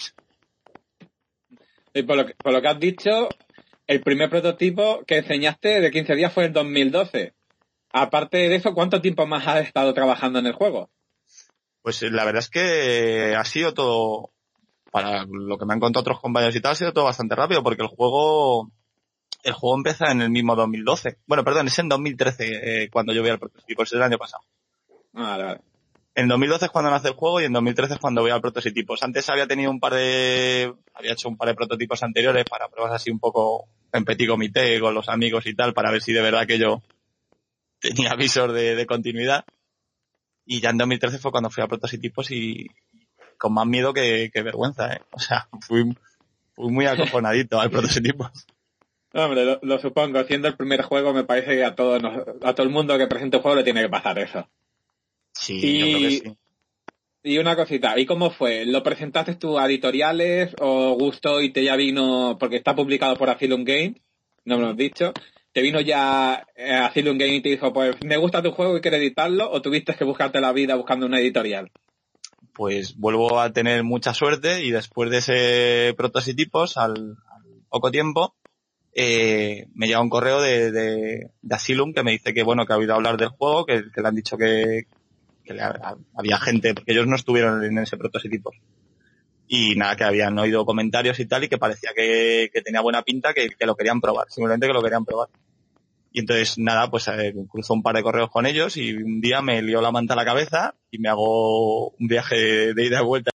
Y por lo, que, por lo que has dicho, el primer prototipo que enseñaste de quince días fue en dos mil doce. Aparte de eso, ¿cuánto tiempo más has estado trabajando en el juego? Pues la verdad es que ha sido todo, para lo que me han contado otros compañeros y tal, ha sido todo bastante rápido, porque el juego el juego empieza en el mismo dos mil doce. Bueno, perdón, es en dos mil trece eh, cuando yo vi el prototipo, es el año pasado. Ah, vale, vale. En dos mil doce es cuando nace el juego y en dos mil trece es cuando voy al prototipos. Antes había tenido un par de, había hecho un par de prototipos anteriores para pruebas así un poco en petit comité con los amigos y tal, para ver si de verdad que yo tenía visor de, de continuidad. Y ya en dos mil trece fue cuando fui a prototipos y con más miedo que, que vergüenza, ¿eh? O sea, fui, fui muy acojonadito al prototipos. Hombre, lo, lo supongo. Siendo el primer juego, me parece que a todo, a todo el mundo que presente un juego le tiene que pasar eso. Sí, y, yo creo que sí. Y una cosita, ¿y cómo fue? ¿Lo presentaste tú a editoriales o gustó y te ya vino, porque está publicado por Asylum Games, no me lo has dicho, te vino ya eh, Asylum Games y te dijo, pues me gusta tu juego y quiero editarlo, o tuviste que buscarte la vida buscando una editorial? Pues vuelvo a tener mucha suerte y después de ese prototipos, al, al poco tiempo, eh, me llega un correo de, de, de Asylum que me dice que bueno, que ha oído hablar del juego, que, que le han dicho que, que le, había gente, porque ellos no estuvieron en ese prototipo. Y nada, que habían oído comentarios y tal, y que parecía que, que tenía buena pinta, que, que lo querían probar, simplemente que lo querían probar. Y entonces, nada, pues eh, cruzó un par de correos con ellos y un día me lió la manta a la cabeza y me hago un viaje de ida y vuelta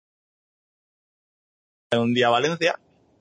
un día a Valencia.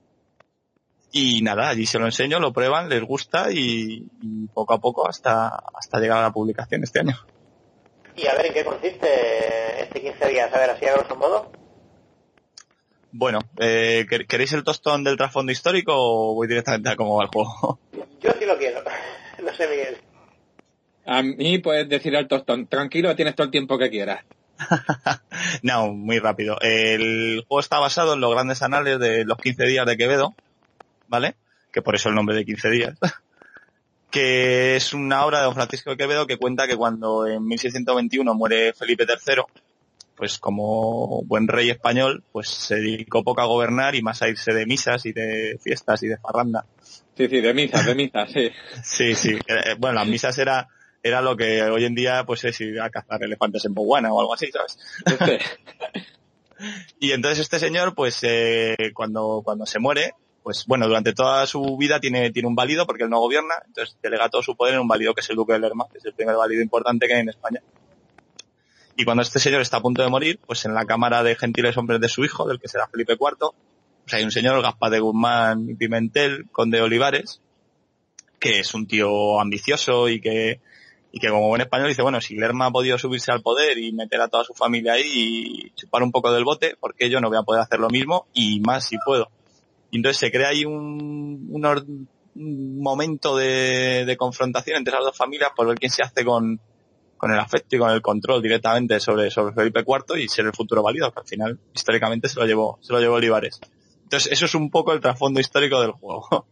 Y nada, allí se lo enseño, lo prueban, les gusta y, y poco a poco hasta, hasta llegar a la publicación este año. Y a ver, ¿en qué consiste este quince días? A ver, así a grosso modo. Bueno, eh, ¿queréis el tostón del trasfondo histórico o voy directamente a cómo va el juego? Yo sí lo quiero. No sé, Miguel. A mí puedes decir el tostón. Tranquilo, tienes todo el tiempo que quieras. No, muy rápido. El juego está basado en los grandes anales de los quince días de Quevedo, ¿vale? Que por eso el nombre de quince días. Que es una obra de don Francisco de Quevedo que cuenta que cuando en mil seiscientos veintiuno muere Felipe tercero, pues como buen rey español, pues se dedicó poco a gobernar y más a irse de misas y de fiestas y de farranda. Sí, sí, de misas, de misas, sí. Sí, sí. Bueno, las misas era era lo que hoy en día pues es ir a cazar elefantes en Botswana o algo así, ¿sabes? Sí. Y entonces este señor, pues eh, cuando cuando se muere, pues bueno, durante toda su vida tiene tiene un válido porque él no gobierna, entonces delega todo su poder en un válido que es el Duque de Lerma, que es el primer válido importante que hay en España. Y cuando este señor está a punto de morir, pues en la cámara de gentiles hombres de su hijo, del que será Felipe cuarto, pues hay un señor, Gaspar de Guzmán y Pimentel, conde de Olivares, que es un tío ambicioso y que y que como buen español dice, bueno, si Lerma ha podido subirse al poder y meter a toda su familia ahí y chupar un poco del bote, ¿por qué yo no voy a poder hacer lo mismo? Y más si puedo. Y entonces se crea ahí un, un, or, un momento de, de confrontación entre las dos familias por ver quién se hace con, con el afecto y con el control directamente sobre, sobre Felipe cuarto y ser el futuro válido, que al final históricamente se lo llevó, se lo llevó Olivares. Entonces eso es un poco el trasfondo histórico del juego.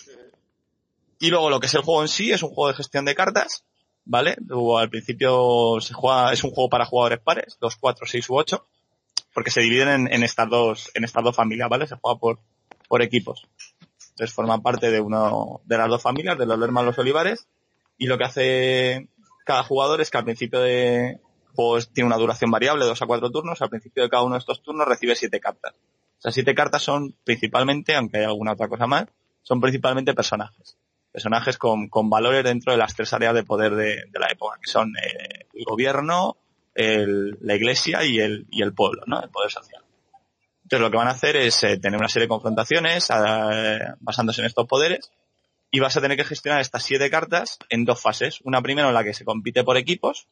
Y luego lo que es el juego en sí es un juego de gestión de cartas, ¿vale? Luego, al principio se juega, es un juego para jugadores pares, dos, cuatro, seis u ocho, porque se dividen en, en estas dos, en estas dos familias, ¿vale? Se juega por, por equipos. Entonces forman parte de uno, de las dos familias, de los Lerma y los Olivares, y lo que hace cada jugador es que al principio de juego tiene una duración variable, dos a cuatro turnos, al principio de cada uno de estos turnos recibe siete cartas. O sea, siete cartas son principalmente, aunque hay alguna otra cosa más, son principalmente personajes. Personajes con, con valores dentro de las tres áreas de poder de, de la época, que son eh, el gobierno, el, la iglesia y el, y el pueblo, ¿no? El poder social. Entonces lo que van a hacer es eh, tener una serie de confrontaciones eh, basándose en estos poderes y vas a tener que gestionar estas siete cartas en dos fases. Una primera en la que se compite por equipos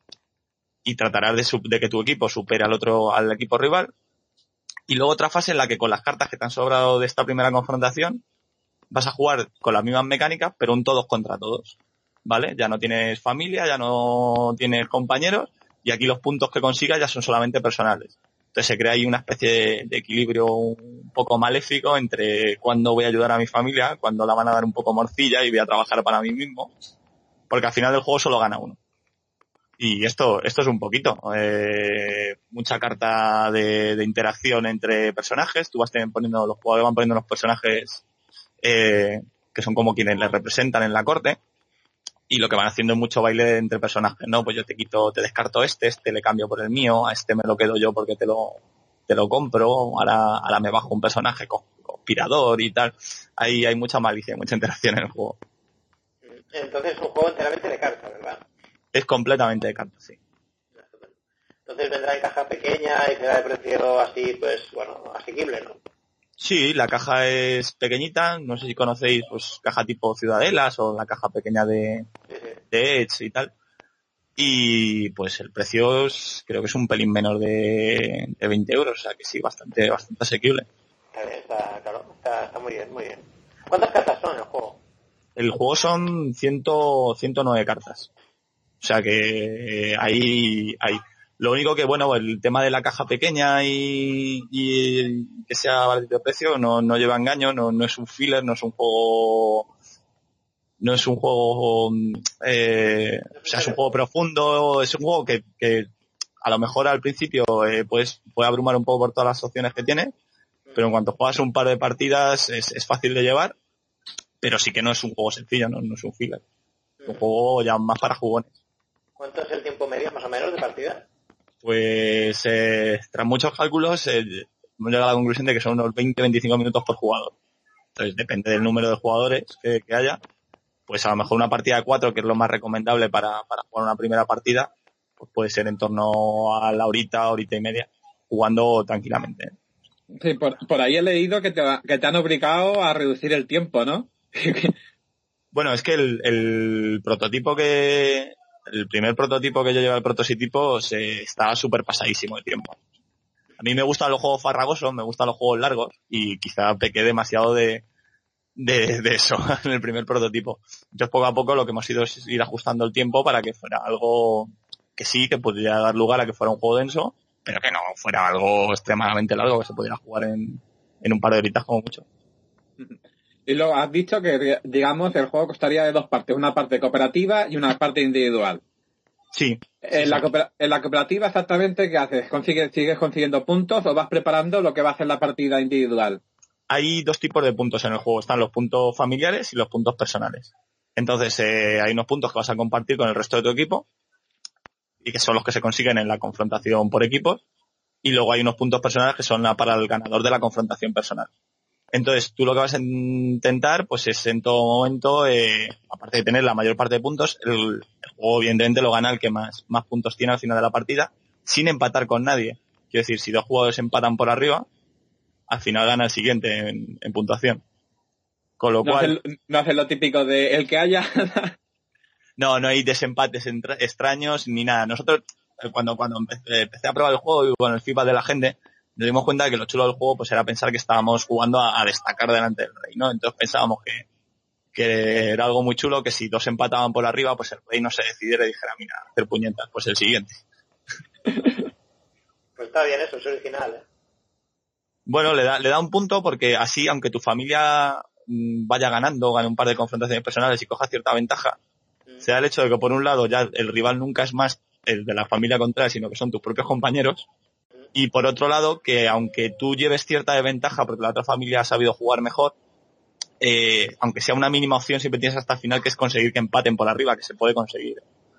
y tratarás de, de que tu equipo supere al otro, al equipo rival. Y luego otra fase en la que con las cartas que te han sobrado de esta primera confrontación vas a jugar con las mismas mecánicas, pero un todos contra todos, ¿vale? Ya no tienes familia, ya no tienes compañeros, y aquí los puntos que consigas ya son solamente personales. Entonces se crea ahí una especie de, de equilibrio un poco maléfico entre cuándo voy a ayudar a mi familia, cuándo la van a dar un poco morcilla y voy a trabajar para mí mismo, porque al final del juego solo gana uno. Y esto esto es un poquito. Eh, mucha carta de, de interacción entre personajes, tú vas poniendo, los jugadores van poniendo los personajes Eh, que son como quienes les representan en la corte, y lo que van haciendo es mucho baile entre personajes, ¿no? Pues yo te quito, te descarto este, este le cambio por el mío, a este me lo quedo yo porque te lo te lo compro, ahora, ahora me bajo un personaje conspirador y tal. Ahí hay mucha malicia, mucha interacción en el juego. Entonces es un juego enteramente de cartas, ¿verdad? Es completamente de cartas, sí. Entonces vendrá en caja pequeña y será de precio así, pues, bueno, asequible, ¿no? Sí, la caja es pequeñita, no sé si conocéis, pues, caja tipo Ciudadelas o la caja pequeña de, de Edge y tal. Y, pues, el precio es, creo que es un pelín menor de, de veinte euros, o sea que sí, bastante, bastante asequible. Está, claro, está, está muy bien, muy bien. ¿Cuántas cartas son en el juego? El juego son ciento, ciento nueve cartas. O sea que ahí, ahí. Lo único que, bueno, el tema de la caja pequeña y, y que sea baratito de precio no, no lleva engaño, no, no es un filler, no es un juego, no es un juego, eh, o sea, es un juego profundo, es un juego que, que a lo mejor al principio eh, puedes, puede abrumar un poco por todas las opciones que tiene, pero en cuanto juegas un par de partidas es, es fácil de llevar, pero sí que no es un juego sencillo, no, no es un filler. Es un juego ya más para jugones. ¿Cuánto es el tiempo medio, más o menos, de partida? Pues eh, tras muchos cálculos eh, hemos llegado a la conclusión de que son unos veinte a veinticinco minutos por jugador. Entonces depende del número de jugadores que, que haya. Pues a lo mejor una partida de cuatro, que es lo más recomendable para, para jugar una primera partida, pues puede ser en torno a la horita, horita y media, jugando tranquilamente. Sí, por, por ahí he leído que te, que te han obligado a reducir el tiempo, ¿no? Bueno, es que el, el prototipo que... El primer prototipo que yo llevé al prototipo se estaba súper pasadísimo de tiempo. A mí me gustan los juegos farragosos, me gustan los juegos largos y quizá pequé demasiado de, de, de eso en el primer prototipo. Entonces poco a poco lo que hemos ido es ir ajustando el tiempo para que fuera algo que sí, que podría dar lugar a que fuera un juego denso, pero que no fuera algo extremadamente largo, que se pudiera jugar en, en un par de horitas como mucho. Y luego has dicho que, digamos, el juego costaría de dos partes, una parte cooperativa y una parte individual. Sí. En, sí, la, sí. cooper- en la cooperativa, exactamente, ¿qué haces? ¿Consigues, ¿Sigues consiguiendo puntos o vas preparando lo que va a hacer la partida individual? Hay dos tipos de puntos en el juego. Están los puntos familiares y los puntos personales. Entonces, eh, hay unos puntos que vas a compartir con el resto de tu equipo y que son los que se consiguen en la confrontación por equipos. Y luego hay unos puntos personales que son la- para el ganador de la confrontación personal. Entonces, tú lo que vas a intentar, pues es en todo momento, eh, aparte de tener la mayor parte de puntos, el, el juego evidentemente lo gana el que más, más puntos tiene al final de la partida, sin empatar con nadie. Quiero decir, si dos jugadores empatan por arriba, al final gana el siguiente en, en puntuación. Con lo No cual... haces no haces lo típico de el que haya... No, no hay desempates entra- extraños ni nada. Nosotros, eh, cuando cuando empecé, empecé a probar el juego y con el feedback de la gente, nos dimos cuenta de que lo chulo del juego pues era pensar que estábamos jugando a, a destacar delante del rey, ¿no? Entonces pensábamos que, que era algo muy chulo, que si dos empataban por arriba, pues el rey no se decidiera y dijera, mira, hacer puñetas, pues el siguiente. Pues está bien eso, es original, ¿eh? Bueno, le da, le da un punto porque así, aunque tu familia mmm, vaya ganando, gane un par de confrontaciones personales y coja cierta ventaja, mm. se da el hecho de que por un lado ya el rival nunca es más el de la familia contraria, sino que son tus propios compañeros, mm. y por otro lado que aunque tú lleves cierta ventaja porque la otra familia ha sabido jugar mejor, eh, aunque sea una mínima opción, siempre tienes hasta el final que es conseguir que empaten por arriba, que se puede conseguir.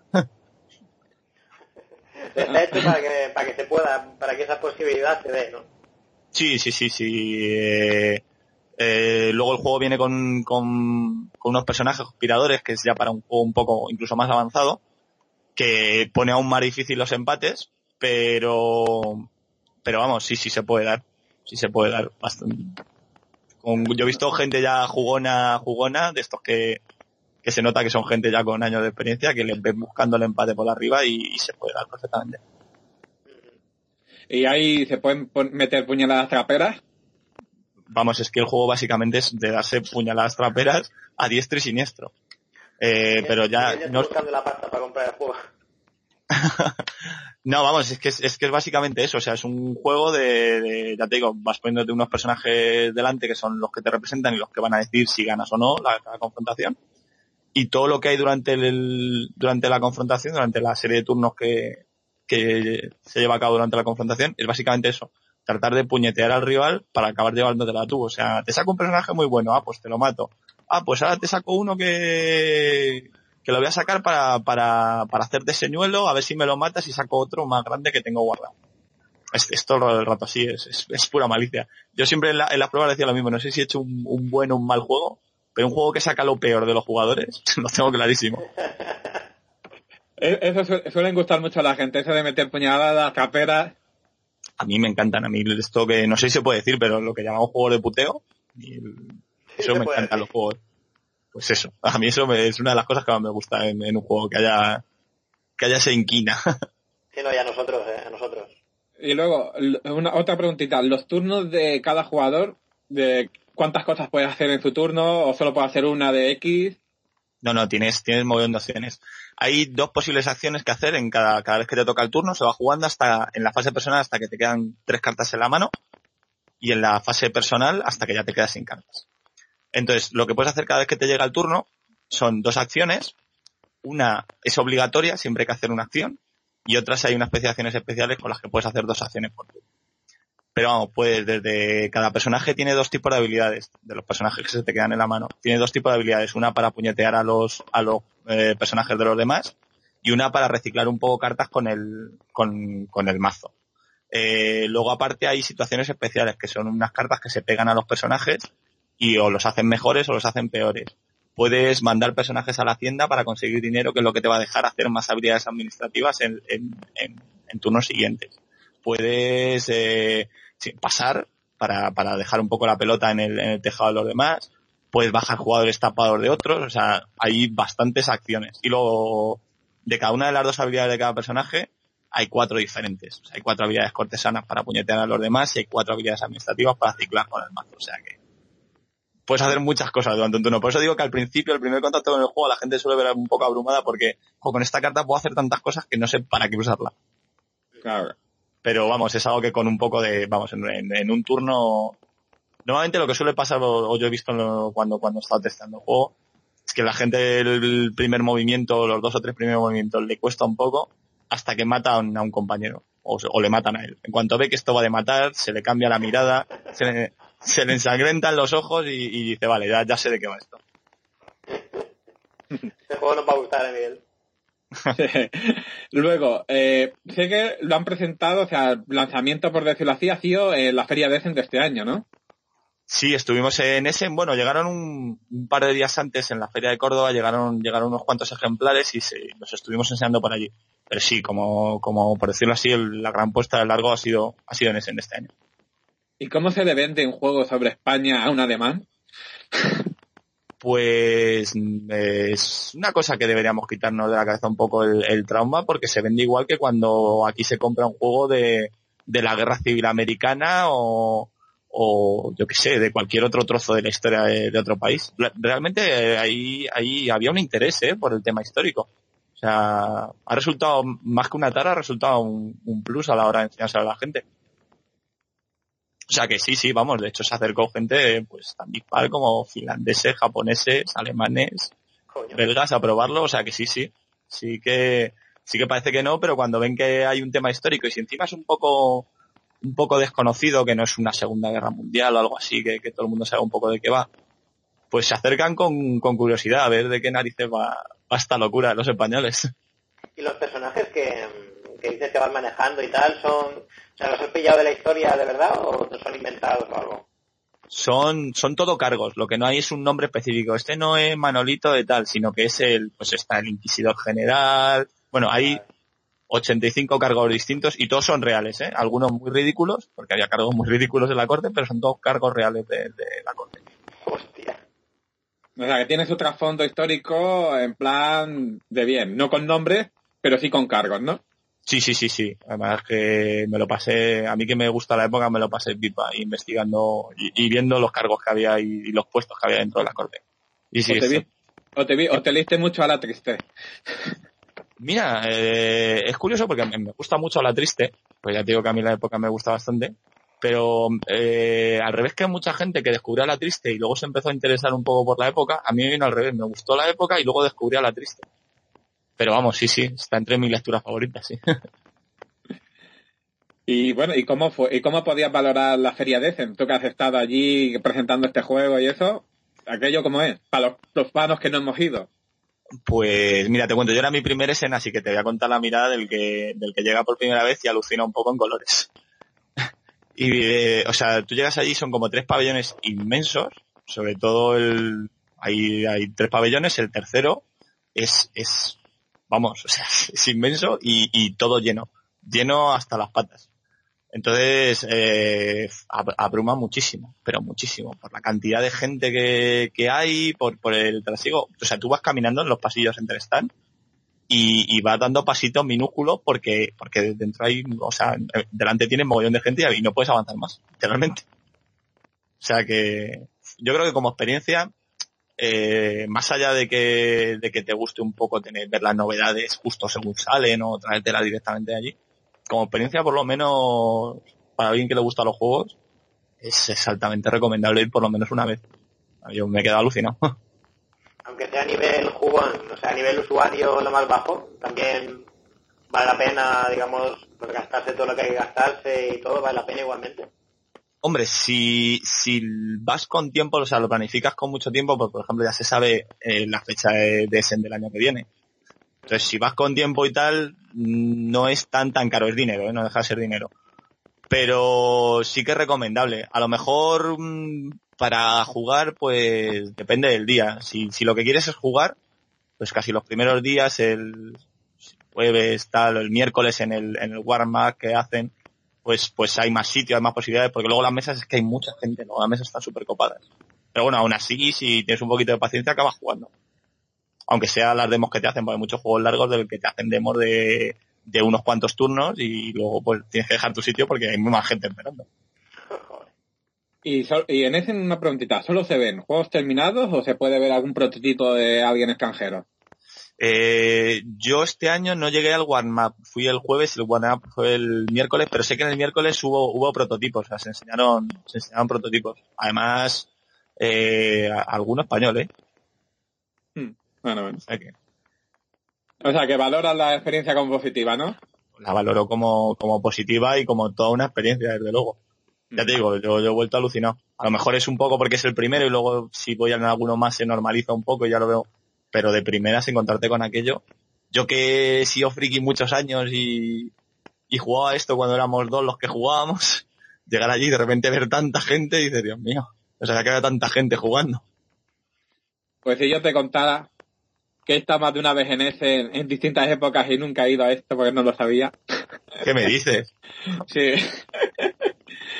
Está hecho para que, para que se pueda, para que esa posibilidad se dé, ¿no? Sí, sí, sí, sí. Eh, eh, luego el juego viene con, con, con unos personajes conspiradores, que es ya para un juego un poco incluso más avanzado, que pone aún más difícil los empates, pero pero vamos, sí, sí se puede dar. Sí se puede dar bastante. Con, yo he visto gente ya jugona, jugona, de estos que, que se nota que son gente ya con años de experiencia, que les ven buscando el empate por arriba y, y se puede dar perfectamente. ¿Y ahí se pueden meter puñaladas traperas? Vamos, es que el juego básicamente es de darse puñaladas traperas a diestro y siniestro. Eh, pero ya... no buscando la pasta para comprar el juego. No, vamos, es que es, es que es básicamente eso. O sea, es un juego de, de... Ya te digo, vas poniéndote unos personajes delante que son los que te representan y los que van a decir si ganas o no la, la confrontación. Y todo lo que hay durante el durante la confrontación, durante la serie de turnos que... que se lleva a cabo durante la confrontación, es básicamente eso, tratar de puñetear al rival para acabar llevándotela tú. O sea, te saco un personaje muy bueno, ah, pues te lo mato. Ah, pues ahora te saco uno que que lo voy a sacar para para para hacerte señuelo, a ver si me lo matas y saco otro más grande que tengo guardado. Es, es todo el rato así, es, es, es pura malicia. Yo siempre en, la, en las pruebas decía lo mismo, no sé si he hecho un, un buen o un mal juego, pero un juego que saca lo peor de los jugadores, lo tengo clarísimo. Eso su suelen gustar mucho a la gente, eso de meter puñaladas, caperas. A mí me encantan, a mí esto que no sé si se puede decir, pero lo que llamamos juegos de puteo, y eso me encantan los juegos. Pues eso, a mí eso me, es una de las cosas que más me gusta en, en un juego, que haya que haya esa inquina. Sí, no, y a nosotros, eh, a nosotros. Y luego, una otra preguntita, los turnos de cada jugador, de cuántas cosas puedes hacer en su turno, o solo puedes hacer una de X. No, no, tienes, tienes mogollón de opciones. Hay dos posibles acciones que hacer en cada, cada vez que te toca el turno. Se va jugando hasta, en la fase personal hasta que te quedan tres cartas en la mano. Y en la fase personal hasta que ya te quedas sin cartas. Entonces, lo que puedes hacer cada vez que te llega el turno son dos acciones. Una es obligatoria, siempre hay que hacer una acción. Y otras hay una especie de acciones especiales con las que puedes hacer dos acciones por turno. Pero vamos, pues desde cada personaje tiene dos tipos de habilidades, de los personajes que se te quedan en la mano. Tiene dos tipos de habilidades, una para puñetear a los a los eh, personajes de los demás y una para reciclar un poco cartas con el con, con el mazo. Eh, luego aparte hay situaciones especiales, que son unas cartas que se pegan a los personajes y o los hacen mejores o los hacen peores. Puedes mandar personajes a la hacienda para conseguir dinero, que es lo que te va a dejar hacer más habilidades administrativas en, en, en, en turnos siguientes. Puedes eh, pasar para, para dejar un poco la pelota en el, en el tejado de los demás. Puedes bajar jugadores tapados de otros. O sea, hay bastantes acciones. Y luego, de cada una de las dos habilidades de cada personaje, hay cuatro diferentes. O sea, hay cuatro habilidades cortesanas para puñetear a los demás y hay cuatro habilidades administrativas para ciclar con el mazo. O sea que puedes hacer muchas cosas durante un turno. Por eso digo que al principio, el primer contacto con el juego, la gente suele ver un poco abrumada porque jo, con esta carta puedo hacer tantas cosas que no sé para qué usarla. Claro. Pero vamos, es algo que con un poco de, vamos, en, en, en un turno, normalmente lo que suele pasar, o, o yo he visto en lo, cuando, cuando he estado testando el juego, es que la gente el primer movimiento, los dos o tres primeros movimientos le cuesta un poco hasta que matan a un compañero, o, o le matan a él. En cuanto ve que esto va de matar, se le cambia la mirada, se le, se le ensangrentan los ojos y, y dice, vale, ya, ya sé de qué va esto. Este juego nos va a gustar, Miguel. Luego, eh, sé que lo han presentado, o sea, el lanzamiento, por decirlo así, ha sido en la Feria de Essen de este año, ¿no? Sí, estuvimos en Essen, bueno, llegaron un, un par de días antes en la Feria de Córdoba, llegaron llegaron unos cuantos ejemplares y se, los estuvimos enseñando por allí. Pero sí, como como por decirlo así, el, la gran puesta de largo ha sido ha sido en Essen este año. ¿Y cómo se le vende un juego sobre España a un alemán? pues eh, es una cosa que deberíamos quitarnos de la cabeza un poco el, el trauma, porque se vende igual que cuando aquí se compra un juego de, de la Guerra Civil Americana o, o yo qué sé, de cualquier otro trozo de la historia de, de otro país. Realmente eh, ahí, ahí había un interés eh, por el tema histórico. O sea, ha resultado, más que una tara, ha resultado un, un plus a la hora de enseñarse a la gente. O sea que sí, sí, vamos, de hecho se acercó gente pues tan dispar como finlandeses, japoneses, alemanes, Coño. belgas a probarlo, o sea que sí, sí, sí que sí que parece que no, pero cuando ven que hay un tema histórico y si encima es un poco un poco desconocido, que no es una Segunda Guerra Mundial o algo así, que, que todo el mundo sabe un poco de qué va, pues se acercan con, con curiosidad a ver de qué narices va, va esta locura de los españoles. Y los personajes que, que dices que van manejando y tal, son... O sea, ¿los has pillado de la historia de verdad o son inventados o algo? Son, son todo cargos, lo que no hay es un nombre específico. Este no es Manolito de tal, sino que es el, pues está el Inquisidor General. Bueno, hay ochenta y cinco cargos distintos y todos son reales, ¿eh? Algunos muy ridículos, porque había cargos muy ridículos de la corte, pero son todos cargos reales de, de la corte. Hostia. O sea, que tiene su trasfondo histórico en plan de bien, no con nombres, pero sí con cargos, ¿no? Sí, sí, sí, sí. Además que me lo pasé, a mí que me gusta la época, me lo pasé pipa, investigando y, y viendo los cargos que había y, y los puestos que había dentro de la corte. Y sí, o, te vi, esto... o, te vi, o te leíste mucho a la triste. Mira, eh, es curioso porque me, me gusta mucho la triste, pues ya te digo que a mí la época me gusta bastante, pero eh, al revés que mucha gente que descubrió la triste y luego se empezó a interesar un poco por la época, a mí me vino al revés, me gustó la época y luego descubrí a la triste. Pero vamos, sí, sí, está entre mis lecturas favoritas, sí. Y bueno, ¿y cómo fue? ¿Y cómo podías valorar la Feria de Essen? Tú que has estado allí presentando este juego y eso, ¿aquello cómo es? Para los, los panos que no hemos ido. Pues mira, te cuento, yo era mi primer escena, así que te voy a contar la mirada del que, del que llega por primera vez y alucina un poco en colores. Y, eh, o sea, tú llegas allí, son como tres pabellones inmensos, sobre todo el, hay, hay tres pabellones, el tercero es, es, vamos, o sea, es inmenso y, y todo lleno, lleno hasta las patas. Entonces, eh, abruma muchísimo, pero muchísimo, por la cantidad de gente que, que hay, por, por el trasiego. O sea, tú vas caminando en los pasillos entre stand y, y vas dando pasitos minúsculos porque, porque dentro hay, o sea, delante tienes mogollón de gente y no puedes avanzar más, literalmente. O sea que, yo creo que como experiencia, eh, más allá de que, de que te guste un poco tener, ver las novedades justo según salen o traértelas directamente de allí, como experiencia, por lo menos, para alguien que le gusta los juegos, es, es altamente recomendable ir por lo menos una vez. Yo me he quedado alucinado. Aunque sea a nivel jugón, o sea, a nivel usuario lo más bajo, también vale la pena, digamos, pues gastarse todo lo que hay que gastarse y todo, vale la pena igualmente. Hombre, si, si vas con tiempo, o sea, lo planificas con mucho tiempo, pues por ejemplo ya se sabe eh, la fecha de, de Essen del año que viene. Entonces, si vas con tiempo y tal, no es tan tan caro, es dinero, ¿eh? No deja de ser dinero. Pero sí que es recomendable. A lo mejor mmm, para jugar, pues depende del día. Si, si lo que quieres es jugar, pues casi los primeros días, el jueves, tal, o el miércoles en el, en el warm-up que hacen, pues, pues hay más sitio, hay más posibilidades, porque luego las mesas es que hay mucha gente, ¿no? Las mesas están súper copadas. Pero bueno, aún así, si tienes un poquito de paciencia, acabas jugando. Aunque sea las demos que te hacen, porque hay muchos juegos largos del que te hacen demos de, de unos cuantos turnos y luego pues tienes que dejar tu sitio porque hay muy más gente esperando. Y, so, y en ese una preguntita, ¿solo se ven juegos terminados o se puede ver algún prototipo de alguien extranjero? Eh, yo este año no llegué al warm-up, fui el jueves y el warm-up fue el miércoles, pero sé que en el miércoles hubo, hubo prototipos, o sea, se enseñaron, se enseñaron prototipos. Además, eh, alguno español, ¿eh? Hmm. Bueno, bueno. O sea que, o sea, que valoras la experiencia como positiva, ¿no? La valoro como, como positiva y como toda una experiencia, desde luego. Ya te digo, yo, yo he vuelto alucinado. A lo mejor es un poco porque es el primero y luego si voy a alguno más se normaliza un poco y ya lo veo. Pero de primeras encontrarte con aquello. Yo que he sido friki muchos años y, y jugaba a esto cuando éramos dos los que jugábamos, llegar allí y de repente ver tanta gente y dices, Dios mío, o sea, que había tanta gente jugando. Pues si yo te contara que he estado más de una vez en ese, en, en distintas épocas y nunca he ido a esto porque no lo sabía. ¿Qué me dices? Sí.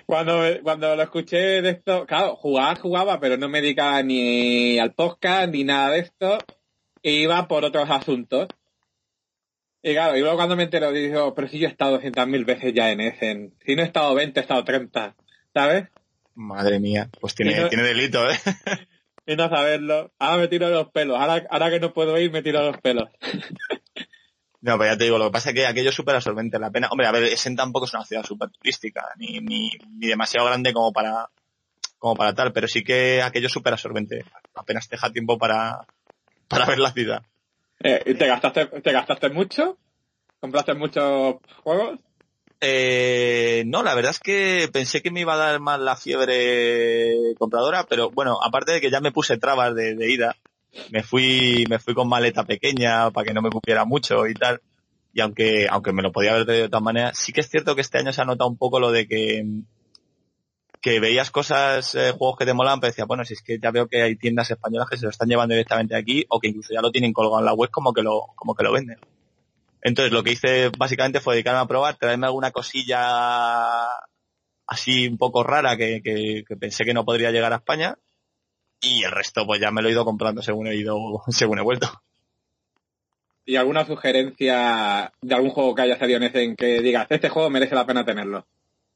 Cuando, cuando lo escuché de esto, claro, jugar jugaba, pero no me dedicaba ni al podcast ni nada de esto, e iba por otros asuntos. Y claro, y luego cuando me entero digo, pero si yo he estado doscientas mil veces ya en Essen, si no he estado veinte, he estado treinta, ¿sabes? Madre mía, pues tiene, no, tiene delito, ¿eh? Y no saberlo. Ahora me tiro los pelos, ahora, ahora que no puedo ir me tiro los pelos. No, pero ya te digo, lo que pasa es que aquello es súper absorbente. La pena, hombre, a ver, Essen tampoco es una ciudad súper turística, ni, ni, ni demasiado grande como para como para tal, pero sí que aquello es súper absorbente. Apenas te deja tiempo para, para ver la ciudad. Eh, ¿te gastaste, te gastaste mucho? ¿Compraste muchos juegos? Eh, no, la verdad es que pensé que me iba a dar más la fiebre compradora, pero bueno, aparte de que ya me puse trabas de, de ida, me fui me fui con maleta pequeña para que no me cupiera mucho y tal, y aunque aunque me lo podía haber traído de todas maneras, sí que es cierto que este año se ha notado un poco lo de que que veías cosas, eh, juegos que te molaban, pero decía, bueno, si es que ya veo que hay tiendas españolas que se lo están llevando directamente aquí, o que incluso ya lo tienen colgado en la web como que lo como que lo venden. Entonces lo que hice básicamente fue dedicarme a probar, traerme alguna cosilla así un poco rara que, que, que pensé que no podría llegar a España, y el resto pues ya me lo he ido comprando según he ido, según he vuelto. ¿Y alguna sugerencia de algún juego que haya salido en ese en que digas, este juego merece la pena tenerlo?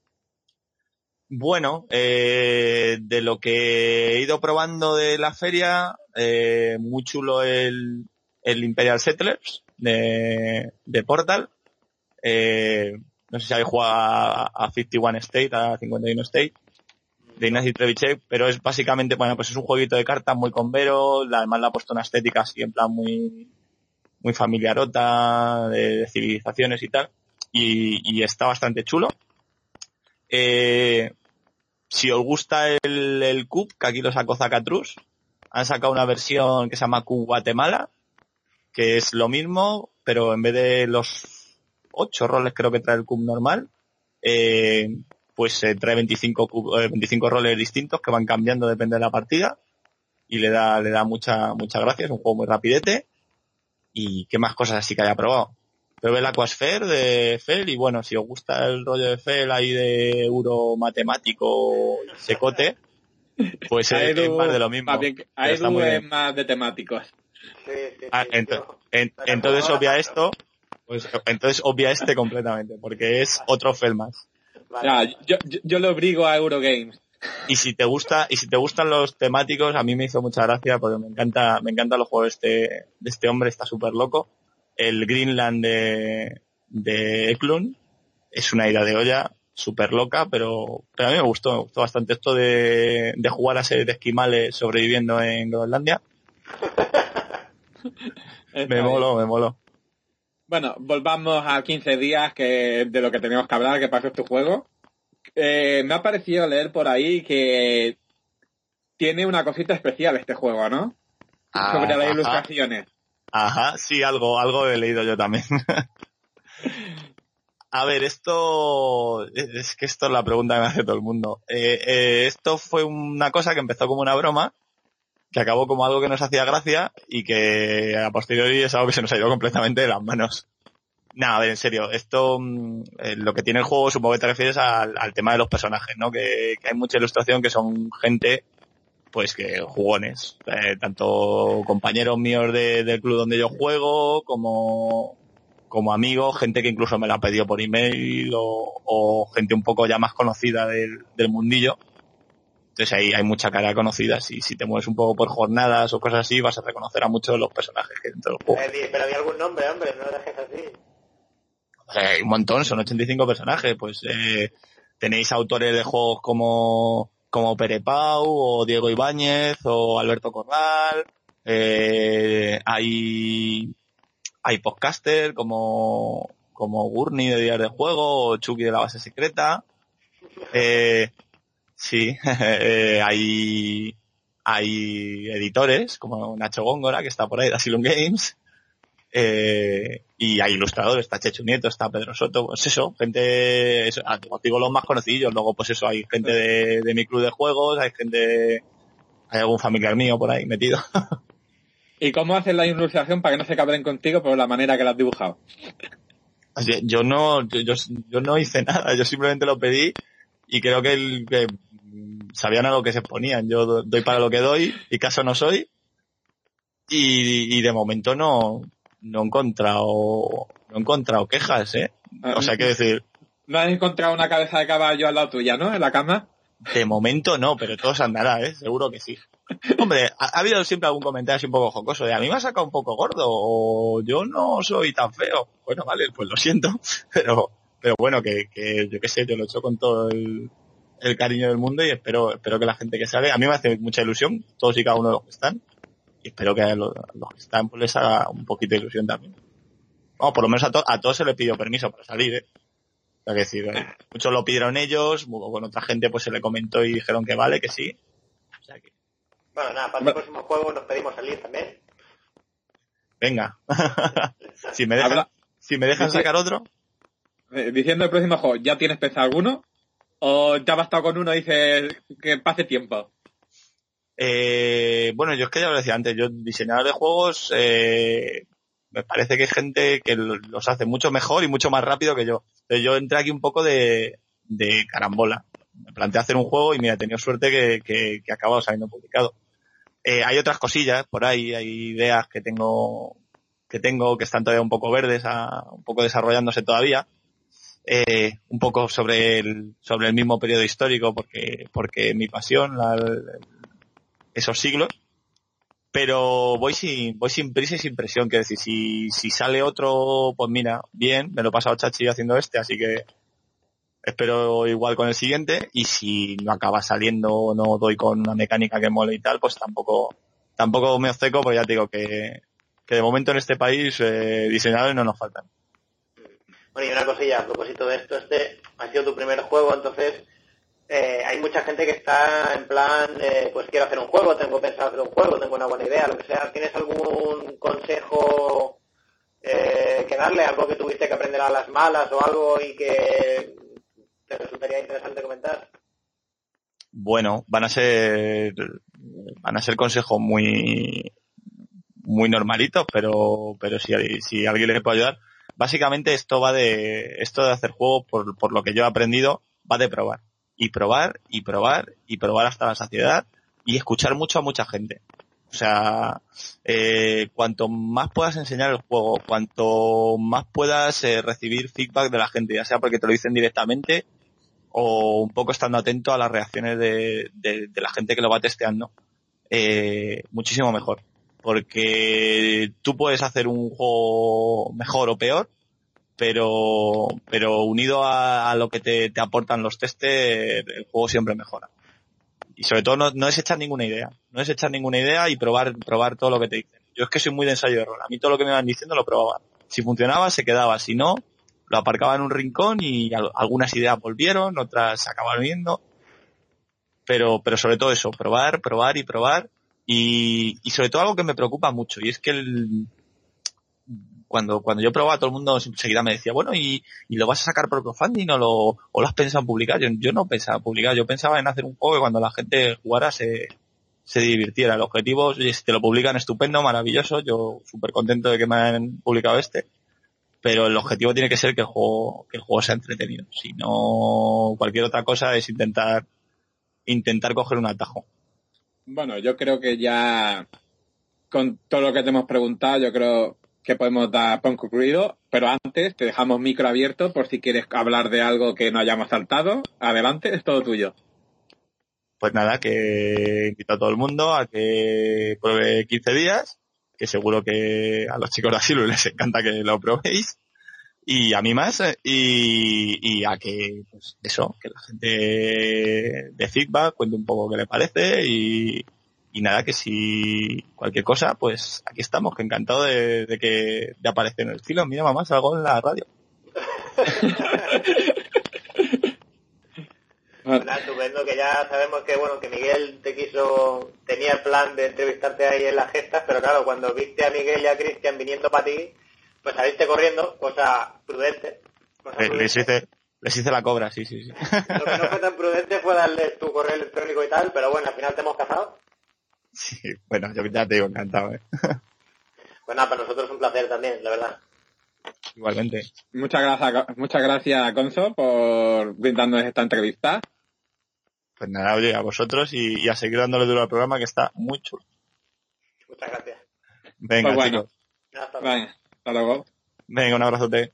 Bueno, eh, de lo que he ido probando de la feria, eh, muy chulo el, el Imperial Settlers de, de Portal. Eh, no sé si habéis jugado a, a cincuenta y uno State, a cincuenta y uno State, de Ignacy Trzewiczek, pero es básicamente, bueno, pues es un jueguito de cartas muy convero, además le ha puesto una estética así en plan muy, muy familiarota, de, de civilizaciones y tal, y, y está bastante chulo. Eh, si os gusta el, el Cube, que aquí lo sacó Zacatrus, han sacado una versión que se llama Cube Guatemala, que es lo mismo, pero en vez de los ocho roles creo que trae el Cube normal, eh, pues eh, trae veinticinco, eh, veinticinco roles distintos que van cambiando depende de la partida, y le da le da mucha mucha gracia. Es un juego muy rapidete. Y qué más cosas así que haya probado. Probé el Aquasphere de Fel, y bueno, si os gusta el rollo de Fel ahí de euro matemático secote, pues es, es más de lo mismo. Más bien, a Edu es más de temáticos. Sí, sí, sí, ah, ent yo, en, entonces obvia esto, pues entonces obvia este completamente, porque es otro Fel más. vale. Ah, yo, yo, yo lo obligo a Eurogames. Y si te gusta, y si te gustan los temáticos, a mí me hizo mucha gracia porque me encanta, me encantan los juegos de este, de este hombre, está súper loco. El Greenland de, de Eklund es una ida de olla súper loca, pero, pero a mí me gustó, me gustó bastante esto de, de jugar a ser de esquimales sobreviviendo en Groenlandia. Me moló, me moló. Bueno, volvamos a quince días que de lo que tenemos que hablar, que pasó este juego. Eh, me ha parecido leer por ahí que tiene una cosita especial este juego, ¿no? Ah, Sobre las ajá. ilustraciones. Ajá, sí, algo, algo he leído yo también. A ver, esto, es que esto es la pregunta que me hace todo el mundo. Eh, eh, esto fue una cosa que empezó como una broma, que acabó como algo que nos hacía gracia, y que a posteriori es algo que se nos ha ido completamente de las manos. Nada, a ver, en serio, esto, eh, lo que tiene el juego, supongo que te refieres al, al tema de los personajes, ¿no? Que, que hay mucha ilustración que son gente, pues que jugones, eh, tanto compañeros míos de, del club donde yo juego, como, como amigos, gente que incluso me la ha pedido por email, o, o gente un poco ya más conocida del, del mundillo. Entonces ahí hay mucha cara conocida, y si te mueves un poco por jornadas o cosas así, vas a reconocer a muchos de los personajes que hay dentro del juego. Eh, di- pero di algún nombre, hombre, no lo dejes así. O sea, hay un montón, son ochenta y cinco personajes, pues eh, tenéis autores de juegos como, como Pere Pau, o Diego Ibáñez, o Alberto Corral, eh, hay, hay podcaster como, como Gurney de Días de Juego, o Chucky de la Base Secreta, eh, sí, eh, hay, hay editores como Nacho Góngora, que está por ahí, de Asylum Games, Eh, y hay ilustradores, está Chechu Nieto, está Pedro Soto, pues eso, gente, eso, os digo los más conocidos, luego pues eso, hay gente de, de mi club de juegos, hay gente, hay algún familiar mío por ahí metido. ¿Y cómo haces la ilustración para que no se cabren contigo por la manera que la has dibujado? Así, yo no, yo, yo, yo no hice nada, yo simplemente lo pedí, y creo que, el, que sabían a lo que se ponían. Yo doy para lo que doy y caso no soy, y, y de momento no, no he encontrado, no he encontrado quejas, ¿eh? O sea, que decir... ¿No has encontrado una cabeza de caballo al lado tuya, no? En la cama. De momento no, pero todo se andará, ¿eh? Seguro que sí. Hombre, ha, ha habido siempre algún comentario así un poco jocoso de a mí me ha sacado un poco gordo o yo no soy tan feo. Bueno, vale, pues lo siento, pero pero bueno, que, que yo qué sé, yo lo he hecho con todo el, el cariño del mundo y espero espero que la gente que sale, a mí me hace mucha ilusión, todos y cada uno de los que están, y espero que a los, los que están pues les haga un poquito de ilusión también. Vamos, por lo menos a, to, a todos se les pidió permiso para salir, ¿eh? O sea, que decir, eh, muchos lo pidieron ellos, con otra gente pues se le comentó y dijeron que vale, que sí. O sea que... Bueno, nada, para el próximo juego nos pedimos salir también. Venga. si me dejan, si me dejan sacar otro. Eh, diciendo el próximo juego, ¿ya tienes pensado alguno? ¿O te ha bastado con uno y dices que pase tiempo? Eh, bueno, yo es que ya lo decía antes, yo diseñador de juegos, eh, me parece que hay gente que los hace mucho mejor y mucho más rápido que yo. Entonces yo entré aquí un poco de, de carambola. Me planteé hacer un juego y mira, he tenido suerte que, que, que ha acabado saliendo publicado. Eh, hay otras cosillas por ahí, hay ideas que tengo que tengo que están todavía un poco verdes, a, un poco desarrollándose todavía, eh, un poco sobre el sobre el mismo periodo histórico, porque porque mi pasión, la, el, esos siglos, pero voy sin voy sin prisa y sin presión, que decir, si si sale otro, pues mira, bien, me lo he pasado chachi haciendo este, así que espero igual con el siguiente, y si no acaba saliendo o no doy con una mecánica que mole y tal, pues tampoco tampoco me obceco, porque ya te digo que, que de momento en este país eh, diseñadores no nos faltan. Bueno, y una cosilla, a propósito de esto, este ha sido tu primer juego, entonces eh, hay mucha gente que está en plan, eh, pues quiero hacer un juego, tengo pensado hacer un juego, tengo una buena idea, lo que sea. ¿Tienes algún consejo eh, que darle, algo que tuviste que aprender a las malas o algo y que te resultaría interesante comentar? Bueno, van a ser van a ser consejos muy muy normalitos, pero pero si, si alguien le puede ayudar, básicamente esto va de esto de hacer juegos, por, por lo que yo he aprendido, va de probar y probar y probar y probar hasta la saciedad y escuchar mucho a mucha gente. O sea, eh, cuanto más puedas enseñar el juego, cuanto más puedas eh, recibir feedback de la gente, ya sea porque te lo dicen directamente o un poco estando atento a las reacciones de, de, de la gente que lo va testeando, eh, muchísimo mejor. Porque tú puedes hacer un juego mejor o peor, pero pero unido a, a lo que te, te aportan los testes, el juego siempre mejora. Y sobre todo no, no es echar ninguna idea, no es echar ninguna idea y probar probar todo lo que te dicen. Yo es que soy muy de ensayo de error, a mí todo lo que me van diciendo lo probaba. Si funcionaba, se quedaba, si no, lo aparcaba en un rincón y algunas ideas volvieron, otras se acabaron yendo. Pero, pero sobre todo eso, probar, probar y probar. Y, y sobre todo algo que me preocupa mucho, y es que el, cuando, cuando yo probaba, todo el mundo enseguida me decía, bueno, ¿y, y lo vas a sacar por crowdfunding o lo, o lo has pensado en publicar? Yo, yo no pensaba en publicar, yo pensaba en hacer un juego que cuando la gente jugara se, se divirtiera. El objetivo, si te lo publican, estupendo, maravilloso, yo súper contento de que me hayan publicado este. Pero el objetivo tiene que ser que el juego, que el juego sea entretenido. Si no, cualquier otra cosa es intentar, intentar coger un atajo. Bueno, yo creo que ya con todo lo que te hemos preguntado, yo creo que podemos dar por concluido, pero antes te dejamos micro abierto por si quieres hablar de algo que no hayamos saltado. Adelante, es todo tuyo. Pues nada, que invito a todo el mundo a que pruebe quince días, que seguro que a los chicos de Asylum les encanta que lo probéis, y a mí más, y, y a que, pues eso, que la gente de feedback cuente un poco qué le parece, y, y nada, que si cualquier cosa, pues aquí estamos, que encantado de, de que de aparecer en el filo. Mira, mamá, salgo en la radio. Bueno, estupendo, que ya sabemos que bueno que Miguel te quiso, tenía el plan de entrevistarte ahí en las gestas, pero claro, cuando viste a Miguel y a Cristian viniendo para ti, pues saliste corriendo, cosa prudente. Cosa prudente. Les hice, les hice la cobra, sí, sí, sí. Lo que no fue tan prudente fue darle tu correo electrónico y tal, pero bueno, al final te hemos casado. Sí, bueno, yo ya te digo, encantado, ¿eh? Pues nada, para nosotros es un placer también, la verdad. Igualmente. Muchas gracias, muchas gracias, Conso, por brindarnos esta entrevista. Pues nada, oye, a vosotros y, y a seguir dándole duro al programa que está muy chulo. Muchas gracias. Venga, Pues bueno. chicos. Hasta luego. Venga, hasta luego. Venga, un abrazote.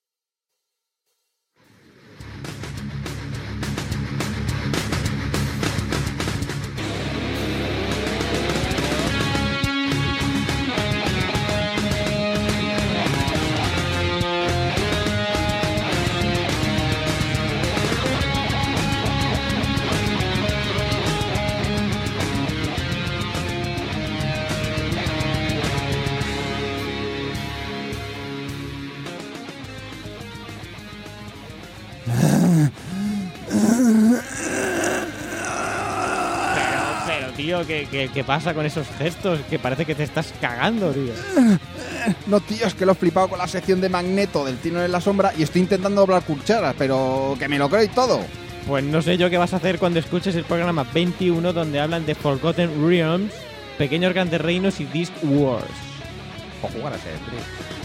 Pero, tío, ¿qué, qué, qué pasa con esos gestos? Que parece que te estás cagando, tío. No, tío, es que lo he flipado con la sección de Magneto del Tino en la Sombra y estoy intentando doblar cucharas, pero que me lo creo y todo. Pues no sé yo qué vas a hacer cuando escuches el programa veintiuno donde hablan de Forgotten Realms, Pequeños Grandes Reinos y Disc Wars. O jugar a ser, tío.